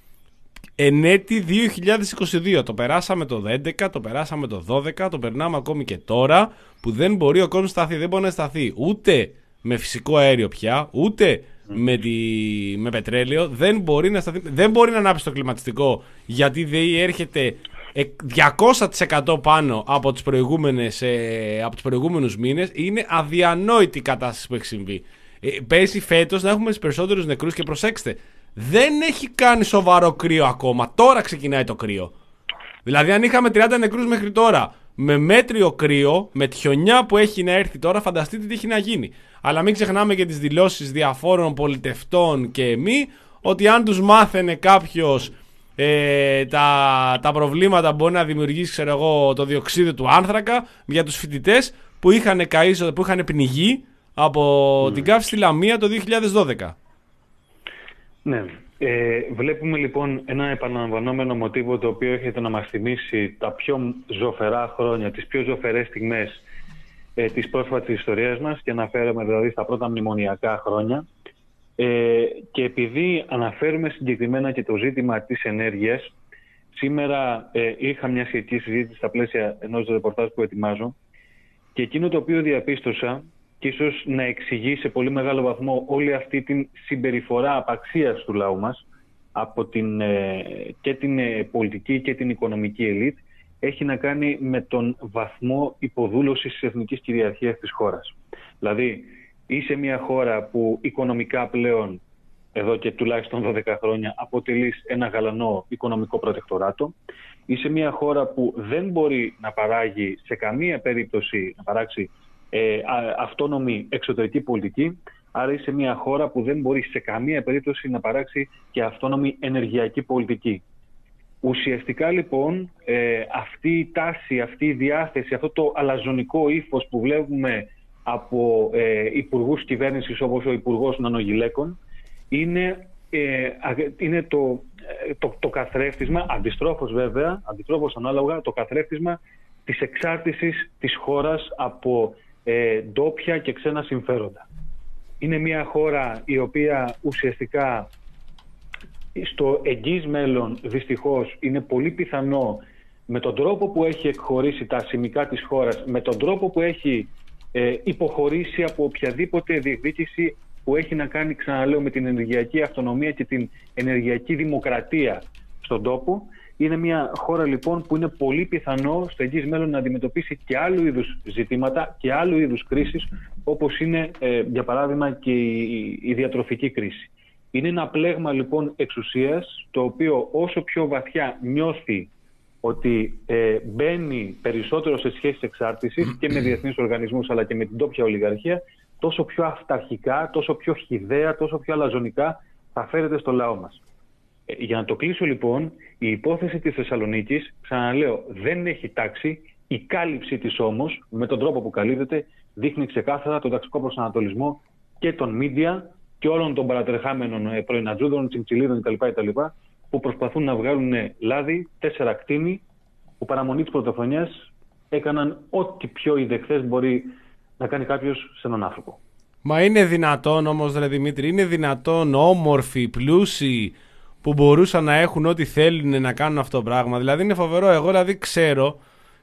εν έτη δύο χιλιάδες είκοσι δύο. Το περάσαμε το έντεκα, το περάσαμε το δώδεκα, το περνάμε ακόμη και τώρα, που δεν μπορεί ο κόσμος να σταθεί. Δεν μπορεί να σταθεί ούτε με φυσικό αέριο πια, ούτε με, τη, με πετρέλαιο. Δεν μπορεί να σταθεί, δεν μπορεί να ανάψει το κλιματιστικό, γιατί δεν έρχεται διακόσια τοις εκατό πάνω από τους, προηγούμενες, ε, από τους προηγούμενους μήνες. Είναι αδιανόητη η κατάσταση που έχει συμβεί. Ε, πέσει φέτος να έχουμε τους περισσότερους νεκρούς και προσέξτε, δεν έχει κάνει σοβαρό κρύο ακόμα. Τώρα ξεκινάει το κρύο. Δηλαδή, αν είχαμε τριάντα νεκρούς μέχρι τώρα με μέτριο κρύο, με τη χιονιά που έχει να έρθει τώρα, φανταστείτε τι έχει να γίνει. Αλλά μην ξεχνάμε και τις δηλώσεις διαφόρων πολιτευτών και μη, ότι αν τους μάθαινε κάποιος ε, τα, τα προβλήματα που μπορεί να δημιουργήσει, ξέρω εγώ, το διοξείδιο του άνθρακα για τους φοιτητές που είχαν καΐσει, που είχαν πνιγεί από mm. την καύση στη Λαμία το δύο χιλιάδες δώδεκα. Ναι. Ε, βλέπουμε λοιπόν ένα επαναλαμβανόμενο μοτίβο, το οποίο έχετε να μας θυμίσει τα πιο ζωφερά χρόνια, τις πιο ζωφερές στιγμές ε, της πρόσφατης ιστορίας μας, και αναφέρομαι δηλαδή στα πρώτα μνημονιακά χρόνια. Ε, και επειδή αναφέρουμε συγκεκριμένα και το ζήτημα της ενέργειας, σήμερα ε, είχα μια σχετική συζήτηση στα πλαίσια ενός ρεπορτάζ που ετοιμάζω, και εκείνο το οποίο διαπίστωσα, και ίσως να εξηγεί σε πολύ μεγάλο βαθμό όλη αυτή την συμπεριφορά απαξίας του λαού μας από την, ε, και την ε, πολιτική και την οικονομική ελίτ, έχει να κάνει με τον βαθμό υποδούλωσης της εθνικής κυριαρχίας της χώρας. Δηλαδή, είσαι μια χώρα που οικονομικά πλέον, εδώ και τουλάχιστον δώδεκα χρόνια, αποτελείς ένα γαλανό οικονομικό προτεκτοράτο. Είσαι μια χώρα που δεν μπορεί να παράγει σε καμία περίπτωση, να παράξει Ε, αυτόνομη εξωτερική πολιτική, άρα είσαι μια χώρα που δεν μπορεί σε καμία περίπτωση να παράξει και αυτόνομη ενεργειακή πολιτική. Ουσιαστικά λοιπόν ε, αυτή η τάση, αυτή η διάθεση, αυτό το αλαζονικό ύφος που βλέπουμε από ε, υπουργούς κυβέρνησης όπως ο Υπουργός Νανογιλέκων είναι, ε, είναι το, το, το καθρέφτισμα, αντιστρόφως βέβαια, αντιστρόφως ανάλογα, το καθρέφτισμα της εξάρτησης της χώρας από Ε, ντόπια και ξένα συμφέροντα. Είναι μια χώρα η οποία ουσιαστικά στο εγγύς μέλλον δυστυχώς είναι πολύ πιθανό, με τον τρόπο που έχει εκχωρήσει τα σημικά της χώρας, με τον τρόπο που έχει ε, υποχωρήσει από οποιαδήποτε διεκδίκηση που έχει να κάνει, ξαναλέω, με την ενεργειακή αυτονομία και την ενεργειακή δημοκρατία στον τόπο. Είναι μια χώρα λοιπόν που είναι πολύ πιθανό στο εγγύς μέλλον να αντιμετωπίσει και άλλου είδους ζητήματα και άλλου είδους κρίσεις, όπως είναι ε, για παράδειγμα και η, η διατροφική κρίση. Είναι ένα πλέγμα λοιπόν εξουσίας, το οποίο όσο πιο βαθιά νιώθει ότι ε, μπαίνει περισσότερο σε σχέσεις εξάρτησης και με διεθνείς οργανισμούς αλλά και με την τόπια ολιγαρχία, τόσο πιο αυταρχικά, τόσο πιο χυδαία, τόσο πιο αλαζονικά θα φέρετε στο λαό μας. Ε, για να το κλείσω λοιπόν, η υπόθεση της Θεσσαλονίκης, ξαναλέω, δεν έχει τάξη. Η κάλυψη της όμως, με τον τρόπο που καλύπτεται, δείχνει ξεκάθαρα τον ταξικό προσανατολισμό και των media και όλων των παρατρεχάμενων πρωινατζούδων, τσιμτσιλίδων κτλ. Που προσπαθούν να βγάλουν λάδι, τέσσερα κτίνη, που παραμονή της πρωτοφωνιάς έκαναν ό,τι πιο ιδεχθές μπορεί να κάνει κάποιος σε έναν άνθρωπο. Μα είναι δυνατόν όμως, ρε Δημήτρη, είναι δυνατόν όμορφοι, πλούσιοι, που μπορούσαν να έχουν ό,τι θέλουν να κάνουν αυτό το πράγμα? Δηλαδή είναι φοβερό. Εγώ δηλαδή ξέρω.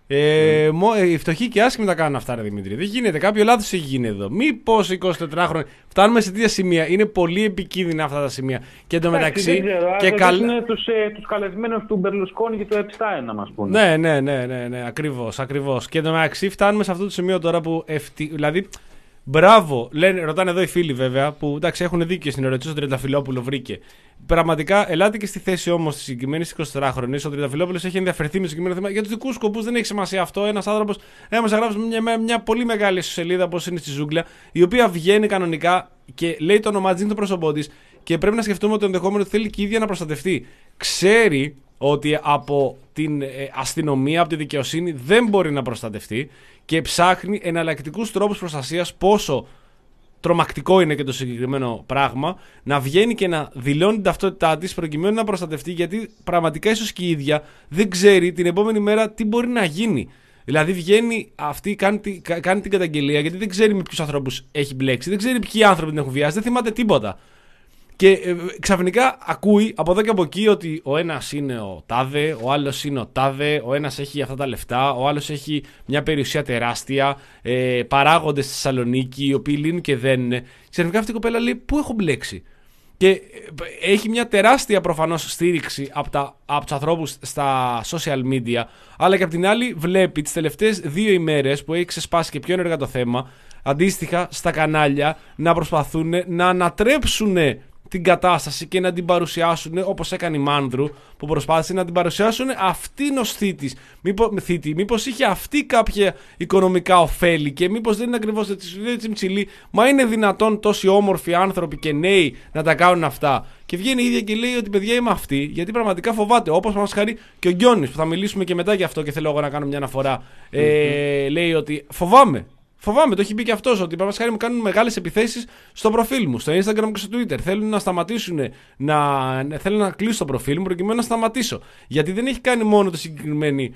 Ε, mm. μο, οι φτωχοί και άσχημοι τα κάνουν αυτά, ρε Δημήτρη. Δεν γίνεται. Κάποιο λάθος έχει γίνει εδώ. Μήπως εικοσιτετράχρονοι. Φτάνουμε σε τέτοια σημεία. Είναι πολύ επικίνδυνα αυτά τα σημεία. Και εντωμεταξύ. Δεν ξέρω. Και καλ... είναι τους, ε, τους καλεσμένους του Μπερλουσκόνη και του Επστάιν, να μας πούνε. Ναι, ναι, ναι, ναι, ναι. Ακριβώς, ακριβώς. Και εντωμεταξύ φτάνουμε σε αυτό το σημείο τώρα που. Ευτι... Δηλαδή. Μπράβο, λένε, ρωτάνε εδώ οι φίλοι βέβαια, που εντάξει έχουν δίκιο στην ερώτηση, ο Τριανταφυλόπουλο βρήκε. Πραγματικά, ελάτε και στη θέση όμως τη συγκεκριμένη εικοσιτετράχρονη. Ο Τριανταφυλόπουλος έχει ενδιαφερθεί με το συγκεκριμένο θέμα. Για τους δικούς σκοπούς δεν έχει σημασία αυτό. Ένας άνθρωπος έμεσα γράψει μια, μια πολύ μεγάλη σελίδα, όπως είναι στη Ζούγκλα, η οποία βγαίνει κανονικά και λέει το όνομά της, είναι το πρόσωπό της. Και πρέπει να σκεφτούμε ότι ενδεχόμενο θέλει και η ίδια να προστατευτεί. Ξέρει ότι από την ε, αστυνομία, από τη δικαιοσύνη δεν μπορεί να προστατευτεί και ψάχνει εναλλακτικούς τρόπους προστασίας, πόσο τρομακτικό είναι και το συγκεκριμένο πράγμα, να βγαίνει και να δηλώνει την ταυτότητά της προκειμένου να προστατευτεί, γιατί πραγματικά ίσως και η ίδια δεν ξέρει την επόμενη μέρα τι μπορεί να γίνει. Δηλαδή βγαίνει αυτή, κάνει, κάνει την καταγγελία, γιατί δεν ξέρει με ποιους ανθρώπους έχει μπλέξει, δεν ξέρει ποιοι άνθρωποι την έχουν βιάσει, δεν θυμάται τίποτα. Και ε, ξαφνικά ακούει από εδώ και από εκεί ότι ο ένας είναι ο τάδε, ο άλλος είναι ο τάδε, ο ένας έχει αυτά τα λεφτά, ο άλλος έχει μια περιουσία τεράστια, ε, παράγοντες στη Θεσσαλονίκη, οι οποίοι λύνουν και δένουν. Ξαφνικά αυτή η κοπέλα λέει: πού έχω μπλέξει? Και ε, έχει μια τεράστια προφανώς στήριξη από, τα, από τους ανθρώπους στα social media, αλλά και απ' την άλλη βλέπει τις τελευταίες δύο ημέρες που έχει ξεσπάσει και πιο ενεργά το θέμα, αντίστοιχα στα κανάλια να προσπαθούν να ανατρέψουν την κατάσταση και να την παρουσιάσουν, όπως έκανε η Μάνδρου, που προσπάθησε να την παρουσιάσουν αυτήν ως θήτης. Μήπως, θήτη, μήπως είχε αυτή κάποια οικονομικά ωφέλη και μήπως δεν είναι ακριβώς έτσι ψηλή. Μα είναι δυνατόν τόσοι όμορφοι άνθρωποι και νέοι να τα κάνουν αυτά? Και βγαίνει η ίδια και λέει ότι παιδιά είμαι αυτή, γιατί πραγματικά φοβάται. Όπως μας χαρεί και ο Γκιόνης, που θα μιλήσουμε και μετά γι' αυτό και θέλω εγώ να κάνω μια αναφορά. Mm-hmm. Ε, λέει ότι φοβάμαι. Φοβάμαι, το έχει πει και αυτός, ότι παραδείγματος χάρη μου κάνουν μεγάλες επιθέσεις στο προφίλ μου, στο Instagram και στο Twitter. Θέλουν να σταματήσουν, να, θέλουν να κλείσουν το προφίλ μου προκειμένου να σταματήσω. Γιατί δεν έχει κάνει μόνο τη συγκεκριμένη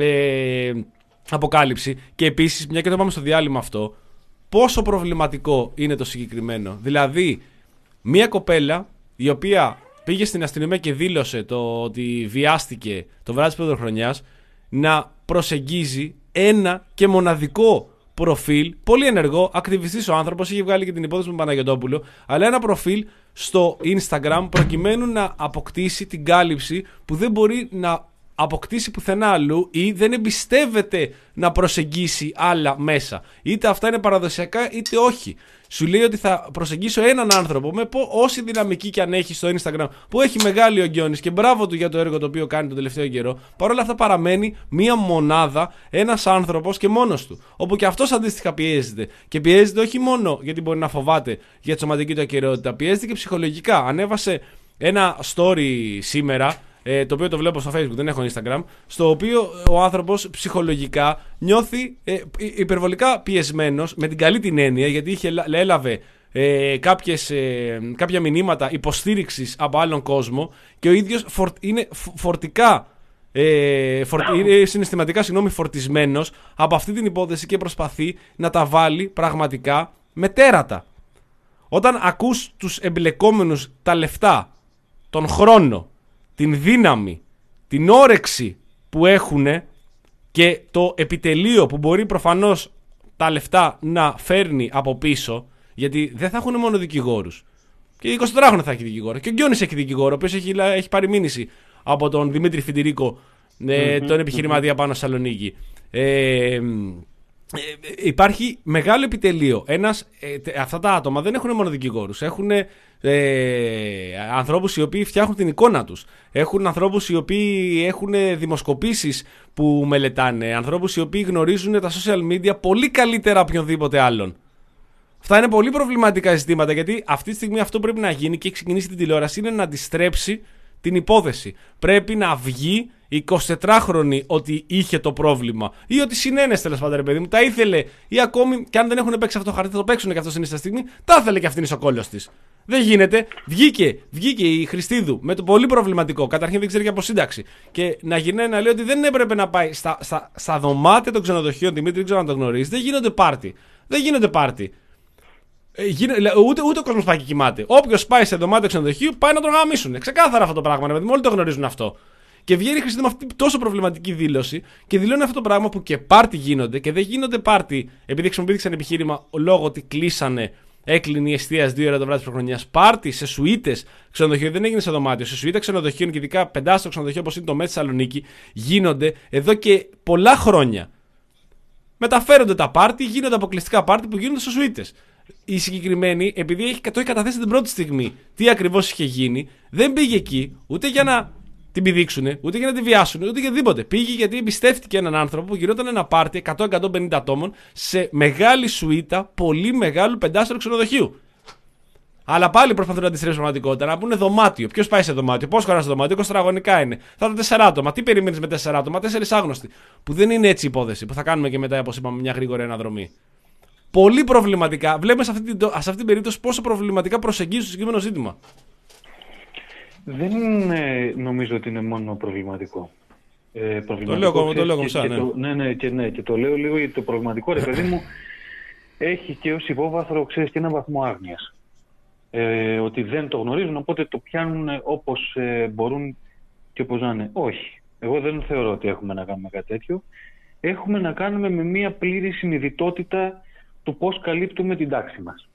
ε, αποκάλυψη. Και επίσης, μια και το πάμε στο διάλειμμα αυτό, πόσο προβληματικό είναι το συγκεκριμένο. Δηλαδή, μια κοπέλα η οποία πήγε στην αστυνομία και δήλωσε το ότι βιάστηκε το βράδυ της πρωτοχρονιάς, να προσεγγίζει ένα και μοναδικό προφίλ, πολύ ενεργό, ακτιβιστής ο άνθρωπος, είχε βγάλει και την υπόθεση με Παναγιωτόπουλο, αλλά ένα προφίλ στο Instagram προκειμένου να αποκτήσει την κάλυψη που δεν μπορεί να αποκτήσει πουθενά αλλού ή δεν εμπιστεύεται να προσεγγίσει άλλα μέσα. Είτε αυτά είναι παραδοσιακά είτε όχι. Σου λέει ότι θα προσεγγίσω έναν άνθρωπο με όση δυναμική και αν έχει στο Instagram, που έχει μεγάλη ο Γκιόνης και μπράβο του για το έργο το οποίο κάνει τον τελευταίο καιρό. Παρ' όλα αυτά παραμένει μία μονάδα, ένας άνθρωπος και μόνος του. Όπου και αυτός αντίστοιχα πιέζεται. Και πιέζεται όχι μόνο γιατί μπορεί να φοβάται για τη σωματική του ακεραιότητα, πιέζεται και ψυχολογικά. Ανέβασε ένα story σήμερα, Ε, το οποίο το βλέπω στο Facebook, δεν έχω Instagram, στο οποίο ο άνθρωπος ψυχολογικά νιώθει ε, υπερβολικά πιεσμένος, με την καλή την έννοια, γιατί είχε, έλαβε ε, κάποιες, ε, κάποια μηνύματα υποστήριξης από άλλον κόσμο και ο ίδιος φορ, είναι φορτικά ε, φορ, είναι συναισθηματικά συγγνώμη, φορτισμένος από αυτή την υπόθεση και προσπαθεί να τα βάλει πραγματικά με τέρατα. Όταν ακούς τους εμπλεκόμενους, τα λεφτά, τον χρόνο, την δύναμη, την όρεξη που έχουν και το επιτελείο που μπορεί προφανώς τα λεφτά να φέρνει από πίσω, γιατί δεν θα έχουν μόνο δικηγόρους. Και η εικοσιτετράχρονη θα έχει δικηγόρο. Και ο Γκιόνης έχει δικηγόρο, ο οποίος έχει, έχει πάρει μήνυση από τον Δημήτρη Φιντηρίκο, ε, mm-hmm, τον επιχειρηματία mm-hmm. πάνω στη Θεσσαλονίκη. Ε, Ε, υπάρχει μεγάλο επιτελείο. Ένας, ε, αυτά τα άτομα δεν έχουν μόνο δικηγόρους. Έχουν ε, ανθρώπους οι οποίοι φτιάχνουν την εικόνα τους. Έχουν ανθρώπους οι οποίοι έχουν δημοσκοπήσεις που μελετάνε. Ανθρώπους οι οποίοι γνωρίζουν τα social media πολύ καλύτερα από οποιονδήποτε άλλον. Αυτά είναι πολύ προβληματικά ζητήματα, γιατί αυτή τη στιγμή αυτό πρέπει να γίνει και έχει ξεκινήσει την τηλεόραση είναι να αντιστρέψει την υπόθεση. Πρέπει να βγει εικοσιτετράχρονη ότι είχε το πρόβλημα ή ότι συνένεσε, τέλος πάντων, ρε παιδί μου, τα ήθελε ή ακόμη και αν δεν έχουν παίξει αυτό το χαρτί, θα το παίξουν και αυτό στην ίδια στιγμή, τα ήθελε και αυτήν η σοκόλος της. Δεν γίνεται. Βγήκε, βγήκε η Χριστίδου με το πολύ προβληματικό. Καταρχήν δεν ξέρει και από σύνταξη. Και να γυρνάει να λέει ότι δεν έπρεπε να πάει στα, στα, στα δωμάτια των ξενοδοχείων. Δημήτρη, δεν ξέρω αν το γνωρίζει. Δεν γίνονται πάρτι. Δεν γίνονται πάρτι. Ε, γίνε, ούτε, ούτε ο κόσμος πάει και κοιμάται. Όποιος πάει σε δωμάτιο ξενοδοχείου πάει να τον γαμίσουν. Ξεκάθαρα αυτό το πράγμα. Δηλαδή, όλοι το γνωρίζουν αυτό. Και βγαίνει η Χριστίδου με αυτή την τόσο προβληματική δήλωση και δηλώνει αυτό το πράγμα που και πάρτι γίνονται και δεν γίνονται πάρτι επειδή χρησιμοποιήθηκαν επιχείρημα λόγω ότι κλείσανε. Έκλεινε η εστίαση δύο ώρα το βράδυ τη πρωτοχρονιά. Πάρτι σε σουίτες ξενοδοχείων δεν έγινε σε δωμάτιο. Σε σουίτα ξενοδοχείων και ειδικά πεντάστο ξενοδοχείο όπως είναι το ΜΕΤ Θεσσαλονίκη γίνονται εδώ και πολλά χρόνια. Μεταφέρονται τα πάρτι, γίνονται αποκλειστικά πάρτι που γίνονται σε σουίτες. Η συγκεκριμένη, επειδή έχει, το έχει καταθέσει την πρώτη στιγμή τι ακριβώς είχε γίνει, δεν πήγε εκεί ούτε για να την πηδήξουν, ούτε για να τη βιάσουν, ούτε για οτιδήποτε. Πήγε γιατί εμπιστεύτηκε έναν άνθρωπο που γινόταν ένα πάρτι εκατό με εκατόν πενήντα ατόμων σε μεγάλη σουίτα πολύ μεγάλου πεντάστερου ξενοδοχείου. Αλλά πάλι προσπαθούν να αντιστρέψουν πραγματικότητα, να πούνε δωμάτιο. Ποιο πάει σε δωμάτιο, πώ χωρά σε δωμάτιο, είκοσι τετραγωνικά είναι. Θα τα τέσσερα άτομα. Τι περιμένει με τέσσερα άτομα, τέσσερις άγνωστοι. Που δεν είναι έτσι η υπόθεση, που θα κάνουμε και μετά, όπως είπαμε, μια γρήγορη αναδρομή. Πολύ προβληματικά. Βλέπουμε σε αυτή την, σε αυτή την περίπτωση πόσο προβληματικά προσεγγίζουν το συγκεκριμένο ζήτημα. Δεν είναι, νομίζω ότι είναι μόνο προβληματικό. Ε, προβληματικό το λέω ακόμα, το λέω και, ακόμα, και ναι. Το, ναι, ναι, και, ναι, και το λέω λίγο γιατί το προβληματικό, ρε παιδί μου, έχει και ως υπόβαθρο, ξέρεις, και έναν βαθμό άγνοιας. Ε, ότι δεν το γνωρίζουν, οπότε το πιάνουν όπως ε, μπορούν και όπως να είναι. Όχι. Εγώ δεν θεωρώ ότι έχουμε να κάνουμε κάτι τέτοιο. Έχουμε να κάνουμε με μια πλήρη συνειδητότητα του πώς καλύπτουμε την τάξη μας.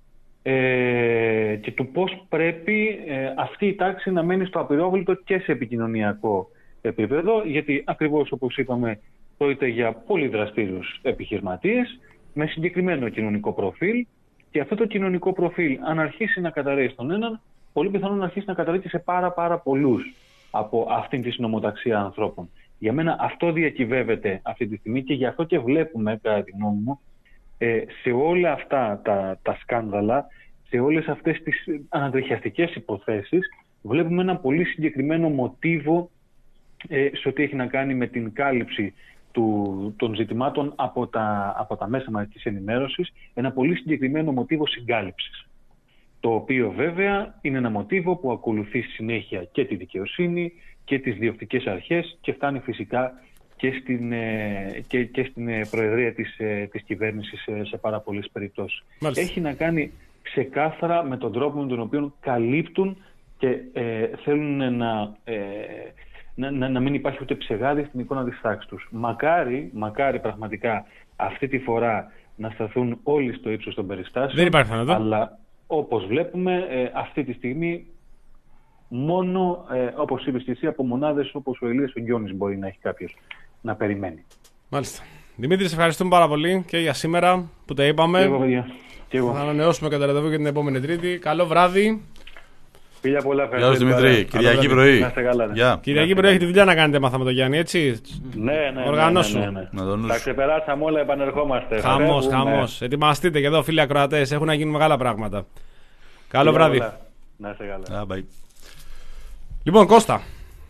Ε, και του πώς πρέπει ε, αυτή η τάξη να μένει στο απειρόβλητο και σε επικοινωνιακό επίπεδο, γιατί ακριβώς όπως είπαμε πρόκειται για πολύ δραστήριους επιχειρηματίες με συγκεκριμένο κοινωνικό προφίλ και αυτό το κοινωνικό προφίλ αν αρχίσει να καταρρέει στον έναν, πολύ πιθανόν να αρχίσει να καταρρέει και σε πάρα πάρα πολλούς από αυτήν τη συνομοταξία ανθρώπων. Για μένα αυτό διακυβεύεται αυτή τη στιγμή και γι' αυτό και βλέπουμε, κατά τη γνώμη μου, σε όλα αυτά τα, τα σκάνδαλα, σε όλες αυτές τις ανατριχιαστικές υποθέσεις, βλέπουμε ένα πολύ συγκεκριμένο μοτίβο ε, σε ό,τι έχει να κάνει με την κάλυψη του, των ζητημάτων από τα, από τα μέσα μαζικής ενημέρωσης, ένα πολύ συγκεκριμένο μοτίβο συγκάλυψης. Το οποίο βέβαια είναι ένα μοτίβο που ακολουθεί συνέχεια και τη δικαιοσύνη και τις διοκτικές αρχές και φτάνει φυσικά και στην, και, και στην προεδρία της, της κυβέρνησης σε πάρα πολλές περιπτώσεις. Μάλιστα. Έχει να κάνει ξεκάθαρα με τον τρόπο με τον οποίο καλύπτουν και ε, θέλουν να, ε, να, να, να μην υπάρχει ούτε ψεγάδι στην εικόνα της τάξης τους. Μακάρι, μακάρι πραγματικά αυτή τη φορά να σταθούν όλοι στο ύψος των περιστάσεων. Δεν υπάρχει θάνατο. Αλλά όπως βλέπουμε ε, αυτή τη στιγμή μόνο, ε, όπως είπες και εσύ, από μονάδες όπως ο Ηλίας ο Γκιόνης μπορεί να έχει κάποιος να περιμένει. Μάλιστα. Δημήτρη, σε ευχαριστούμε πάρα πολύ και για σήμερα που τα είπαμε. Και εγώ, παιδιά. Και εγώ. Θα ανανεώσουμε κατά ραντεβού για την επόμενη Τρίτη. Καλό βράδυ. Φιλιά πολλά, Γεια σας Δημήτρη. Κυριακή πρωί. Να είστε καλά. Yeah. Κυριακή πρωί έχετε δουλειά να κάνετε, μάθαμε τον Γιάννη, έτσι. Ναι, ναι. Οργανώσου. Ναι, ναι, ναι. Να τον τα ξεπεράσαμε όλα, επανερχόμαστε. Χαμός, χαμός. Ετοιμαστείτε και εδώ, φίλοι ακροατές. Έχουν να γίνουν μεγάλα πράγματα. Καλό βράδυ. Πολλά. Να είστε καλά. Yeah, bye. Λοιπόν, Κώστα.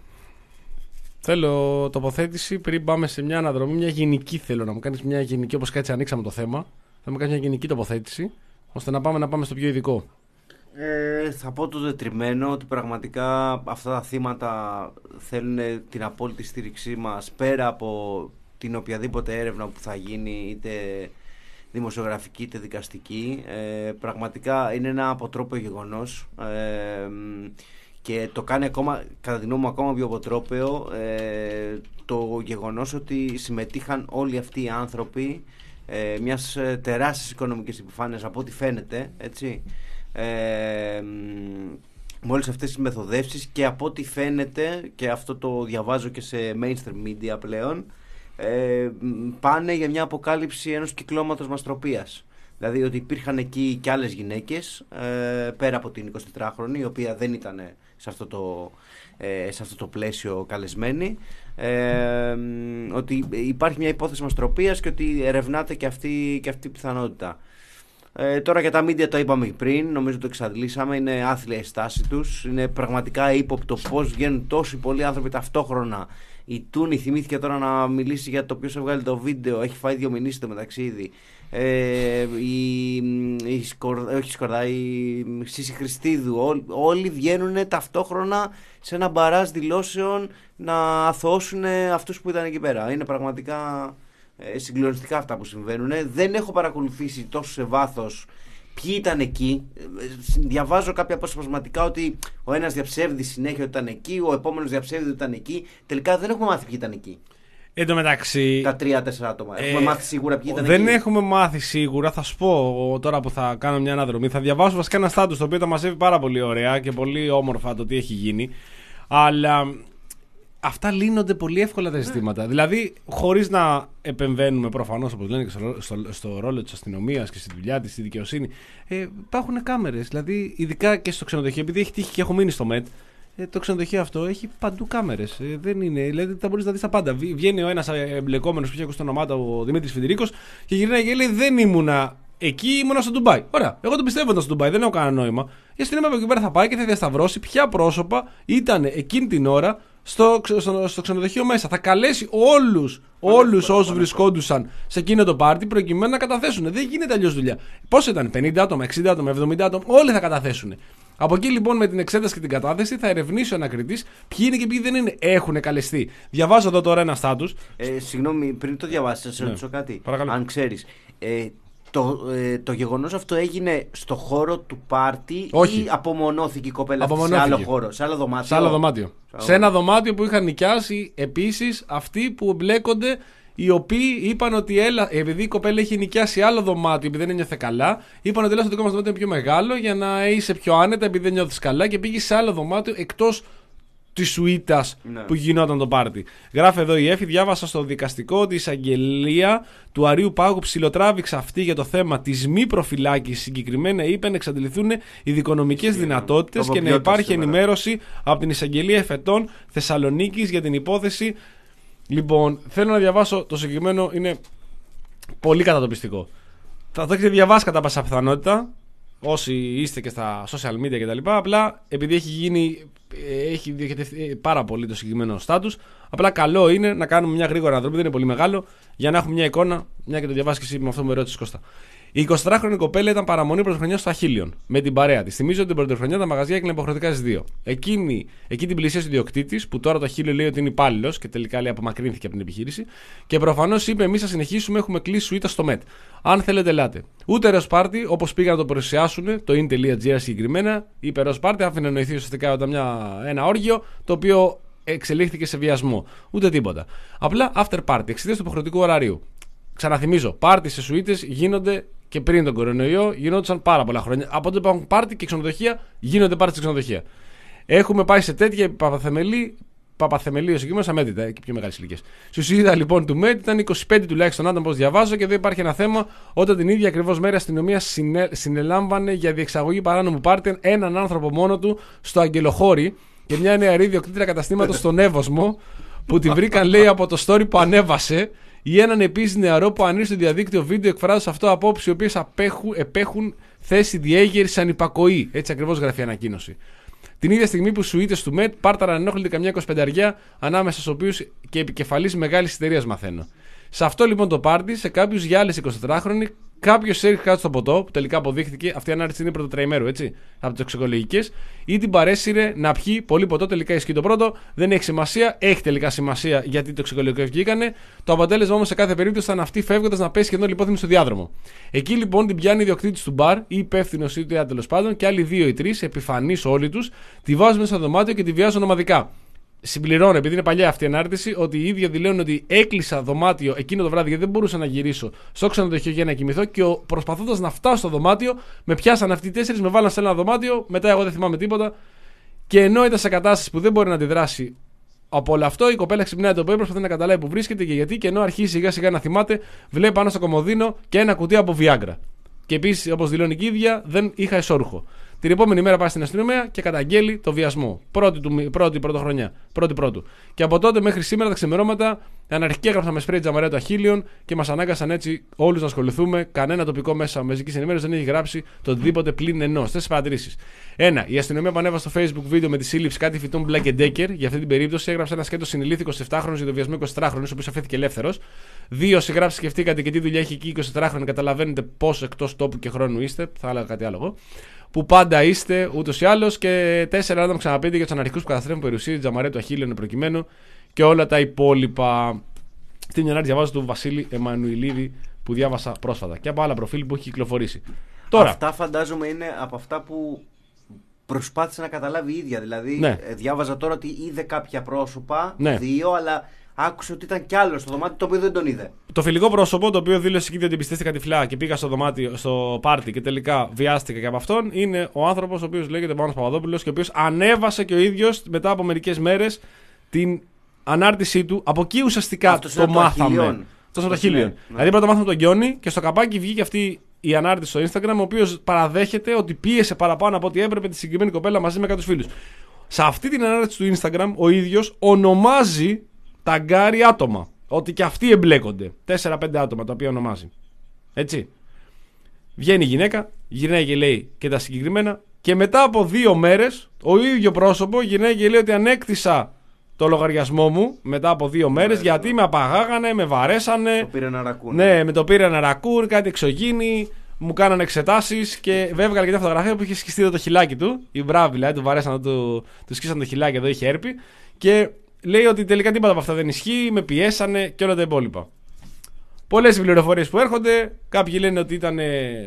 Θέλω τοποθέτηση πριν πάμε σε μια αναδρομή. Μια γενική θέλω να μου κάνεις μια γενική, όπως έτσι ανοίξαμε το θέμα. Θα μου κάνεις μια γενική τοποθέτηση, ώστε να πάμε, να πάμε στο πιο ειδικό. Ε, θα πω το τετριμένο ότι πραγματικά αυτά τα θύματα θέλουν την απόλυτη στήριξή μας πέρα από την οποιαδήποτε έρευνα που θα γίνει, είτε δημοσιογραφική είτε δικαστική. Ε, πραγματικά είναι ένα αποτρόπαιο γεγονός. Ε, Και το κάνει ακόμα, κατά τη γνώμη μου, ακόμα πιο αποτρόπαιο ε, το γεγονός ότι συμμετείχαν όλοι αυτοί οι άνθρωποι ε, μιας τεράστιας οικονομικής επιφάνειας από ό,τι φαίνεται, έτσι, ε, με όλες αυτές τις μεθοδεύσεις και από ό,τι φαίνεται, και αυτό το διαβάζω και σε mainstream media πλέον, ε, πάνε για μια αποκάλυψη ενός κυκλώματος μαστροπίας. Δηλαδή ότι υπήρχαν εκεί και άλλες γυναίκες ε, πέρα από την εικοσιτετράχρονη, η οποία δεν ήταν σε αυτό το, ε, σε αυτό το πλαίσιο καλεσμένη, ε, ότι υπάρχει μια υπόθεση μαστροπίας και ότι ερευνάται και αυτή, και αυτή η πιθανότητα. Ε, τώρα για τα media το είπαμε πριν, νομίζω το εξαντλήσαμε. Είναι άθλια η στάση τους. Είναι πραγματικά ύποπτο πώς βγαίνουν τόσοι πολλοί άνθρωποι ταυτόχρονα. Η Τούνη θυμήθηκε τώρα να μιλήσει για το ποιος έβγαλε το βίντεο. Έχει φάει δύο μηνύσεις το μεταξύ ήδη. Ε, η, η, Σκορ, όχι Σκορδά, η Σύση Χριστίδου. Ό, όλοι βγαίνουν ταυτόχρονα σε ένα μπαράζ δηλώσεων να αθωώσουν αυτούς που ήταν εκεί πέρα. Είναι πραγματικά ε, συγκλονιστικά αυτά που συμβαίνουν. Δεν έχω παρακολουθήσει τόσο σε βάθος ποιοι ήταν εκεί. Διαβάζω κάποια αποσπασματικά ότι ο ένας διαψεύδει συνέχεια ότι ήταν εκεί, ο επόμενος διαψεύδει ότι ήταν εκεί. Τελικά δεν έχουμε μάθει ποιοι ήταν εκεί. Εν τω μεταξύ. Τα τρία-τέσσερα άτομα. Ε, έχουμε μάθει σίγουρα ποιοι ήταν δεν εκεί. Δεν έχουμε μάθει σίγουρα. Θα σου πω τώρα που θα κάνω μια αναδρομή. Θα διαβάσω βασικά ένα στάτους το οποίο τα μαζεύει πάρα πολύ ωραία και πολύ όμορφα το τι έχει γίνει. Αλλά αυτά λύνονται πολύ εύκολα τα ζητήματα. Δηλαδή, χωρίς να επεμβαίνουμε προφανώς, όπως λένε και στο, στο, στο ρόλο της αστυνομίας και στη δουλειά της, στη δικαιοσύνη, ε, υπάρχουν κάμερες. Δηλαδή, ειδικά και στο ξενοδοχείο, επειδή έχει τύχει και έχω μείνει στο ΜΕΤ, ε, το ξενοδοχείο αυτό έχει παντού κάμερες. Ε, δεν είναι, δηλαδή, θα μπορείς να δεις τα πάντα. Βγαίνει ο ένας εμπλεκόμενος που είχε ακούσει το όνομά του, ο Δημήτρης Φιντηρίκος, και γυρνάει και λέει: Δεν ήμουνα εκεί, ήμουνα στο Ντουμπάι. Ωραία, εγώ τον πιστεύω ήταν στο Ντουμπάι, δεν έχω κανένα νόημα. Η αστυνομία από εκεί πέρα θα πάει και θα διασταυρώσει ποια πρόσωπα ήταν εκείνη την ώρα στο, στο, στο ξενοδοχείο μέσα. Θα καλέσει όλους, όλους όσους βρισκόντουσαν σε εκείνο το πάρτι προκειμένου να καταθέσουν. Δεν γίνεται αλλιώς δουλειά. Πώς ήταν, πενήντα άτομα, εξήντα άτομα, εβδομήντα άτομα, όλοι θα καταθέσουν. Από εκεί λοιπόν με την εξέταση και την κατάθεση θα ερευνήσει ο ανακριτής ποιοι είναι και ποιοι δεν είναι. Έχουν καλεστεί. Διαβάζω εδώ τώρα ένα στάτους. Ε, συγγνώμη, πριν το διαβάσεις, θα σε ρωτήσω ναι. κάτι. Παρακαλώ. Αν ξέρεις. Ε, Το, ε, το γεγονός αυτό έγινε στο χώρο του πάρτι Όχι. ή απομονώθηκε η κοπέλα αυτή σε Απομονώθηκε. άλλο χώρο, σε άλλο δωμάτιο? Σε άλλο δωμάτιο. Σε, σε ένα δωμάτιο που είχαν νοικιάσει επίσης αυτοί που εμπλέκονται, οι οποίοι είπαν ότι έλα, επειδή η κοπέλα είχε νοικιάσει άλλο δωμάτιο, επειδή δεν ένιωθε καλά, είπαν ότι έλα στο δικό μας δωμάτιο είναι πιο μεγάλο για να είσαι πιο άνετα, επειδή δεν νιώθεις καλά, και πήγε σε άλλο δωμάτιο εκτός τη σουίτα ναι. που γινόταν το πάρτι. Γράφει εδώ η Εφη, διάβασα στο δικαστικό ότι η εισαγγελία του Αρείου Πάγου ψιλοτράβηξε αυτή για το θέμα τη μη προφυλάκησης. Συγκεκριμένα είπε να εξαντληθούν οι δικονομικές δυνατότητες και να υπάρχει σήμερα ενημέρωση από την εισαγγελία εφετών Θεσσαλονίκης για την υπόθεση. Λοιπόν, θέλω να διαβάσω το συγκεκριμένο, είναι πολύ κατατοπιστικό. Θα το έχετε διαβάσει κατά πάσα πιθανότητα, όσοι είστε και στα social media κτλ. Απλά επειδή έχει γίνει, έχει διοικητευτεί πάρα πολύ το συγκεκριμένο στάτους, απλά καλό είναι να κάνουμε μια γρήγορα αναδρομή, δεν είναι πολύ μεγάλο, για να έχουμε μια εικόνα, μια και το διαβάσει και εσύ με αυτό που με ρώτησε, Κώστα. Η εικοσιτετράχρονη κοπέλα ήταν παραμονή πρωτοχρονιά στο Αχίλιον με την παρέα τη. Θυμίζω ότι την πρωτοχρονιά τα μαγαζιά έκλειναν υποχρεωτικά στις δύο. Εκείνη, εκεί την πλησίασε ο ιδιοκτήτης, που τώρα το Αχίλιο λέει ότι είναι υπάλληλος και τελικά λέει απομακρύνθηκε από την επιχείρηση. Και προφανώς είπε: Εμείς θα συνεχίσουμε, έχουμε κλείσει σουίτα στο ΜΕΤ. Αν θέλετε, ελάτε. Ούτε ροζ πάρτι, όπως πήγαν να το παρουσιάσουν, το in.gr συγκεκριμένα, είπε ροζ πάρτι, άφηνε να νοηθεί ουσιαστικά όταν μια, ένα όργιο, το οποίο εξελίχθηκε σε βιασμό. Ούτε τίποτα. Απλά after party, εξαιτίας του υποχρεωτικού ωραρίου. Ξαναθυμίζω, πάρτι σε σουίτες γίνονται και πριν τον κορονοϊό, γινόντουσαν πάρα πολλά χρόνια. Από τότε υπάρχουν πάρτι και ξενοδοχεία, γίνονται πάρτι σε ξενοδοχεία. Έχουμε πάει σε τέτοια παπαθεμελή, παπαθεμελή ο συγκεκριμένος αμέτρητα και πιο μεγάλες ηλικίες. Στη σουίδα λοιπόν του ΜΕΤ ήταν είκοσι πέντε τουλάχιστον άτομα, όπως διαβάζω, και εδώ υπάρχει ένα θέμα. Όταν την ίδια ακριβώς μέρα η αστυνομία συνε, συνελάμβανε για διεξαγωγή παράνομου πάρτι έναν άνθρωπο μόνο του στο Αγγελοχώρι και μια νεαρή ιδιοκτήτρια καταστήματος στον Εύωσμο, που την βρήκαν, λέει, από το story που ανέβασε, ή έναν επίσης νεαρό που ανήρθε στο διαδίκτυο βίντεο εκφράζοντας αυτό απόψεις οι οποίες επέχουν θέση διέγερση ανυπακοή. Έτσι ακριβώς γράφει η ανακοίνωση. Την ίδια στιγμή που σουίτες του ΜΕΤ πάρταραν ενόχλητη καμιά εικοσιπενταριά, ανάμεσα στους οποίους και επικεφαλής μεγάλης εταιρείας, μαθαίνω. Σε αυτό λοιπόν το πάρτι, σε κάποιους γυάλες εικοσιτετράχρονοι, κάποιος έριξε κάτω στο ποτό, που τελικά αποδείχθηκε, αυτή η ανάρτηση είναι πρωτοτραημέρου, έτσι, από τις τοξικολογικές, ή την παρέσυρε να πιει πολύ ποτό. Τελικά ισχύει το πρώτο, δεν έχει σημασία, έχει τελικά σημασία γιατί οι τοξικολογικές βγήκανε. Το αποτέλεσμα όμως σε κάθε περίπτωση ήταν αυτή φεύγοντας να πέσει σχεδόν λιπόθυμη στο διάδρομο. Εκεί λοιπόν την πιάνει ιδιοκτήτης του μπαρ, ή υπεύθυνος ή του τέλος πάντων, και άλλοι δύο ή τρεις, επιφανείς όλοι τους, τη βάζουν μέσα στο δωμάτιο και τη βιάζουν ομαδικά. Συμπληρώνω, επειδή είναι παλιά αυτή η ανάρτηση, ότι οι ίδιοι δηλώνουν ότι έκλεισα δωμάτιο εκείνο το βράδυ γιατί δεν μπορούσα να γυρίσω στο ξενοδοχείο για να κοιμηθώ, και προσπαθώντας να φτάσω στο δωμάτιο, με πιάσαν αυτοί οι τέσσερις, με βάλαν σε ένα δωμάτιο, μετά εγώ δεν θυμάμαι τίποτα. Και ενώ ήταν σε κατάσταση που δεν μπορεί να αντιδράσει από όλο αυτό, η κοπέλα ξυπνάει το πρωί, προσπαθεί να καταλάβει που βρίσκεται και γιατί, και ενώ αρχίζει σιγά σιγά να θυμάται, βλέπει πάνω στο κομοδίνο και ένα κουτί από Viagra. Και επίσης, όπως δηλώνει και η ίδια, δεν είχα εσώρουχο. Την επόμενη μέρα πάει στην αστυνομία και καταγγέλει το βιασμό. Πρώτη, του, πρώτη πρωτοχρονιά. Πρώτη πρώτου. Και από τότε μέχρι σήμερα τα ξημερώματα αναρχικοί έγραψαν με σπρέι Τζαμαρέα του Αχίλιον και μας ανάγκασαν έτσι όλους να ασχοληθούμε. Κανένα τοπικό μέσα μαζικής ενημέρωσης δεν έχει γράψει το οτιδήποτε πλην ενός. Τέσσερις παρατηρήσεις. Ένα. Η αστυνομία που ανέβασε στο Facebook βίντεο με τη σύλληψη κάτι φοιτών Black and Decker για αυτή την περίπτωση έγραψε ένα σκέτο συνελήφθη εικοσιεπτάχρονος για το βιασμό εικοσιτετράχρονος, ο οποίος αφέθηκε ελεύθερος. Δύο. Συγγράψει σκεφτήκατε και τι δουλειά έχει εκεί εικοσιτετράχρονοι, καταλαβαίνετε πόσο εκτός τόπου και χρόνου είστε. Θα έλεγα κάτι άλλο. Που πάντα είστε ούτως ή άλλως. Και τέσσερα. Να μου ξαναπείτε για τους αναρχικούς που καταστρέφουν περιουσία Τζαμαρέα του Αχίλιον προκειμένου και όλα τα υπόλοιπα. Στην μια διαβάζω του Βασίλη Εμμανουηλίδη που διάβασα πρόσφατα και από άλλα προφίλ που έχει κυκλοφορήσει. Τώρα, αυτά φαντάζομαι είναι από αυτά που προσπάθησε να καταλάβει η ίδια. Δηλαδή, ναι. διάβαζα τώρα ότι είδε κάποια πρόσωπα, ναι. δύο, αλλά άκουσε ότι ήταν κι άλλο στο δωμάτιο το οποίο δεν τον είδε. Το φιλικό πρόσωπο, το οποίο δήλωσε εκεί ότι πιστίστηκα τυφλά και πήγα στο δωμάτιο, στο πάρτι και τελικά βιάστηκα και από αυτόν, είναι ο άνθρωπος ο οποίος λέγεται Πάνος Παπαδόπουλος και ο οποίος ανέβασε και ο ίδιος μετά από μερικές μέρες την ανάρτησή του. Από εκεί ουσιαστικά αυτός το μάθαμε. Αυτό είναι το Χίλιον. Ναι, δηλαδή πρώτα μάθαμε τον Γιόνι και στο καπάκι βγήκε αυτή η ανάρτηση στο Instagram, ο οποίος παραδέχεται ότι πίεσε παραπάνω από ό,τι έπρεπε τη συγκεκριμένη κοπέλα μαζί με κάποιους φίλους. Σε αυτή την ανάρτηση του Instagram ο ίδιος ονομάζει ταγκάρει άτομα. Ότι και αυτοί εμπλέκονται. τέσσερα πέντε άτομα τα οποία ονομάζει. Έτσι. Βγαίνει η γυναίκα, γυρνάει και λέει και τα συγκεκριμένα. Και μετά από δύο μέρες, ο ίδιο πρόσωπο γυρνάει και λέει ότι ανέκτησα το λογαριασμό μου μετά από δύο μέρες ναι, γιατί ναι. με απαγάγανε, με βαρέσανε. Το πήρε να ρακούν. Ναι, με το πήρε να ρακούν, κάτι εξωγήινη. Μου κάνανε εξετάσεις και βέβαια και μια φωτογραφία που είχε σκιστεί το χιλάκι του. Η μπράβη, δηλαδή, του βαρέσανε, του, του σκίσανε το χιλάκι, εδώ είχε έρπη. Και λέει ότι τελικά τίποτα από αυτά δεν ισχύει, με πιέσανε και όλα τα υπόλοιπα. Πολλές πληροφορίες που έρχονται. Κάποιοι λένε ότι ήταν ε, ε,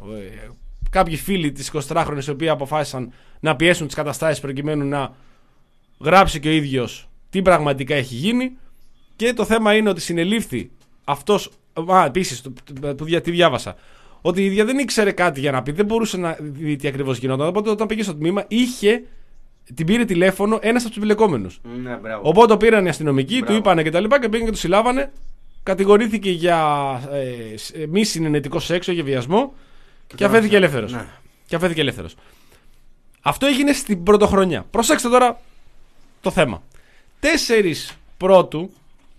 κάποιοι φίλοι της εικοσιτετράχρονης οι οποίοι αποφάσισαν να πιέσουν τις καταστάσεις προκειμένου να γράψει και ο ίδιος τι πραγματικά έχει γίνει. Και το θέμα είναι ότι συνελήφθη αυτός. Α, επίσης, που τι διάβασα. Ότι η ίδια δεν ήξερε κάτι για να πει, δεν μπορούσε να δει τι ακριβώς γινόταν. Οπότε όταν πήγε στο τμήμα είχε. Την πήρε τηλέφωνο ένας από τους εμπλεκόμενους. Ναι, οπότε το πήραν οι αστυνομικοί, μπράβο. του είπανε και τα λοιπά και πήγαν και του συλλάβανε. Κατηγορήθηκε για ε, μη συνενετικό σεξο, για βιασμό και, και αφέθηκε ελεύθερος. Ναι. Και αφέθηκε ελεύθερος. Αυτό έγινε στην πρωτοχρονιά. Προσέξτε τώρα το θέμα. Τέσσερις πρώτου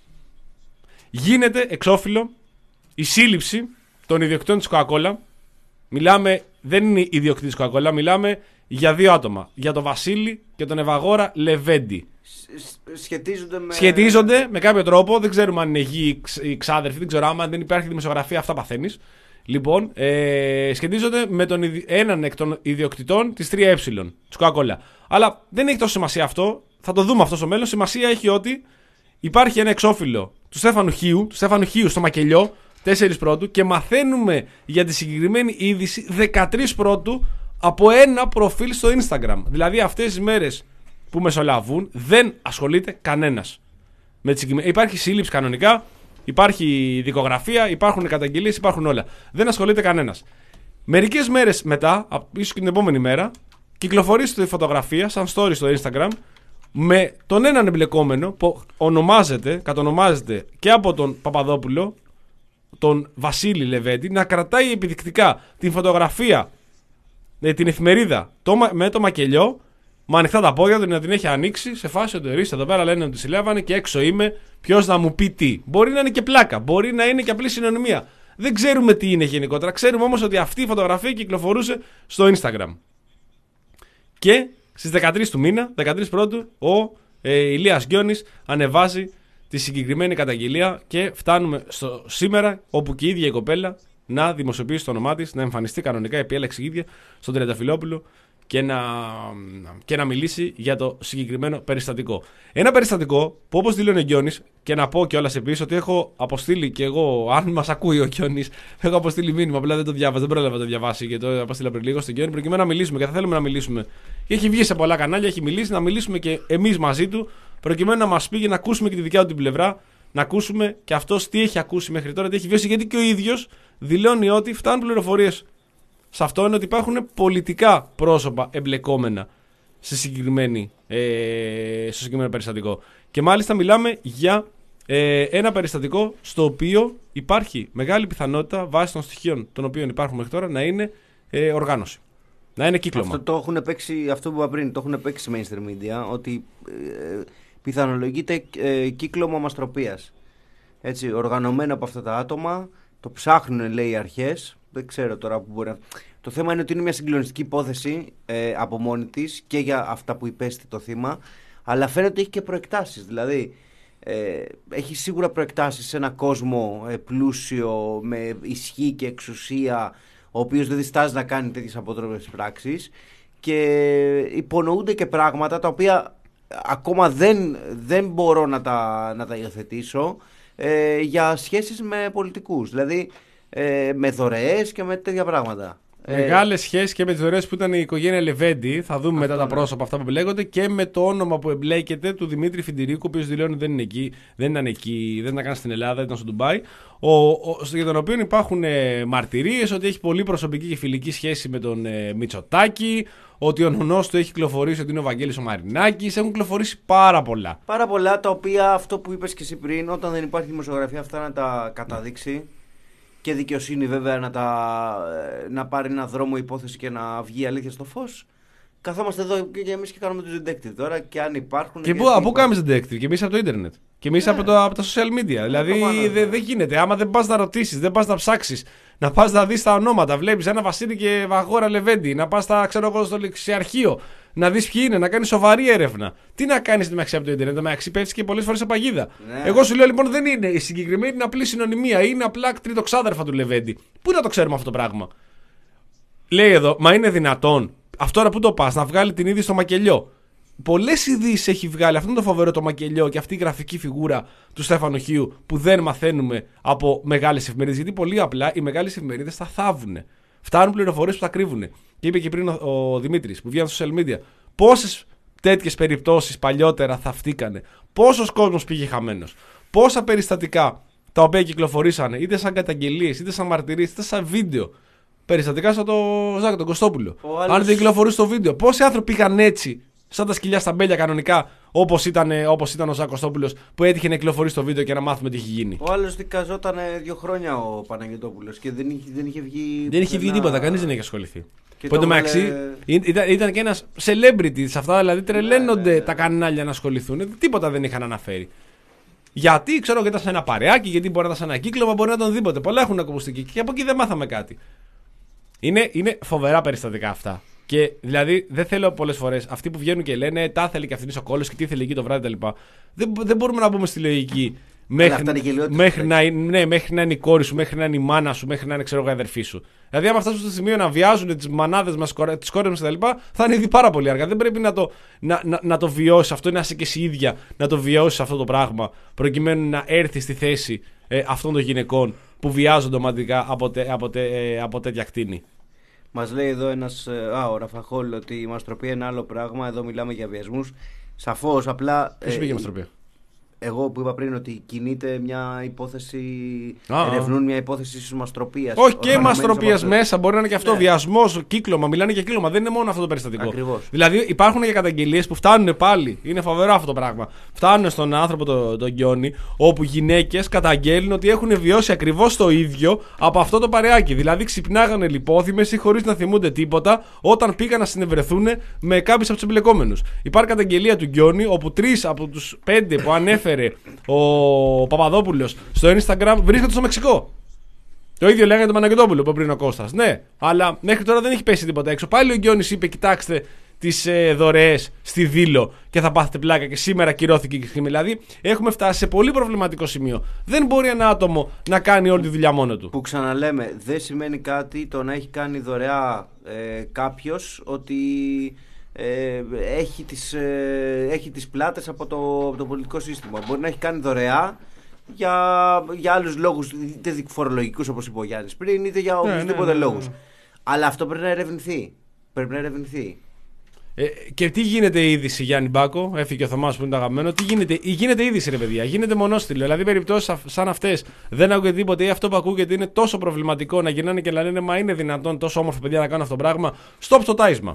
γίνεται εξώφυλλο η σύλληψη των ιδιοκτήτων της Coca-Cola. Μιλάμε, δεν είναι ιδιοκτήτης της Coca-Cola, μιλάμε για δύο άτομα. Για τον Βασίλη και τον Ευαγόρα Λεβέντη. Σχετίζονται με... Σχετίζονται με κάποιο τρόπο. Δεν ξέρουμε αν είναι γη ή ξάδερφοι. Δεν ξέρω άμα δεν υπάρχει δημοσιογραφία. Αυτά παθαίνεις. Λοιπόν, ε, σχετίζονται με τον, έναν εκ των ιδιοκτητών της τρία ε της Coca-Cola. Αλλά δεν έχει τόσο σημασία αυτό. Θα το δούμε αυτό στο μέλλον. Σημασία έχει ότι υπάρχει ένα εξώφυλλο του Στέφανου Χίου, του Στέφανου Χίου στο Μακελιό, τέσσερις πρώτου, και μαθαίνουμε για τη συγκεκριμένη είδηση δεκατρείς πρώτου από ένα προφίλ στο Instagram. Δηλαδή αυτές τις μέρες που μεσολαβούν δεν ασχολείται κανένας. Με τη συγκεκριμένη... Υπάρχει σύλληψη κανονικά, υπάρχει δικογραφία, υπάρχουν καταγγελίες, υπάρχουν όλα. Δεν ασχολείται κανένας. Μερικές μέρες μετά, ίσως και την επόμενη μέρα, κυκλοφορεί στη φωτογραφία σαν story στο Instagram με τον έναν εμπλεκόμενο που ονομάζεται, κατονομάζεται και από τον Παπαδόπουλο, τον Βασίλη Λεβέντη, να κρατάει επιδεικτικά την φωτογραφία, την εφημερίδα το, με το μακελιό, με ανοιχτά τα πόδια του, να την έχει ανοίξει σε φάση ότι ορίστε εδώ πέρα λένε ότι τη συλλάβανε και έξω είμαι, ποιος να μου πει τι. Μπορεί να είναι και πλάκα, μπορεί να είναι και απλή συνωνυμία. Δεν ξέρουμε τι είναι γενικότερα. Ξέρουμε όμως ότι αυτή η φωτογραφία κυκλοφορούσε στο Instagram. Και στις δεκατρείς του μήνα, δεκατρείς πρώτου, ο ε, Ηλίας Γκιόνης ανεβάζει τη συγκεκριμένη καταγγελία και φτάνουμε στο σήμερα, όπου και η ίδια η κοπέλα να δημοσιοποιήσει το όνομά της, να εμφανιστεί κανονικά, επέλεξε η ίδια στον Τριανταφυλόπουλο και να, και να μιλήσει για το συγκεκριμένο περιστατικό. Ένα περιστατικό που, όπως δήλωνε ο Γκιόνης, και να πω κιόλας επίσης ότι έχω αποστείλει και εγώ, αν μας ακούει ο Γκιόνης, έχω αποστείλει μήνυμα, απλά δεν το διάβασα, δεν πρόλαβα να το διαβάσει και το αποστείλα πριν λίγο στον Γκιόνη, προκειμένου να μιλήσουμε και θα θέλουμε να μιλήσουμε. Και έχει βγει σε πολλά κανάλια, έχει μιλήσει, να μιλήσουμε και εμείς μαζί του, προκειμένου να μας πει και να ακούσουμε και τη δικιά του την πλευρά, να ακούσουμε και αυτός τι έχει ακούσει μέχρι τώρα, τι έχει βιώσει, γιατί και ο ίδιος δηλώνει ότι φτάνουν πληροφορίες σε αυτό, είναι ότι υπάρχουν πολιτικά πρόσωπα εμπλεκόμενα σε συγκεκριμένη, ε, στο συγκεκριμένο περιστατικό. Και μάλιστα μιλάμε για ε, ένα περιστατικό στο οποίο υπάρχει μεγάλη πιθανότητα, βάσει των στοιχείων των οποίων υπάρχουν μέχρι τώρα, να είναι ε, οργάνωση. Να είναι κύκλωμα. Αυτό το έχουν παίξει, αυτό που είπα πριν, το έχουν παίξει mainstream media, ότι ε, πιθανολογείται ε, κύκλωμα μαστροπίας. Έτσι, οργανωμένο από αυτά τα άτομα, το ψάχνουν, λέει, οι αρχές. Δεν ξέρω τώρα που μπορεί να... Το θέμα είναι ότι είναι μια συγκλονιστική υπόθεση ε, από μόνη της και για αυτά που υπέστη το θύμα, αλλά φαίνεται ότι έχει και προεκτάσεις. Δηλαδή, ε, έχει σίγουρα προεκτάσεις σε ένα κόσμο ε, πλούσιο, με ισχύ και εξουσία, ο οποίος δεν διστάζει να κάνει τέτοιες αποτρόπες πράξεις, και υπονοούνται και πράγματα τα οποία ακόμα δεν, δεν μπορώ να τα, να τα υιοθετήσω ε, για σχέσεις με πολιτικούς. Δηλαδή, ε, με δωρεές και με τέτοια πράγματα. Μεγάλες σχέσεις και με τις δωρεές που ήταν η οικογένεια Λεβέντη. Θα δούμε Αυτό, μετά τα ναι. πρόσωπα αυτά που εμπλέκονται, και με το όνομα που εμπλέκεται του Δημήτρη Φιντηρίκου, ο οποίος δηλώνει δεν είναι εκεί, δεν ήταν εκεί, δεν ήταν καν στην Ελλάδα, ήταν στο Ντουμπάι. Ο, ο, για τον οποίο υπάρχουν ε, μαρτυρίες ότι έχει πολύ προσωπική και φιλική σχέση με τον ε, Μητσοτάκη, ότι ο νονός του έχει κυκλοφορήσει ότι είναι ο Βαγγέλης ο Μαρινάκης. Έχουν κυκλοφορήσει πάρα πολλά. Πάρα πολλά, τα οποία αυτό που είπες και εσύ πριν, όταν δεν υπάρχει δημοσιογραφία, αυτά να τα καταδείξει. Και δικαιοσύνη βέβαια να, τα, να πάρει ένα δρόμο υπόθεση και να βγει η αλήθεια στο φως. Καθόμαστε εδώ και εμείς και κάνουμε τους detective τώρα, και αν υπάρχουν. Και, και πού, από κάνουμε detective, και εμείς από το ίντερνετ. Και εμείς ναι. από, το, από τα social media. Δηλαδή δεν δε γίνεται. Άμα δεν πας να ρωτήσεις, δεν πας να ψάξεις, να πας να δεις τα ονόματα. Βλέπεις ένα Βασίλη και Βαγόρα Λεβέντη, να πας στα, ξέρω εγώ, στο λεξιαρχείο, να δεις ποιοι είναι, να κάνεις σοβαρή έρευνα. Τι να κάνεις στη μεταξύ από το ίντερνετ, μεταξύ πέφτεις και πολλές φορές σε παγίδα. Ναι. Εγώ σου λέω λοιπόν δεν είναι. Η συγκεκριμένη είναι απλή συνωνυμία, είναι απλά τριτοξάδερφα του Λεβέντη. Πού να το ξέρουμε αυτό το πράγμα. Λέει εδώ, μα είναι δυνατόν. Αυτό τώρα που το πας, να βγάλει την είδηση στο μακελιό. Πολλές ειδήσεις έχει βγάλει. Αυτό είναι το φοβερό το μακελιό και αυτή η γραφική φιγούρα του Στέφανου Χίου που δεν μαθαίνουμε από μεγάλες εφημερίδες. Γιατί πολύ απλά οι μεγάλες εφημερίδες τα θάβουν. Φτάνουν πληροφορίες που τα κρύβουν. Και είπε και πριν ο, ο Δημήτρης που βγαίνει στο social media, πόσες τέτοιες περιπτώσεις παλιότερα θαυτήκανε. Πόσος κόσμος πήγε χαμένος. Πόσα περιστατικά τα οποία κυκλοφορήσανε είτε σαν καταγγελίες, είτε σαν μαρτυρίες, είτε σαν βίντεο. Περιστατικά σαν το Ζάκο, τον Κωστόπουλο. Άλλος... Αν δεν κυκλοφορούσε το βίντεο, πόσοι άνθρωποι πήγαν έτσι, σαν τα σκυλιά στα μπέλια κανονικά, όπως ήταν, όπως ήταν ο Ζάκο Κωστόπουλος, που έτυχε να κυκλοφορήσει το βίντεο και να μάθουμε τι έχει γίνει. Ο άλλος δικαζόταν δύο χρόνια ο Παναγιωτόπουλος και δεν είχε, δεν είχε βγει. Δεν είχε βγει τίποτα, κανείς δεν είχε ασχοληθεί. Που εντωμεταξύ βάλε... ήταν, ήταν και ένας celebrity σε αυτά, δηλαδή τρελαίνονται ναι, ναι, ναι. τα κανάλια να ασχοληθούν. Τίποτα δεν είχαν αναφέρει. Γιατί ξέρω ότι ήταν σε ένα παρεάκι, γιατί μπορεί να ήταν σε ένα κύκλωμα, μπορεί να ήταν οτιδήποτε. Πολλά έχουν ακουστεί και από εκεί δεν μάθαμε κάτι. Είναι, είναι φοβερά περιστατικά αυτά. Και δηλαδή δεν θέλω πολλές φορές αυτοί που βγαίνουν και λένε τα θέλει και αυτήν ο κόλλος και τι θέλει εκεί το βράδυ κτλ. Δεν, δεν μπορούμε να μπούμε στη λογική μέχρι, μέχρι, να, ναι, μέχρι να είναι η κόρη σου, μέχρι να είναι η μάνα σου, μέχρι να είναι ξέρω, η αδερφή σου. Δηλαδή, άμα φτάσουν στο σημείο να βιάζουν τις μανάδες μας, τις κόρες μας κτλ., θα είναι ήδη πάρα πολύ αργά. Δεν πρέπει να το, να, να, να το βιώσεις αυτό, να είσαι και εσύ ίδια να το βιώσεις αυτό το πράγμα, προκειμένου να έρθει στη θέση ε, αυτών των γυναικών που βιάζονται ομαδικά από, τε, από, τε, ε, από τέτοια κτίνη. Μας λέει εδώ ένας, α, ο Ραφαχόλ, ότι η μαστροπία είναι άλλο πράγμα. Εδώ μιλάμε για βιασμούς. Σαφώς, απλά. Ποιος πήγε μαστροπία? Εγώ που είπα πριν ότι κινείται μια υπόθεση. Α, ερευνούν μια υπόθεση ίσως μαστροπίας. Όχι και μαστροπίας μέσα, μπορεί να είναι και αυτό. Ναι. Βιασμός, κύκλωμα, μιλάνε για κύκλωμα. Δεν είναι μόνο αυτό το περιστατικό. Ακριβώς. Δηλαδή υπάρχουν και καταγγελίες που φτάνουν πάλι. Είναι φοβερό αυτό το πράγμα. Φτάνουν στον άνθρωπο τον το Γκιόνι, όπου γυναίκες καταγγέλνουν ότι έχουν βιώσει ακριβώς το ίδιο από αυτό το παρεάκι. Δηλαδή ξυπνάγανε λιπόθυμες ή χωρίς να θυμούνται τίποτα όταν πήγαν να συνευρεθούν με κάποιους από τους εμπλεκόμενους. Υπάρχει καταγγελία του Γκιόνι, όπου τρεις από τους πέντε που ανέφερε ο Παπαδόπουλος στο Instagram βρίσκονται στο Μεξικό. Το ίδιο λέγανε τον Παναγιωτόπουλο που πριν ο Κώστας. Ναι, αλλά μέχρι τώρα δεν έχει πέσει τίποτα έξω. Πάλι ο Γκιόνης είπε: κοιτάξτε τις ε, δωρεές στη Δήλο και θα πάθετε πλάκα. Και σήμερα κυρώθηκε η στιγμή. Δηλαδή έχουμε φτάσει σε πολύ προβληματικό σημείο. Δεν μπορεί ένα άτομο να κάνει όλη τη δουλειά μόνο του. Που ξαναλέμε, δεν σημαίνει κάτι το να έχει κάνει δωρεά ε, κάποιος ότι. Ε, έχει, τις, ε, έχει τις πλάτες από το, από το πολιτικό σύστημα. Μπορεί να έχει κάνει δωρεά για, για άλλους λόγους, είτε φορολογικούς όπως είπε ο Γιάννης πριν, είτε για οποιοδήποτε ναι, ναι, ναι, λόγους. Ναι. Αλλά αυτό πρέπει να ερευνηθεί. Πρέπει να ερευνηθεί. Ε, και τι γίνεται η είδηση, Γιάννη Μπάκο, έφυγε ο Θωμάς που είναι το αγαπημένο. Τι γίνεται, γίνεται είδηση, ρε παιδιά, γίνεται μονόστιλο. Δηλαδή, περιπτώσεις σαν αυτές δεν ακούγεται τίποτε ή αυτό που ακούγεται είναι τόσο προβληματικό να γυρνάνε και να λένε μα είναι δυνατόν τόσο όμορφα παιδιά να κάνουν αυτό το πράγμα. Στοπ στο τάισμα.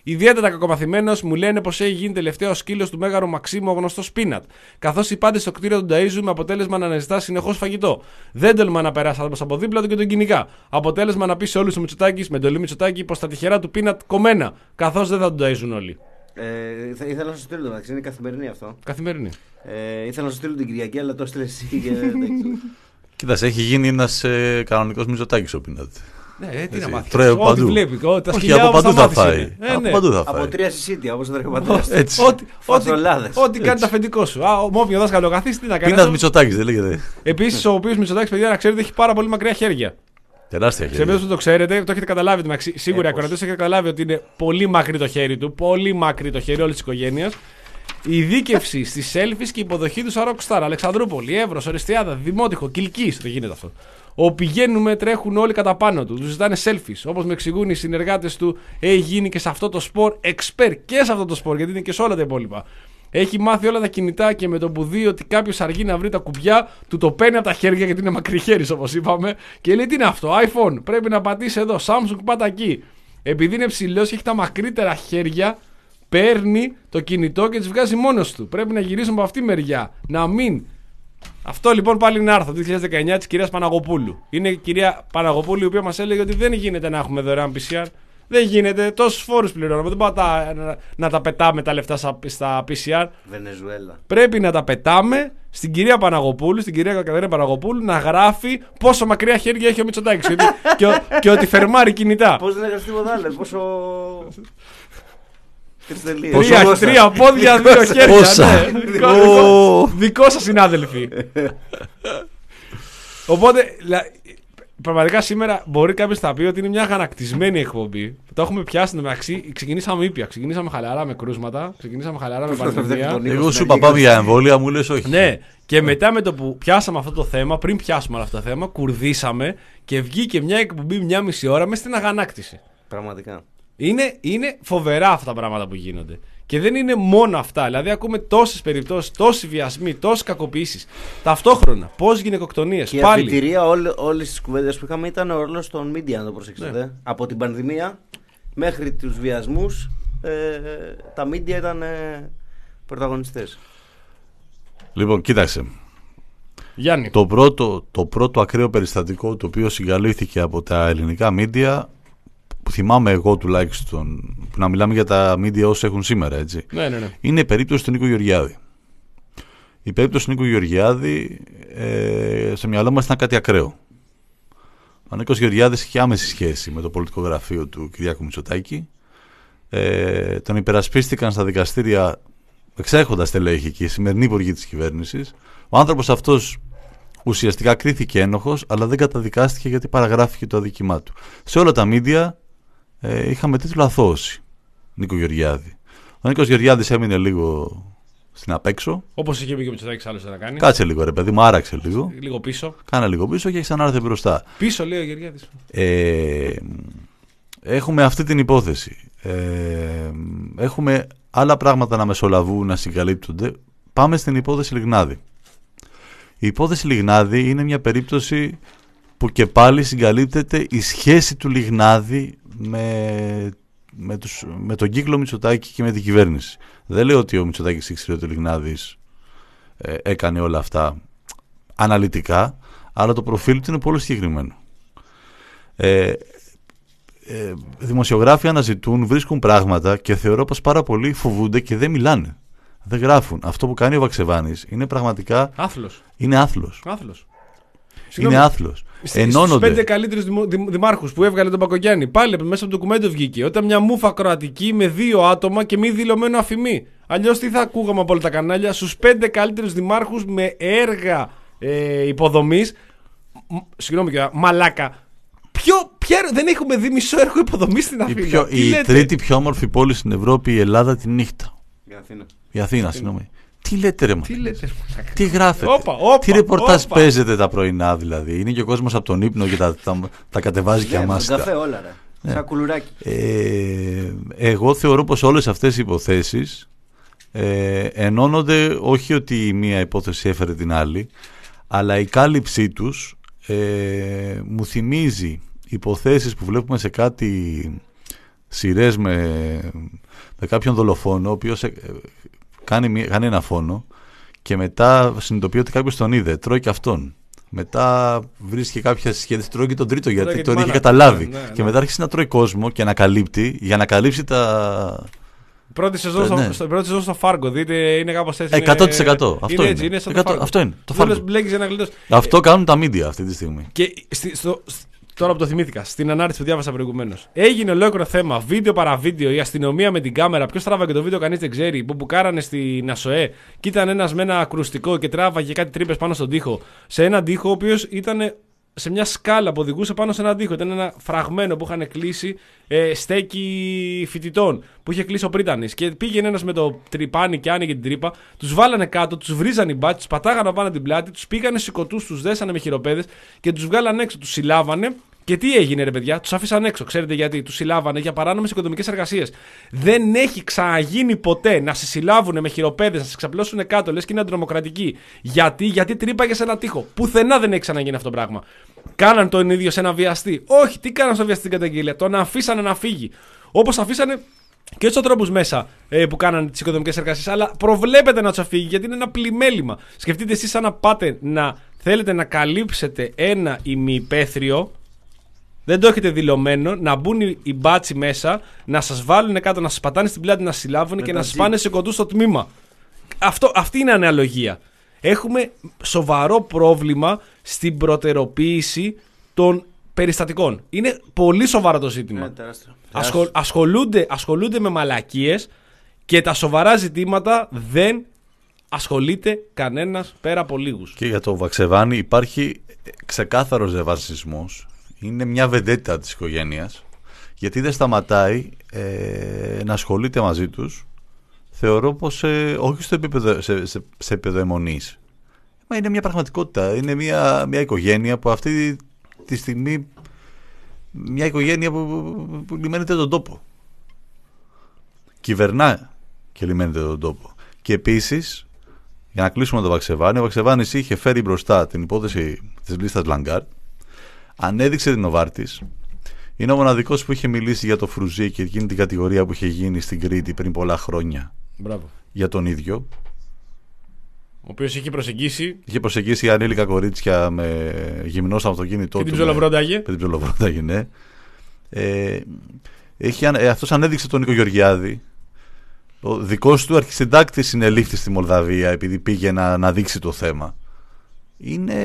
Ιδιαίτερα κακομαθημένος, μου λένε πως έχει γίνει τελευταίο σκύλος του Μέγαρου Μαξίμου, ο γνωστός Πίνατ. Καθώς οι πάντες στο κτίριο του ταΐζουν με αποτέλεσμα να αναζητά συνεχώς φαγητό. Δεν τολμά να περάσει από δίπλα του και τον κυνηγά. Αποτέλεσμα να πει σε όλους του Μητσοτάκης, με εντολή Μητσοτάκη, πως τα τυχερά του Πίνατ κομμένα. Καθώς δεν θα τον ταΐζουν όλοι. Ε, ήθελα να σου στείλω το μεταξύ, είναι καθημερινή αυτό. Καθημερινή. Ε, ήθελα να σου στείλω την Κυριακή, αλλά το έστειλε εσύ και Κοίταξε, έχει γίνει ένας ε, κανονικός Μητσοτάκης ο Πίνατ. Ναι, τι να μάθει. Τρώει από παντού. Βλέπει, ό, τα Όχι, από παντού θα φάει. Ε, ναι. Από παντού θα φάει. Από τρία συσίτια, όπως το τρέχει ο πατέρας. Έτσι. Ό,τι κάνει το αφεντικό σου. Α, ο όποιο δάσκαλο καθίσει, τι να κάνει. Πίνατ Μητσοτάκης, δεν λέγεται. Επίσης, ο οποίος Μητσοτάκης, παιδιά, να ξέρετε, έχει πάρα πολύ μακριά χέρια. Τεράστια Σε χέρια. περίπτωση που το ξέρετε, το έχετε καταλάβει. Σίγουρα οι ακροατές έχετε καταλάβει ότι είναι πολύ μακρύ το χέρι του. Πολύ μακρύ το χέρι όλη τη οικογένεια. Η δίκευση στη selfies και η υποδοχή του σαν rockstar. Αλεξανδρούπολη, Εύρος, Οριστιάδα, Δημότυχο, Κιλκής. Δεν γίνεται αυτό. Όπου πηγαίνουμε, τρέχουν όλοι κατά πάνω του. Του ζητάνε selfies. Όπως με εξηγούν οι συνεργάτες του, έχει γίνει και σε αυτό το σπορ expert και σε αυτό το σπορ, γιατί είναι και σε όλα τα υπόλοιπα. Έχει μάθει όλα τα κινητά και με το που δει ότι κάποιος αργεί να βρει τα κουμπιά, του το παίρνει από τα χέρια γιατί είναι μακριχέρης όπως είπαμε. Και λέει: τι είναι αυτό, iPhone, πρέπει να πατήσει εδώ, Samsung πάτα εκεί. Επειδή είναι ψηλός και έχει τα μακρύτερα χέρια, παίρνει το κινητό και τις βγάζει μόνος του. Πρέπει να γυρίσουμε από αυτή τη μεριά. Να μην. Αυτό λοιπόν πάλι είναι άρθρο του δύο χιλιάδες δεκαεννιά της κυρίας Παναγοπούλου. Είναι η κυρία Παναγοπούλου η οποία μας έλεγε ότι δεν γίνεται να έχουμε δωρεάν πι σι αρ. Δεν γίνεται, τόσους φόρους πληρώνουμε. Δεν μπορούμε να, να τα πετάμε τα λεφτά στα, στα πι σι αρ. Βενεζουέλα. Πρέπει να τα πετάμε στην κυρία Παναγοπούλου, στην κυρία Κατερίνα Παναγοπούλου, να γράφει πόσο μακριά χέρια έχει ο Μητσοτάκης και, και, και ότι φερμάρει κινητά. Πώς δεν έγραψε τίποτα άλλο, πόσο. Τρία, τρία πόδια, δύο χέρια. Πόσα. Ναι. Δικό, δικό, δικό σας συνάδελφοι. Οπότε, πραγματικά σήμερα μπορεί κάποιος να πει ότι είναι μια αγανακτισμένη εκπομπή. Το έχουμε πιάσει μεταξύ. Ξεκινήσαμε ήπια, ξεκινήσαμε χαλαρά με κρούσματα, ξεκινήσαμε χαλαρά με πανδημία. Εγώ σου είπα πάμε για εμβόλια, μου λες όχι. Ναι, και μετά με το που πιάσαμε αυτό το θέμα, πριν πιάσουμε όλο αυτό το θέμα, κουρδίσαμε και βγήκε μια εκπομπή μια μισή ώρα μέσα στην αγανάκτηση. Πραγματικά. Είναι, είναι φοβερά αυτά τα πράγματα που γίνονται. Και δεν είναι μόνο αυτά. Δηλαδή, ακούμε τόσες περιπτώσεις, τόσοι βιασμοί, τόσες κακοποιήσεις. Ταυτόχρονα, πώς γυναικοκτονίες. Και πάλι. η αφιτηρία όλες τις κουβέντες που είχαμε ήταν ο ρόλος των media, να το προσέξετε. Ναι. Από την πανδημία μέχρι τους βιασμούς, ε, τα media ήταν ε, πρωταγωνιστές. Λοιπόν, κοίταξε. Γιάννη. Το πρώτο, το πρώτο ακραίο περιστατικό το οποίο συγκαλύφθηκε από τα ελληνικά media, που θυμάμαι εγώ τουλάχιστον, που να μιλάμε για τα media όσοι έχουν σήμερα, έτσι. Ναι, ναι, ναι. Είναι η περίπτωση του Νίκου Γεωργιάδη. Η περίπτωση του Νίκου Γεωργιάδη ε, σε μυαλό μας ήταν κάτι ακραίο. Ο Νίκος Γεωργιάδης είχε άμεση σχέση με το πολιτικό γραφείο του Κυριάκου Μητσοτάκη. Ε, τον υπερασπίστηκαν στα δικαστήρια εξέχοντας τελέχη και η σημερινή υπουργή της κυβέρνησης. Ο άνθρωπος αυτός ουσιαστικά κρίθηκε ένοχος, αλλά δεν καταδικάστηκε γιατί παραγράφηκε το αδίκημά του. Σε όλα τα μίντια ε, είχαμε τίτλο αθώωση Νίκο Γεωργιάδη. Ο Νίκος Γεωργιάδης έμεινε λίγο στην απέξω. Όπως είχε πει και ο Μητσοτάκης άλλος να κάνει. Κάτσε λίγο ρε παιδί μου, άραξε λίγο. Λίγο πίσω. Κάνα λίγο πίσω και ξανάρθε μπροστά. Πίσω λέει ο Γεωργιάδης. Ε, έχουμε αυτή την υπόθεση. Ε, έχουμε άλλα πράγματα να μεσολαβούν, να συγκαλύπτονται. Πάμε στην υπόθεση Λιγνάδη. Η υπόθεση Λιγνάδη είναι μια περίπτωση που και πάλι συγκαλύπτεται η σχέση του Λιγνάδη με, με, τους, με τον κύκλο Μητσοτάκη και με την κυβέρνηση. Δεν λέω ότι ο Μητσοτάκης ήξερε ότι ο Λιγνάδης ε, έκανε όλα αυτά αναλυτικά, αλλά το προφίλ του είναι πολύ συγκεκριμένο. Ε, ε, δημοσιογράφοι αναζητούν, βρίσκουν πράγματα και θεωρώ πως πάρα πολλοί φοβούνται και δεν μιλάνε. Δεν γράφουν. Αυτό που κάνει ο Βαξεβάνης είναι πραγματικά. Άθλος. Είναι άθλος. Άθλος. Είναι άθλος. Ενώνονται. Στους πέντε καλύτερους δημο, δη, δημάρχους που έβγαλε τον Μπακογιάννη, πάλι μέσα από το ντοκουμέντο βγήκε. Όταν μια μούφα κροατική με δύο άτομα και μη δηλωμένο αφημί. Αλλιώς τι θα ακούγαμε από όλα τα κανάλια, στους πέντε καλύτερους δημάρχους με έργα ε, υποδομής. Συγγνώμη κύριε, μαλάκα. Ποιο, ποιο, δεν έχουμε δει μισό έργο υποδομής στην Αθήνα. Η, πιο, η τρίτη πιο όμορφη πόλη στην Ευρώπη, η Ελλάδα, τη νύχτα. Η Αθήνα. Η Αθήνα, συγγνώμη. Τι λέτε ρε Τι, λέτε, τι γράφετε, όπα, όπα, τι ρεπορτάζ όπα. παίζετε τα πρωινά δηλαδή. Είναι και ο κόσμος από τον ύπνο και τα, τα, τα κατεβάζει και αμάστα. Καφέ όλα ρε, ναι. Σαν κουλουράκι. Ε, εγώ θεωρώ πως όλες αυτές οι υποθέσεις ε, ενώνονται, όχι ότι η μία υπόθεση έφερε την άλλη, αλλά η κάλυψή τους ε, μου θυμίζει υποθέσεις που βλέπουμε σε κάτι σειρές με, με κάποιον δολοφόνο, ο οποίος ε, κάνει, κάνει ένα φόνο και μετά συνειδητοποιεί ότι κάποιος τον είδε, τρώει και αυτόν. Μετά βρίσκει κάποια σχέση, τρώει και τον τρίτο γιατί τον είχε καταλάβει. Ναι, ναι, και μετά άρχισε να τρώει κόσμο και να καλύπτει, για να καλύψει τα. Πρώτη σεζόν στο, ναι. στο, πρώτη σεζόν στο Φάργκο, δείτε, είναι κάπως έτσι. εκατό τοις εκατό. Αυτό είναι. Έτσι, είναι σαν εκατό, το αυτό είναι. Το Φάργκο. Αυτό κάνουν τα media αυτή τη στιγμή. Και στη, στο, τώρα που το θυμήθηκα, στην ανάρτηση που διάβασα προηγουμένως. Έγινε ολόκληρο θέμα, βίντεο παραβίντεο, η αστυνομία με την κάμερα. Ποιος τράβαγε το βίντεο, κανείς δεν ξέρει. Που μπουκάρανε στην ΑΣΟΕ και ήταν ένας με ένα ακρουστικό και τράβαγε κάτι τρύπες πάνω στον τοίχο. Σε έναν τοίχο ο οποίος ήταν σε μια σκάλα που οδηγούσε πάνω σε έναν τοίχο. Ήταν ένα φραγμένο που είχαν κλείσει ε, στέκι φοιτητών που είχε κλείσει ο πρίτανης. Και πήγαινε ένας με το τρυπάνι και άνοιγε την τρύπα. Τους βάλανε κάτω, τους βρίζανε οι μπάτσοι, τους πατάγανε πάνω την πλάτη, τους πήγανε σηκωτούς, τους δέσανε με χειροπέδες και τους βγάλανε έξω. Τους συλλάβανε. Και τι έγινε, ρε παιδιά, τους άφησαν έξω. Ξέρετε γιατί? Τους συλλάβανε για παράνομες οικονομικές εργασίες. Δεν έχει ξαναγίνει ποτέ να σε συλλάβουν με χειροπέδες, να σε ξαπλώσουν κάτω, λες και είναι αντρομοκρατική. Γιατί, γιατί τρύπαγε σε ένα τοίχο. Πουθενά δεν έχει ξαναγίνει αυτό το πράγμα. Κάναν τον ίδιο σε ένα βιαστή. Όχι, τι κάναν στο βιαστή την καταγγελία? Τον αφήσανε να φύγει. Όπως αφήσανε και τους ανθρώπους μέσα ε, που κάνανε τις οικονομικές εργασίες. Αλλά προβλέπετε να τους αφήγει γιατί είναι ένα πλημέλημα. Σκεφτείτε εσείς σαν να πάτε να θέλετε να καλύψετε ένα ημιυπαίθριο. Δεν το έχετε δηλωμένο, να μπουν οι μπάτσοι μέσα, να σας βάλουν κάτω, να σας πατάνε στην πλάτη, να σας συλλάβουν και να σας πάνε σε κοντού στο τμήμα. Αυτό, αυτή είναι η αναλογία. Έχουμε σοβαρό πρόβλημα στην προτεροποίηση των περιστατικών. Είναι πολύ σοβαρό το ζήτημα. Yeah, Ασχολ, ασχολούνται, ασχολούνται με μαλακίες και τα σοβαρά ζητήματα δεν ασχολείται κανένας πέρα από λίγους. Και για το Βαξεβάνι υπάρχει ξεκάθαρος ρεβασισμός. Είναι μια βεντέτα της οικογένειας, γιατί δεν σταματάει ε, να ασχολείται μαζί τους. Θεωρώ πως ε, όχι στο επίπεδο, σε, σε, σε επίπεδο αιμονής. Μα είναι μια πραγματικότητα. Είναι μια, μια οικογένεια που αυτή τη στιγμή, μια οικογένεια που, που, που λιμένεται τον τόπο. Κυβερνά και λιμένεται τον τόπο. Και επίσης, για να κλείσουμε το Βαξεβάνι, ο Βαξεβάνης είχε φέρει μπροστά την υπόθεση της λίστας Λαγκάρτ. Ανέδειξε την Νοβάρτης. Είναι ο μοναδικός που είχε μιλήσει για το Φρουζί και εκείνη την κατηγορία που είχε γίνει στην Κρήτη πριν πολλά χρόνια. Μπράβο. Για τον ίδιο. Ο οποίος είχε προσεγγίσει. Είχε προσεγγίσει ανήλικα κορίτσια με γυμνό στο αυτοκίνητό του. Και την ψολοβρόνταγε. Με την ψολοβρόνταγε, ναι. Ε, έχει, ε, αυτός ανέδειξε τον Νίκο Γεωργιάδη. Ο δικός του αρχισυντάκτης συνελήφθη στη Μολδαβία επειδή πήγε να, να δείξει το θέμα. Είναι.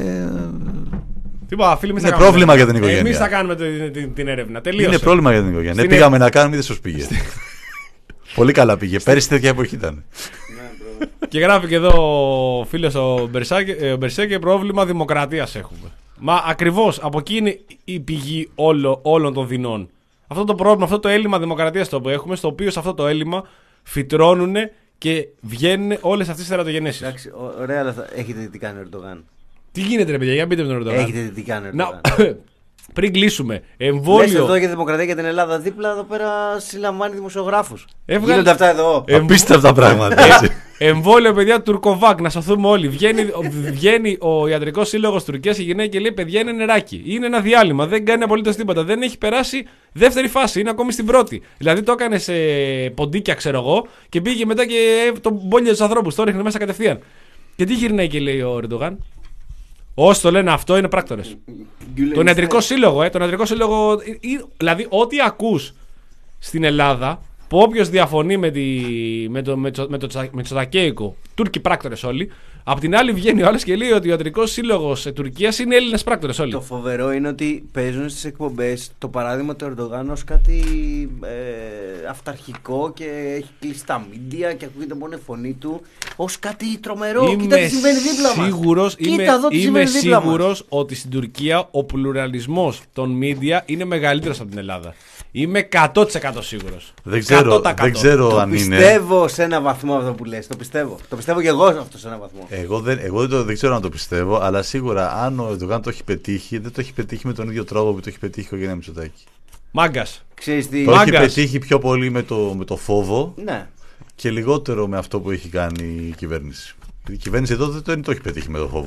Είπα, φίλοι, είναι πρόβλημα για την οικογένεια. Εμείς θα κάνουμε την, την, την έρευνα. Τελείωσε. Είναι πρόβλημα για την οικογένεια. Δεν πήγαμε να κάνουμε, είδες πώς πήγε. Πολύ καλά πήγε. Πέρυσι τέτοια εποχή ήταν. Και γράφει και εδώ ο φίλος ο Μπερσέκε, πρόβλημα δημοκρατίας έχουμε. Μα ακριβώς από εκεί είναι η πηγή όλο, όλων των δεινών. Αυτό το πρόβλημα, αυτό το έλλειμμα δημοκρατίας το που έχουμε, στο οποίο σε αυτό το έλλειμμα φυτρώνουν και βγαίνουν όλες αυτές τις τερατογενέσεις. Εντάξει, ωραία, αλλά θα... έχετε δει τι κάνει ο Ερντογάν? Τι γίνεται, ρε παιδιά, για πείτε με τον Ερντογάν. Έχετε δει τι κάνει ο Ερντογάν? Πριν κλείσουμε, εμβόλιο. Λες εδώ για τη δημοκρατία και την Ελλάδα, δίπλα εδώ πέρα συλλαμβάνει δημοσιογράφους. Έβγαλε... Γίνονται αυτά εδώ. Εμ... Απίστευτα πράγματα. Έτσι. Εμβόλιο, παιδιά, Τουρκοβάκ, να σωθούμε όλοι. Βγαίνει, βγαίνει ο Ιατρικός Σύλλογος Τουρκίας, η γυναίκα και λέει: παιδιά, είναι νεράκι. Είναι ένα διάλειμμα. Δεν κάνει απολύτως τίποτα. Δεν έχει περάσει δεύτερη φάση. Είναι ακόμη στην πρώτη. Δηλαδή το έκανε σε ποντίκια, ξέρω εγώ, και πήγε μετά και τον μπόλιο του ανθρώπου. Το ρίχνε μέσα κατευθείαν. Και τι γυρνάει και λέει ο Ερντογάν? Όσοι το λένε αυτό είναι πράκτορες. Τον Ιατρικό Σύλλογο, ε, τον Ιατρικό Σύλλογο. Δηλαδή, ό,τι ακούς στην Ελλάδα, που όποιος διαφωνεί με, τη, με το, με το, με το Μητσοτακέικο, Τούρκοι πράκτορες όλοι, απ' την άλλη βγαίνει ο άλλος και λέει ότι ο Ιατρικός Σύλλογος Τουρκίας είναι Έλληνες πράκτορες όλοι. Το φοβερό είναι ότι παίζουν στις εκπομπές το παράδειγμα του Ερντογάν ως κάτι ε, αυταρχικό και έχει κλείσει τα μίντια και ακούγεται μόνο η φωνή του ως κάτι τρομερό. Είμαι Κοίτα τι συμβαίνει δίπλα σίγουρος, μας. Είμαι, Κοίτα εδώ τι είμαι δίπλα σίγουρος μας. ότι στην Τουρκία ο πλουραλισμός των μίντια είναι μεγαλύτερος από την Ελλάδα. Είμαι εκατό τοις εκατό σίγουρος. Δεν ξέρω, δεν ξέρω το αν είναι. Πιστεύω σε ένα βαθμό αυτό που λες. Το πιστεύω. Το πιστεύω και εγώ αυτό σε ένα βαθμό. Εγώ δεν, εγώ δεν, το, δεν ξέρω αν το πιστεύω, αλλά σίγουρα αν ο Ερντογάν το έχει πετύχει, δεν το έχει πετύχει με τον ίδιο τρόπο που το έχει πετύχει η οικογένεια Μητσοτάκη. Μάγκας. Ξέρεις τι. Το Μάγκας. έχει πετύχει πιο πολύ με το, με το φόβο Ναι. και λιγότερο με αυτό που έχει κάνει η κυβέρνηση. Η κυβέρνηση εδώ δεν το, το έχει πετύχει με το φόβο. Το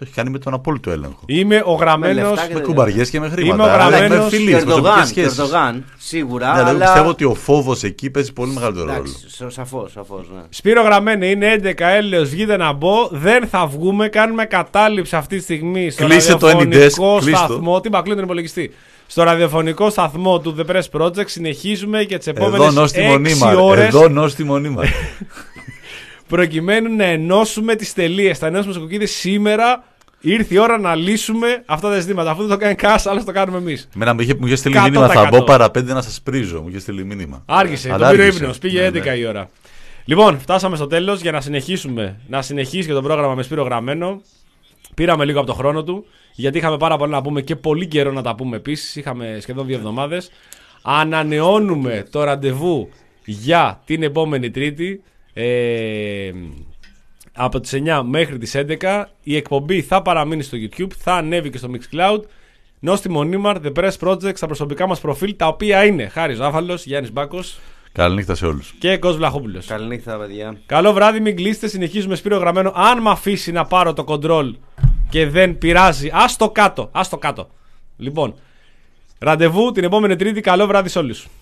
Το έχει κάνει με τον απόλυτο έλεγχο. Είμαι ο γραμμένος. λεφτά και Με δεν κουμπαριές και με χρήματα. Είμαι ο αλλά γραμμένος με φιλίες, προσωπικές Ερντογάν, σχέσεις. Ερντογάν, σίγουρα. Ναι, αλλά αλλά... εγώ πιστεύω ότι ο φόβος εκεί παίζει πολύ μεγαλύτερο ρόλο. Εντάξει, σαφώς, σαφώς, ναι. Σπύρο Γραμμένη, είναι έντεκα, έλεος, βγείτε να μπω. Δεν θα βγούμε, κάνουμε κατάληψη αυτή τη στιγμή στο Κλείσε το ραδιοφωνικό AnyDesk, σταθμό. Τι μπακλίνει τον υπολογιστή. Στο ραδιοφωνικό σταθμό του The Press Project συνεχίζουμε και τις Εδώ επόμενες νόστιμο έξι νήμα. ώρες Εδώ νόστιμο νήμα. προκειμένου να ενώσουμε τις τελείες. Θα ενώσουμε στους κουκκίδες σήμερα. Ήρθε η ώρα να λύσουμε αυτά τα ζητήματα. Αφού δεν το κάνει κανένας άλλος, το κάνουμε εμείς. Εμένα μου είχε, μου είχε στείλει εκατό μήνυμα. τοις Θα εκατό. μπω παραπέντε να σας πρίζω. Μου είχε στείλει μήνυμα. Άργησε, Αλλά τον πήρε ο άργησε. ύπνος. Πήγε Ναι, έντεκα ναι. η ώρα. Λοιπόν, φτάσαμε στο τέλος για να συνεχίσουμε. Να συνεχίσει και το πρόγραμμα με Σπύρο Γραμμένο. Πήραμε λίγο από το χρόνο του, γιατί είχαμε πάρα πολλά να πούμε και πολύ καιρό να τα πούμε επίσης. Είχαμε σχεδόν δύο εβδομάδες. Ανανεώνουμε το ραντεβού για την επόμενη Τρίτη. Ε, από τις εννιά μέχρι τις έντεκα. Η εκπομπή θα παραμείνει στο YouTube, θα ανέβει και στο Mixcloud. Νόστιμο Νίμαρ, The Press Project, στα προσωπικά μας προφίλ, τα οποία είναι Χάρης Ζάφαλος, Γιάννης Μπάκος Καληνύχτα σε όλους. και Κος Βλαχόπουλος. Καληνύχτα, παιδιά. Καλό βράδυ, μην κλείσετε, συνεχίζουμε Σπύρο Γραμμένο. Αν με αφήσει να πάρω το control και δεν πειράζει, ας το κάτω, ας το κάτω. Λοιπόν, ραντεβού την επόμενη Τρίτη, καλό βράδυ σε όλους.